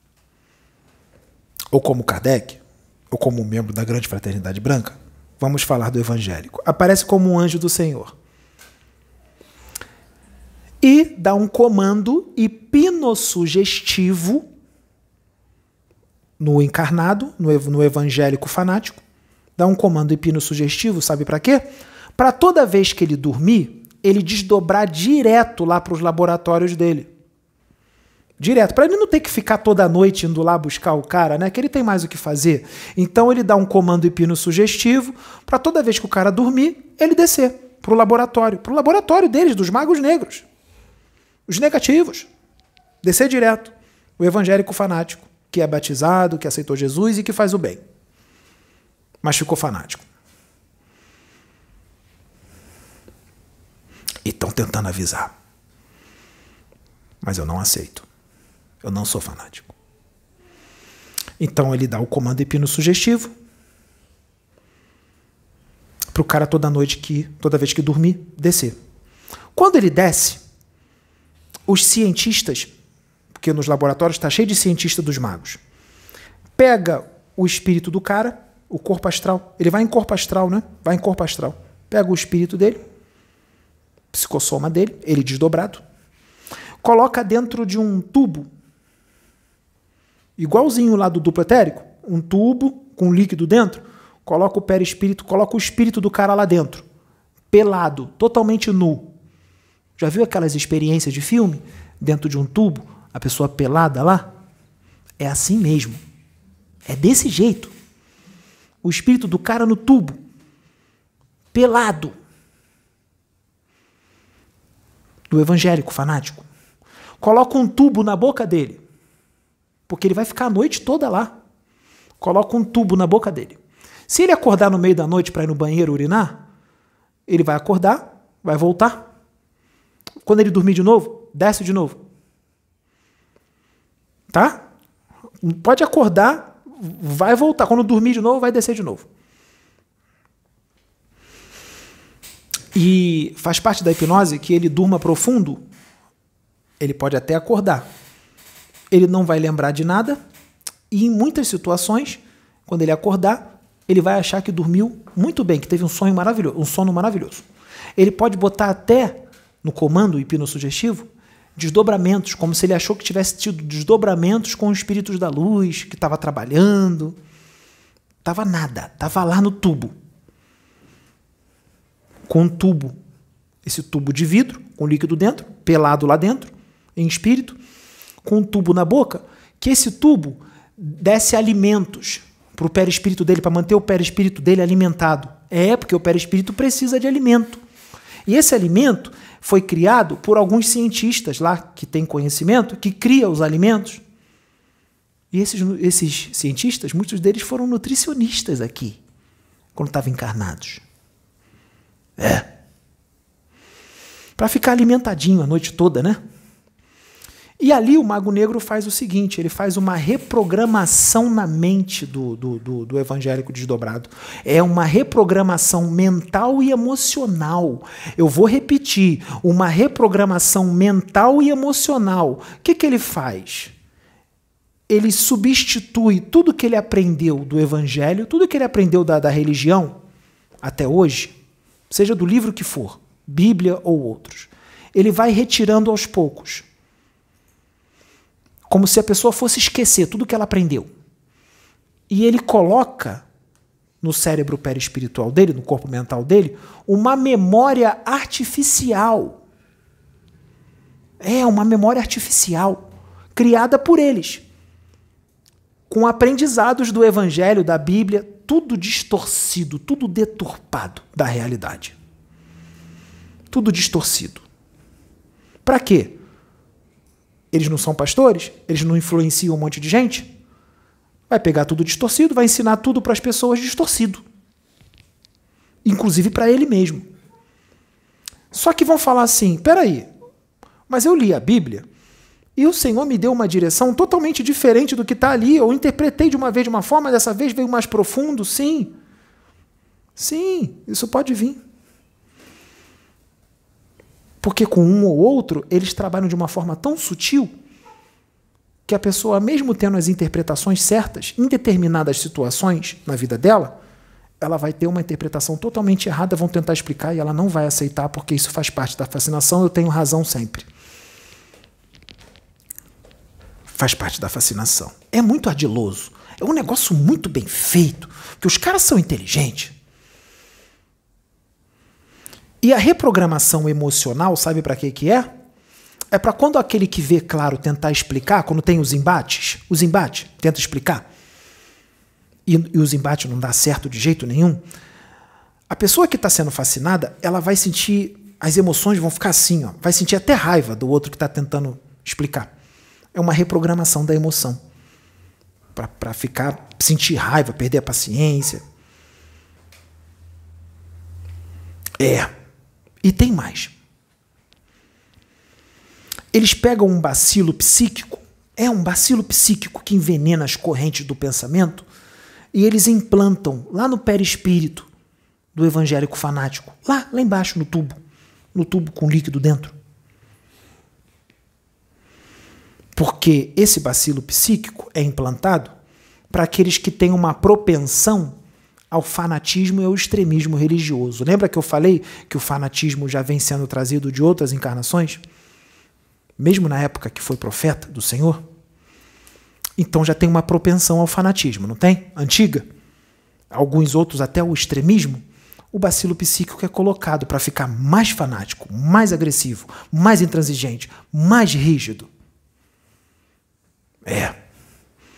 Ou como Kardec, ou como um membro da Grande Fraternidade Branca. Vamos falar do evangélico. Aparece como um anjo do Senhor. E dá um comando hipnossugestivo no encarnado, no evangélico fanático. Dá um comando hipnossugestivo, sabe para quê? Para toda vez que ele dormir, ele desdobrar direto lá para os laboratórios dele. Direto, para ele não ter que ficar toda noite indo lá buscar o cara, né? Que ele tem mais o que fazer. Então ele dá um comando hipnossugestivo para toda vez que o cara dormir, ele descer para o laboratório. Para o laboratório deles, dos magos negros. Os negativos. Descer direto. O evangélico fanático, que é batizado, que aceitou Jesus e que faz o bem. Mas ficou fanático. E estão tentando avisar. Mas eu não aceito. Eu não sou fanático. Então ele dá o comando hipnossugestivo para o cara toda noite, que, toda vez que dormir, descer. Quando ele desce, os cientistas, porque nos laboratórios está cheio de cientistas dos magos, pega o espírito do cara, o corpo astral, ele vai em corpo astral, né? Vai em corpo astral. Pega o espírito dele, psicossoma dele, ele desdobrado, coloca dentro de um tubo, igualzinho lá do duplo etérico, um tubo com líquido dentro, coloca o perispírito, coloca o espírito do cara lá dentro, pelado, totalmente nu. Já viu aquelas experiências de filme? Dentro de um tubo, a pessoa pelada lá? É assim mesmo. É desse jeito. O espírito do cara no tubo, pelado, do evangélico fanático. Coloca um tubo na boca dele, porque ele vai ficar a noite toda lá. Coloca um tubo na boca dele. Se ele acordar no meio da noite para ir no banheiro urinar, ele vai acordar, vai voltar. Quando ele dormir de novo, desce de novo. Tá? Pode acordar, vai voltar. Quando dormir de novo, vai descer de novo. E faz parte da hipnose que ele durma profundo. Ele pode até acordar. Ele não vai lembrar de nada. E em muitas situações, quando ele acordar, ele vai achar que dormiu muito bem, que teve um sonho maravilhoso, um sono maravilhoso. Ele pode botar até no comando hipnossugestivo desdobramentos, como se ele achou que tivesse tido desdobramentos com os espíritos da luz, que estava trabalhando. Estava nada, estava lá no tubo. Com um tubo, esse tubo de vidro, com líquido dentro, pelado lá dentro, em espírito, com um tubo na boca, que esse tubo desse alimentos para o perispírito dele, para manter o perispírito dele alimentado. É, porque o perispírito precisa de alimento. E esse alimento foi criado por alguns cientistas lá, que têm conhecimento, que cria os alimentos. E esses, esses cientistas, muitos deles foram nutricionistas aqui, quando estavam encarnados. É. Para ficar alimentadinho a noite toda, né? E ali o Mago Negro faz o seguinte, ele faz uma reprogramação na mente do, do, do, do evangélico desdobrado. É uma reprogramação mental e emocional. Eu vou repetir, uma reprogramação mental e emocional. O que, que ele faz? Ele substitui tudo que ele aprendeu do evangelho, tudo que ele aprendeu da, da religião até hoje, seja do livro que for, Bíblia ou outros. Ele vai retirando aos poucos. Como se a pessoa fosse esquecer tudo que ela aprendeu. E ele coloca no cérebro perispiritual dele, no corpo mental dele, uma memória artificial. É, uma memória artificial, criada por eles. Com aprendizados do evangelho, da Bíblia, tudo distorcido, tudo deturpado da realidade. Tudo distorcido. Para quê? Eles não são pastores? Eles não influenciam um monte de gente? Vai pegar tudo distorcido, vai ensinar tudo para as pessoas distorcido. Inclusive para ele mesmo. Só que vão falar assim, peraí, mas eu li a Bíblia e o Senhor me deu uma direção totalmente diferente do que está ali. Eu interpretei de uma vez de uma forma, dessa vez veio mais profundo. Sim. Sim, isso pode vir. Porque com um ou outro, eles trabalham de uma forma tão sutil que a pessoa, mesmo tendo as interpretações certas, em determinadas situações na vida dela, ela vai ter uma interpretação totalmente errada, vão tentar explicar e ela não vai aceitar porque isso faz parte da fascinação, eu tenho razão sempre. Faz parte da fascinação. É muito ardiloso, é um negócio muito bem feito, porque os caras são inteligentes. E a reprogramação emocional, sabe para que que é? É para quando aquele que vê claro tentar explicar, quando tem os embates, os embates, tenta explicar, e, e os embates não dá certo de jeito nenhum, a pessoa que está sendo fascinada, ela vai sentir, as emoções vão ficar assim, ó, vai sentir até raiva do outro que está tentando explicar. É uma reprogramação da emoção. Para ficar, sentir raiva, perder a paciência. É. E tem mais. Eles pegam um bacilo psíquico, é um bacilo psíquico que envenena as correntes do pensamento, e eles implantam lá no perispírito do evangélico fanático, lá, lá embaixo no tubo, no tubo com líquido dentro. Porque esse bacilo psíquico é implantado para aqueles que têm uma propensão ao fanatismo e ao extremismo religioso. Lembra que eu falei que o fanatismo já vem sendo trazido de outras encarnações? Mesmo na época que foi profeta do Senhor? Então já tem uma propensão ao fanatismo, não tem? Antiga? Alguns outros até o extremismo. O bacilo psíquico é colocado para ficar mais fanático, mais agressivo, mais intransigente, mais rígido. É.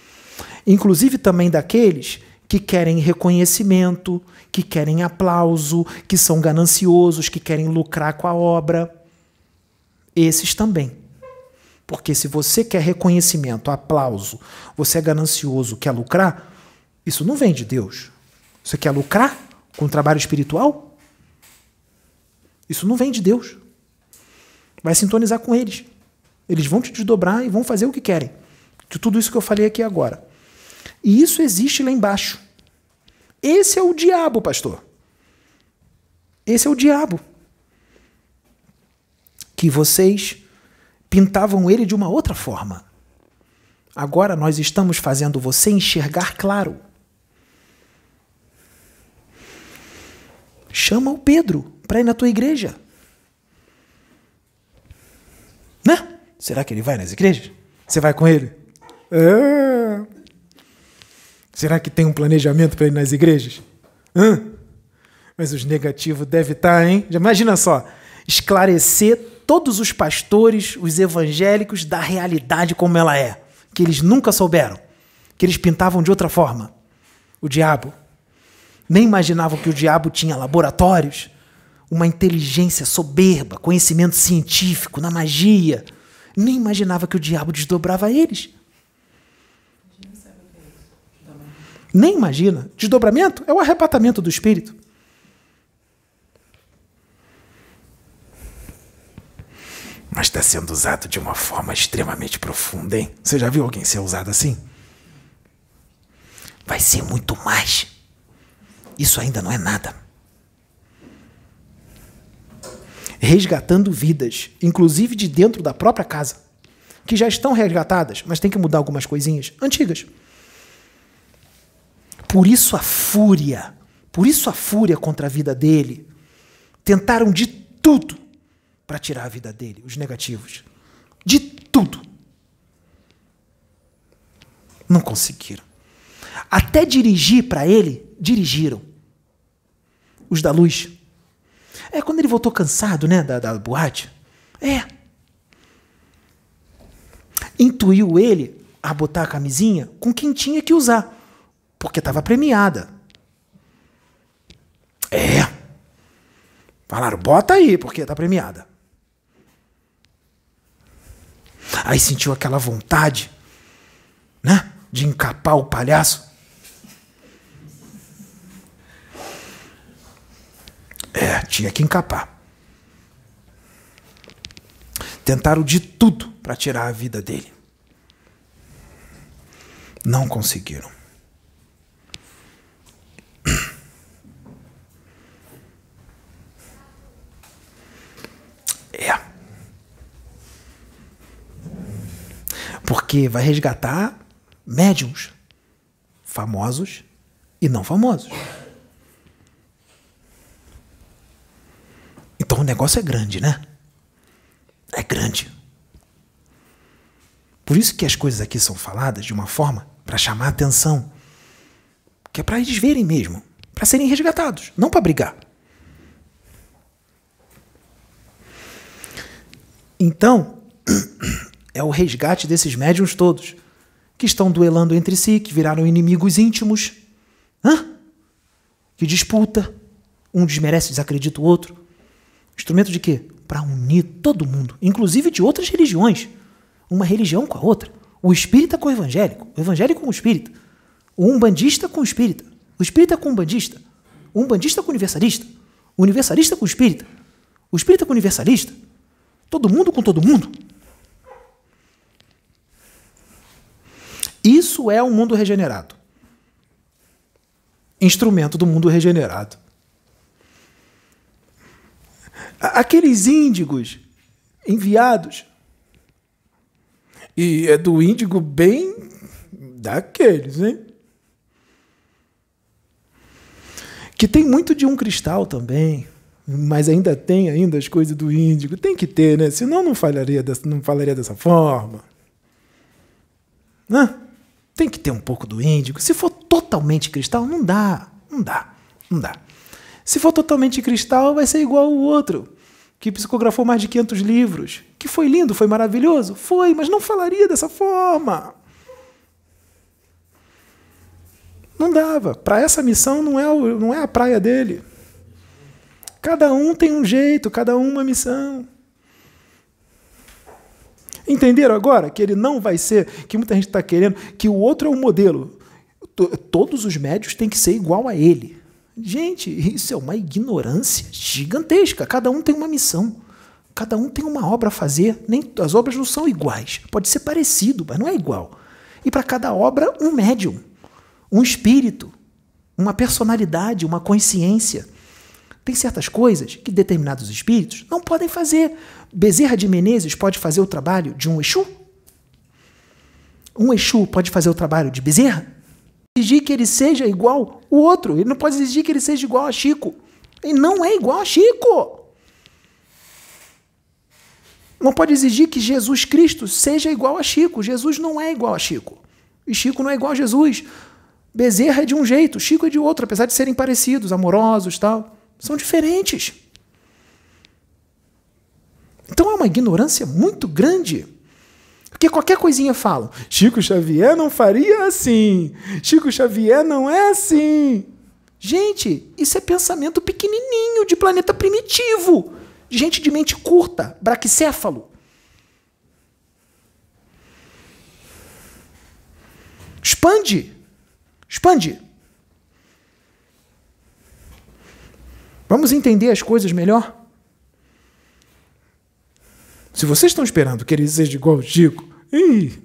Inclusive também daqueles que querem reconhecimento, que querem aplauso, que são gananciosos, que querem lucrar com a obra. Esses também. Porque se você quer reconhecimento, aplauso, você é ganancioso, quer lucrar, isso não vem de Deus. Você quer lucrar com o trabalho espiritual? Isso não vem de Deus. Vai sintonizar com eles. Eles vão te desdobrar e vão fazer o que querem. De tudo isso que eu falei aqui agora. E isso existe lá embaixo. Esse é o diabo, pastor. Esse é o diabo. Que vocês pintavam ele de uma outra forma. Agora nós estamos fazendo você enxergar claro. Chama o Pedro para ir na tua igreja. Né? Será que ele vai nas igrejas? Você vai com ele? É. Será que tem um planejamento para ir nas igrejas? Hã? Mas os negativos devem estar, hein? Imagina só, esclarecer todos os pastores, os evangélicos, da realidade como ela é. Que eles nunca souberam. Que eles pintavam de outra forma. O diabo. Nem imaginavam que o diabo tinha laboratórios, uma inteligência soberba, conhecimento científico, na magia. Nem imaginava que o diabo desdobrava eles. Nem imagina. Desdobramento é o arrebatamento do espírito. Mas está sendo usado de uma forma extremamente profunda, hein? Você já viu alguém ser usado assim? Vai ser muito mais. Isso ainda não é nada. Resgatando vidas, inclusive de dentro da própria casa, que já estão resgatadas, mas tem que mudar algumas coisinhas antigas. Por isso a fúria, por isso a fúria contra a vida dele. Tentaram de tudo para tirar a vida dele, os negativos. De tudo. Não conseguiram. Até dirigir para ele, dirigiram. Os da luz. É quando ele voltou cansado, né, da, da boate. É. Intuiu ele a botar a camisinha com quem tinha que usar. Porque estava premiada. É. Falaram, bota aí, porque está premiada. Aí sentiu aquela vontade, né, de encapar o palhaço. É, tinha que encapar. Tentaram de tudo para tirar a vida dele. Não conseguiram. É. Porque vai resgatar médiuns famosos e não famosos. Então o negócio é grande, né? É grande. Por isso que as coisas aqui são faladas de uma forma para chamar a atenção. Que é para eles verem mesmo. Para serem resgatados, não para brigar. Então, é o resgate desses médiuns todos, que estão duelando entre si, que viraram inimigos íntimos. Hã? Que disputa. Um desmerece e desacredita o outro. Instrumento de quê? Para unir todo mundo, inclusive de outras religiões. Uma religião com a outra. O espírita com o evangélico, o evangélico com o espírita. O umbandista com o espírita. O espírita com o umbandista. O umbandista com o universalista. O universalista com o espírita. O espírita com o universalista. Todo mundo com todo mundo. Isso é um mundo regenerado. Instrumento do mundo regenerado. Aqueles índigos enviados, e é do índigo bem daqueles, hein? Que tem muito de um cristal também, mas ainda tem ainda as coisas do índigo. Tem que ter, né? Senão não falaria dessa, não falaria dessa forma. Né? Tem que ter um pouco do índigo. Se for totalmente cristal, não dá. Não dá. Não dá. Se for totalmente cristal, vai ser igual o outro, que psicografou mais de quinhentos livros, que foi lindo, foi maravilhoso. Foi, mas não falaria dessa forma. Não dava. Para essa missão não é, o, não é a praia dele. Cada um tem um jeito, cada um uma missão. Entenderam agora que ele não vai ser, que muita gente está querendo, que o outro é o modelo. Todos os médios têm que ser igual a ele. Gente, isso é uma ignorância gigantesca. Cada um tem uma missão. Cada um tem uma obra a fazer. Nem, as obras não são iguais. Pode ser parecido, mas não é igual. E para cada obra, um médium, um espírito, uma personalidade, uma consciência. Tem certas coisas que determinados espíritos não podem fazer. Bezerra de Menezes pode fazer o trabalho de um Exu? Um Exu pode fazer o trabalho de Bezerra? Exigir que ele seja igual o outro. Ele não pode exigir que ele seja igual a Chico. Ele não é igual a Chico. Não pode exigir que Jesus Cristo seja igual a Chico. Jesus não é igual a Chico. E Chico não é igual a Jesus. Bezerra é de um jeito, Chico é de outro, apesar de serem parecidos, amorosos, tal. São diferentes. Então é uma ignorância muito grande. Porque qualquer coisinha falam, Chico Xavier não faria assim, Chico Xavier não é assim. Gente, isso é pensamento pequenininho de planeta primitivo, de gente de mente curta, braquicéfalo. Expande, expande. Vamos entender as coisas melhor? Se vocês estão esperando que ele seja igual ao Chico, ih,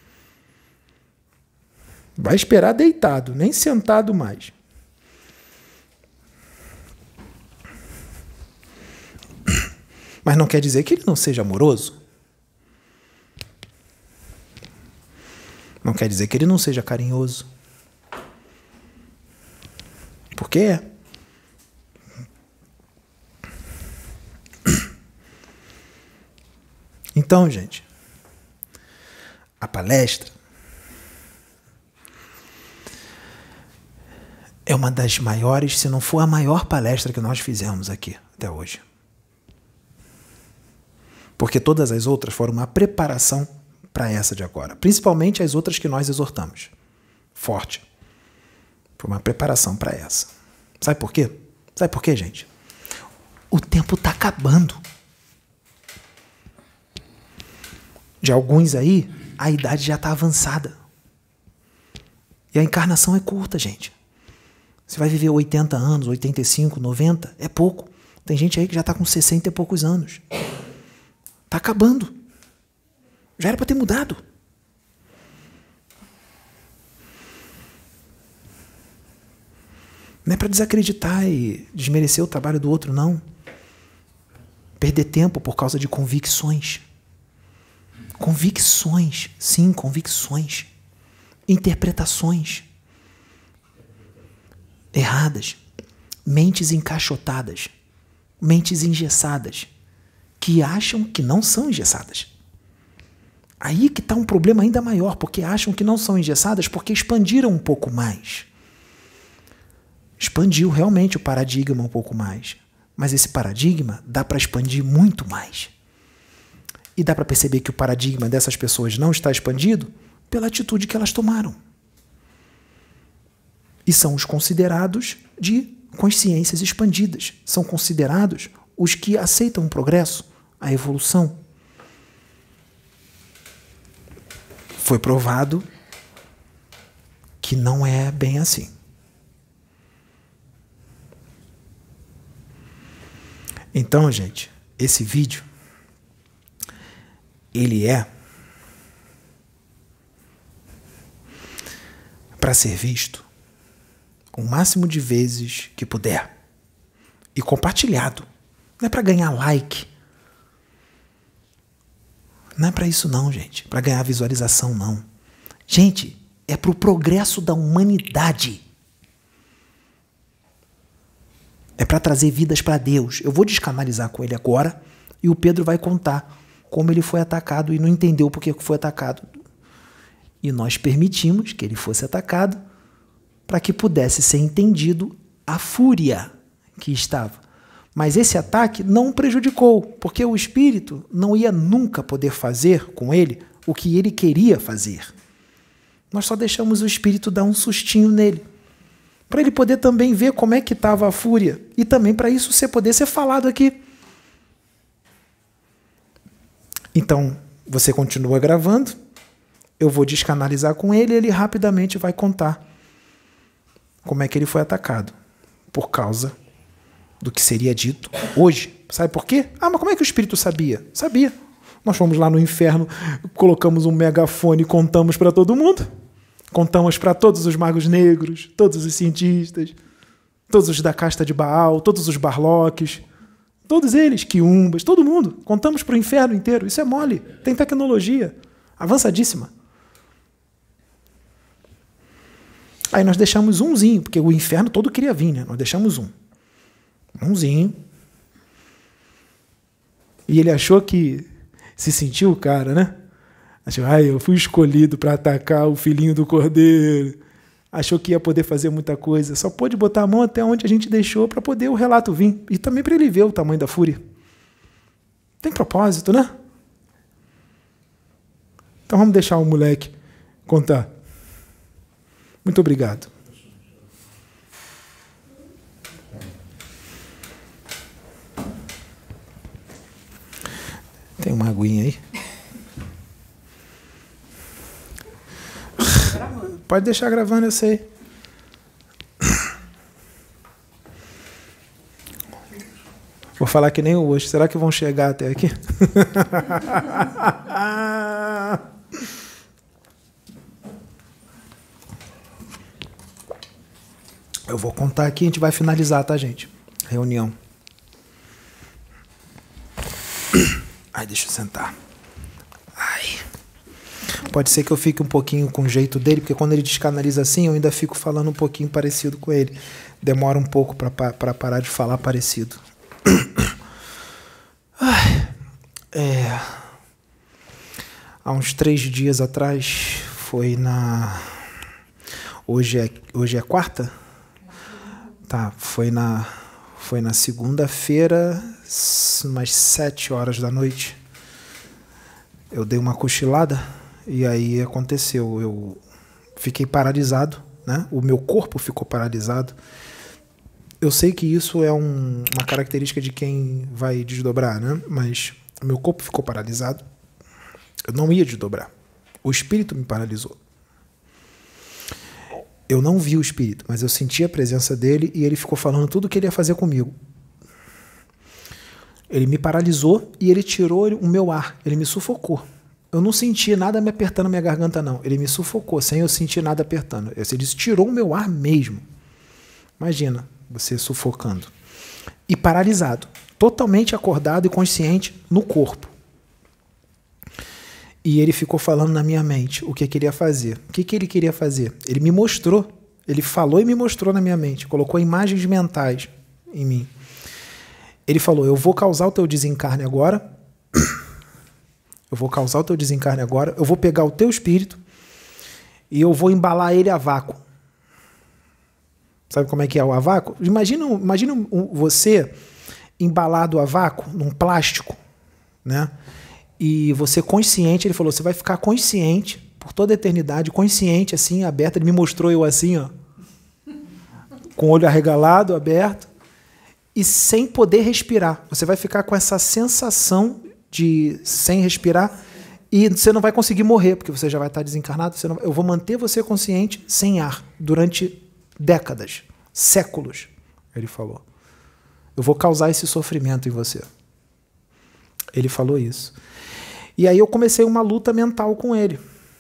vai esperar deitado, nem sentado mais. Mas não quer dizer que ele não seja amoroso. Não quer dizer que ele não seja carinhoso. Porque é. Então, gente, a palestra é uma das maiores, se não for a maior palestra que nós fizemos aqui até hoje. Porque todas as outras foram uma preparação para essa de agora. Principalmente as outras que nós exortamos. Forte. Foi uma preparação para essa. Sabe por quê? Sabe por quê, gente? O tempo está acabando. De alguns aí, a idade já está avançada. E a encarnação é curta, gente. Você vai viver oitenta anos, oitenta e cinco, noventa, é pouco. Tem gente aí que já está com sessenta e poucos anos. Está acabando. Já era para ter mudado. Não é para desacreditar e desmerecer o trabalho do outro, não. Perder tempo por causa de convicções. Convicções, sim, convicções. Interpretações erradas. Mentes encaixotadas. Mentes engessadas. Que acham que não são engessadas. Aí que está um problema ainda maior, porque acham que não são engessadas porque expandiram um pouco mais. Expandiu realmente o paradigma um pouco mais. Mas esse paradigma dá para expandir muito mais. E dá para perceber que o paradigma dessas pessoas não está expandido pela atitude que elas tomaram. E são os considerados de consciências expandidas. São considerados os que aceitam o progresso, a evolução. Foi provado que não é bem assim. Então, gente, esse vídeo ele é para ser visto o máximo de vezes que puder e compartilhado. Não é para ganhar like. Não é para isso não, gente. Para ganhar visualização, não. Gente, é para o progresso da humanidade. É para trazer vidas para Deus. Eu vou descanalizar com ele agora e o Pedro vai contar como ele foi atacado e não entendeu por que foi atacado. E nós permitimos que ele fosse atacado para que pudesse ser entendido a fúria que estava. Mas esse ataque não o prejudicou, porque o espírito não ia nunca poder fazer com ele o que ele queria fazer. Nós só deixamos o espírito dar um sustinho nele, Para ele poder também ver como é que estava a fúria. E também para isso ser, poder ser falado aqui. Então, você continua gravando, eu vou descanalizar com ele e ele rapidamente vai contar como é que ele foi atacado. Por causa do que seria dito hoje. Sabe por quê? Ah, mas como é que o espírito sabia? Sabia. Nós fomos lá no inferno, colocamos um megafone e contamos para todo mundo. Contamos para todos os magos negros, todos os cientistas, todos os da casta de Baal, todos os barloques, todos eles, quiumbas, todo mundo. Contamos para o inferno inteiro. Isso é mole. Tem tecnologia avançadíssima. Aí nós deixamos umzinho, porque o inferno todo queria vir, né? Nós deixamos um. Umzinho. E ele achou que se sentiu o cara, né? Achou, ai, eu fui escolhido para atacar o filhinho do cordeiro. Achou que ia poder fazer muita coisa. Só pôde botar a mão até onde a gente deixou para poder o relato vir. E também para ele ver o tamanho da fúria. Tem propósito, né? Então vamos deixar o moleque contar. Muito obrigado. Tem uma aguinha aí? Pode deixar gravando, eu sei. Vou falar que nem o hoje. Será que vão chegar até aqui? Eu vou contar aqui e a gente vai finalizar, tá, gente? Reunião. Ai, deixa eu sentar. Ai. Pode ser que eu fique um pouquinho com o jeito dele, porque quando ele descanaliza assim, eu ainda fico falando um pouquinho parecido com ele. Demora um pouco para parar de falar parecido. Ai. É. Há uns três dias atrás, foi na... Hoje é, hoje é quarta? Tá, foi na, foi na segunda-feira, umas sete horas da noite. Eu dei uma cochilada e aí aconteceu. Eu fiquei paralisado, né? O meu corpo ficou paralisado. Eu sei que isso é um, uma característica de quem vai desdobrar, né? Mas o meu corpo ficou paralisado. Eu não ia desdobrar. O espírito me paralisou. Eu não vi o espírito, mas eu senti a presença dele e ele ficou falando tudo o que ele ia fazer comigo. Ele me paralisou e ele tirou o meu ar, ele me sufocou. Eu não senti nada me apertando a minha garganta, não. Ele me sufocou, sem eu sentir nada apertando. Ele tirou o meu ar mesmo. Imagina, você sufocando. E paralisado, totalmente acordado e consciente no corpo. E ele ficou falando na minha mente o que ele ia fazer. O que, que ele queria fazer? Ele me mostrou. Ele falou e me mostrou na minha mente. Colocou imagens mentais em mim. Ele falou, eu vou causar o teu desencarne agora. Eu vou causar o teu desencarne agora. Eu vou pegar o teu espírito e eu vou embalar ele a vácuo. Sabe como é que é o a vácuo? Imagina, imagina você embalado a vácuo num plástico, né? E você consciente, ele falou, você vai ficar consciente por toda a eternidade, consciente, assim, aberto. Ele me mostrou eu assim, ó, com o olho arregalado, aberto, e sem poder respirar. Você vai ficar com essa sensação de sem respirar e você não vai conseguir morrer, porque você já vai estar desencarnado. Você não... Eu vou manter você consciente sem ar durante décadas, séculos, ele falou. Eu vou causar esse sofrimento em você. Ele falou isso. E aí eu comecei uma luta mental com ele.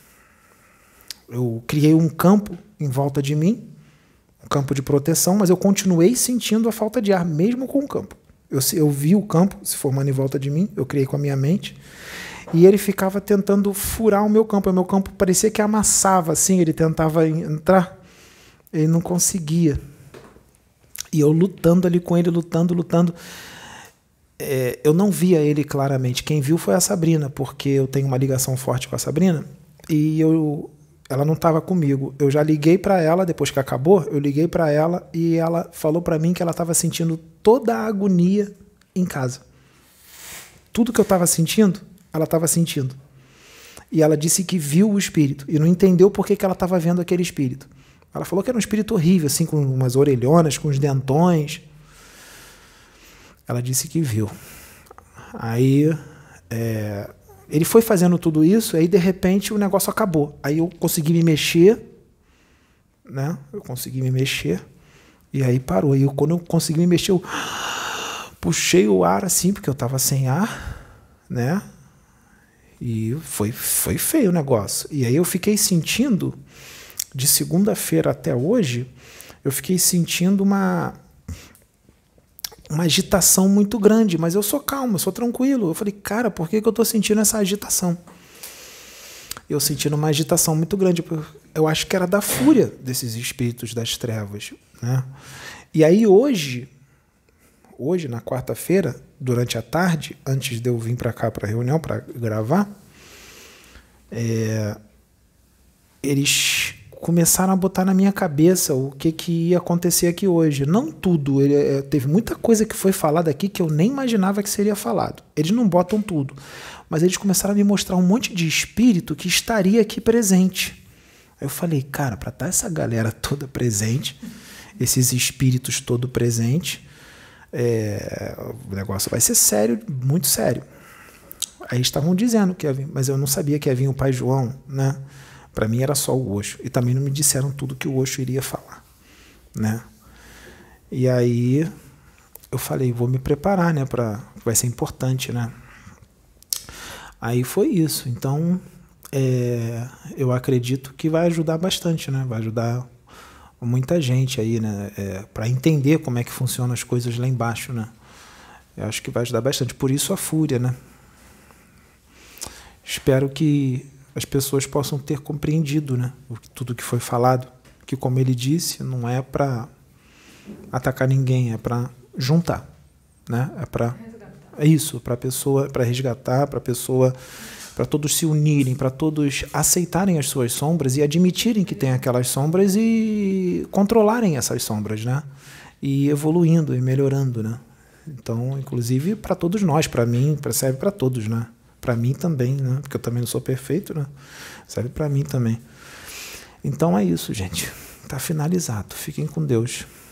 Eu criei um campo em volta de mim, um campo de proteção, mas eu continuei sentindo a falta de ar, mesmo com o campo. Eu, eu vi o campo se formando em volta de mim, eu criei com a minha mente, e ele ficava tentando furar o meu campo. O meu campo parecia que amassava, assim, ele tentava entrar, ele não conseguia. E eu lutando ali com ele, lutando, lutando. É, eu não via ele claramente. Quem viu foi a Sabrina, porque eu tenho uma ligação forte com a Sabrina e eu, ela não estava comigo. Eu já liguei para ela, depois que acabou, eu liguei para ela e ela falou para mim que ela estava sentindo toda a agonia em casa. Tudo que eu estava sentindo, ela estava sentindo. E ela disse que viu o espírito e não entendeu por que, que ela estava vendo aquele espírito. Ela falou que era um espírito horrível, assim, com umas orelhonas, com os dentões. Ela disse que viu. Aí é, ele foi fazendo tudo isso, aí de repente o negócio acabou. Aí eu consegui me mexer, né? Eu consegui me mexer e aí parou. E eu, quando eu consegui me mexer, eu puxei o ar assim, porque eu estava sem ar, né? E foi, foi feio o negócio. E aí eu fiquei sentindo, de segunda-feira até hoje, eu fiquei sentindo uma... uma agitação muito grande, mas eu sou calmo, eu sou tranquilo. Eu falei, cara, por que, que eu estou sentindo essa agitação? Eu sentindo uma agitação muito grande, eu acho que era da fúria desses espíritos das trevas, né? E aí hoje, hoje na quarta-feira, durante a tarde, antes de eu vir para cá para a reunião, para gravar, é, eles começaram a botar na minha cabeça o que, que ia acontecer aqui hoje. Não tudo. Ele, é, teve muita coisa que foi falada aqui que eu nem imaginava que seria falado. Eles não botam tudo. Mas eles começaram a me mostrar um monte de espírito que estaria aqui presente. Aí eu falei, cara, para estar essa galera toda presente, esses espíritos todos presentes, é, o negócio vai ser sério, muito sério. Aí estavam dizendo que ia vir, mas eu não sabia que ia vir o Pai João, né? Para mim era só o Osho. E também não me disseram tudo que o Osho iria falar, né? E aí eu falei, vou me preparar, né? Pra, vai ser importante, né? Aí foi isso. Então, é, eu acredito que vai ajudar bastante, né? Vai ajudar muita gente aí, né? É, para entender como é que funcionam as coisas lá embaixo, né? Eu acho que vai ajudar bastante. Por isso a fúria, né? Espero que as pessoas possam ter compreendido, né, tudo que foi falado, que, como ele disse, não é para atacar ninguém, é para juntar, né? É para é isso, para pessoa, para resgatar, para pessoa, para todos se unirem, para todos aceitarem as suas sombras e admitirem que tem aquelas sombras e controlarem essas sombras, né? E evoluindo e melhorando, né? Então, inclusive para todos nós, para mim, serve para todos, né? Para mim também, né? Porque eu também não sou perfeito, né? Serve para mim também. Então é isso, gente. Tá finalizado. Fiquem com Deus.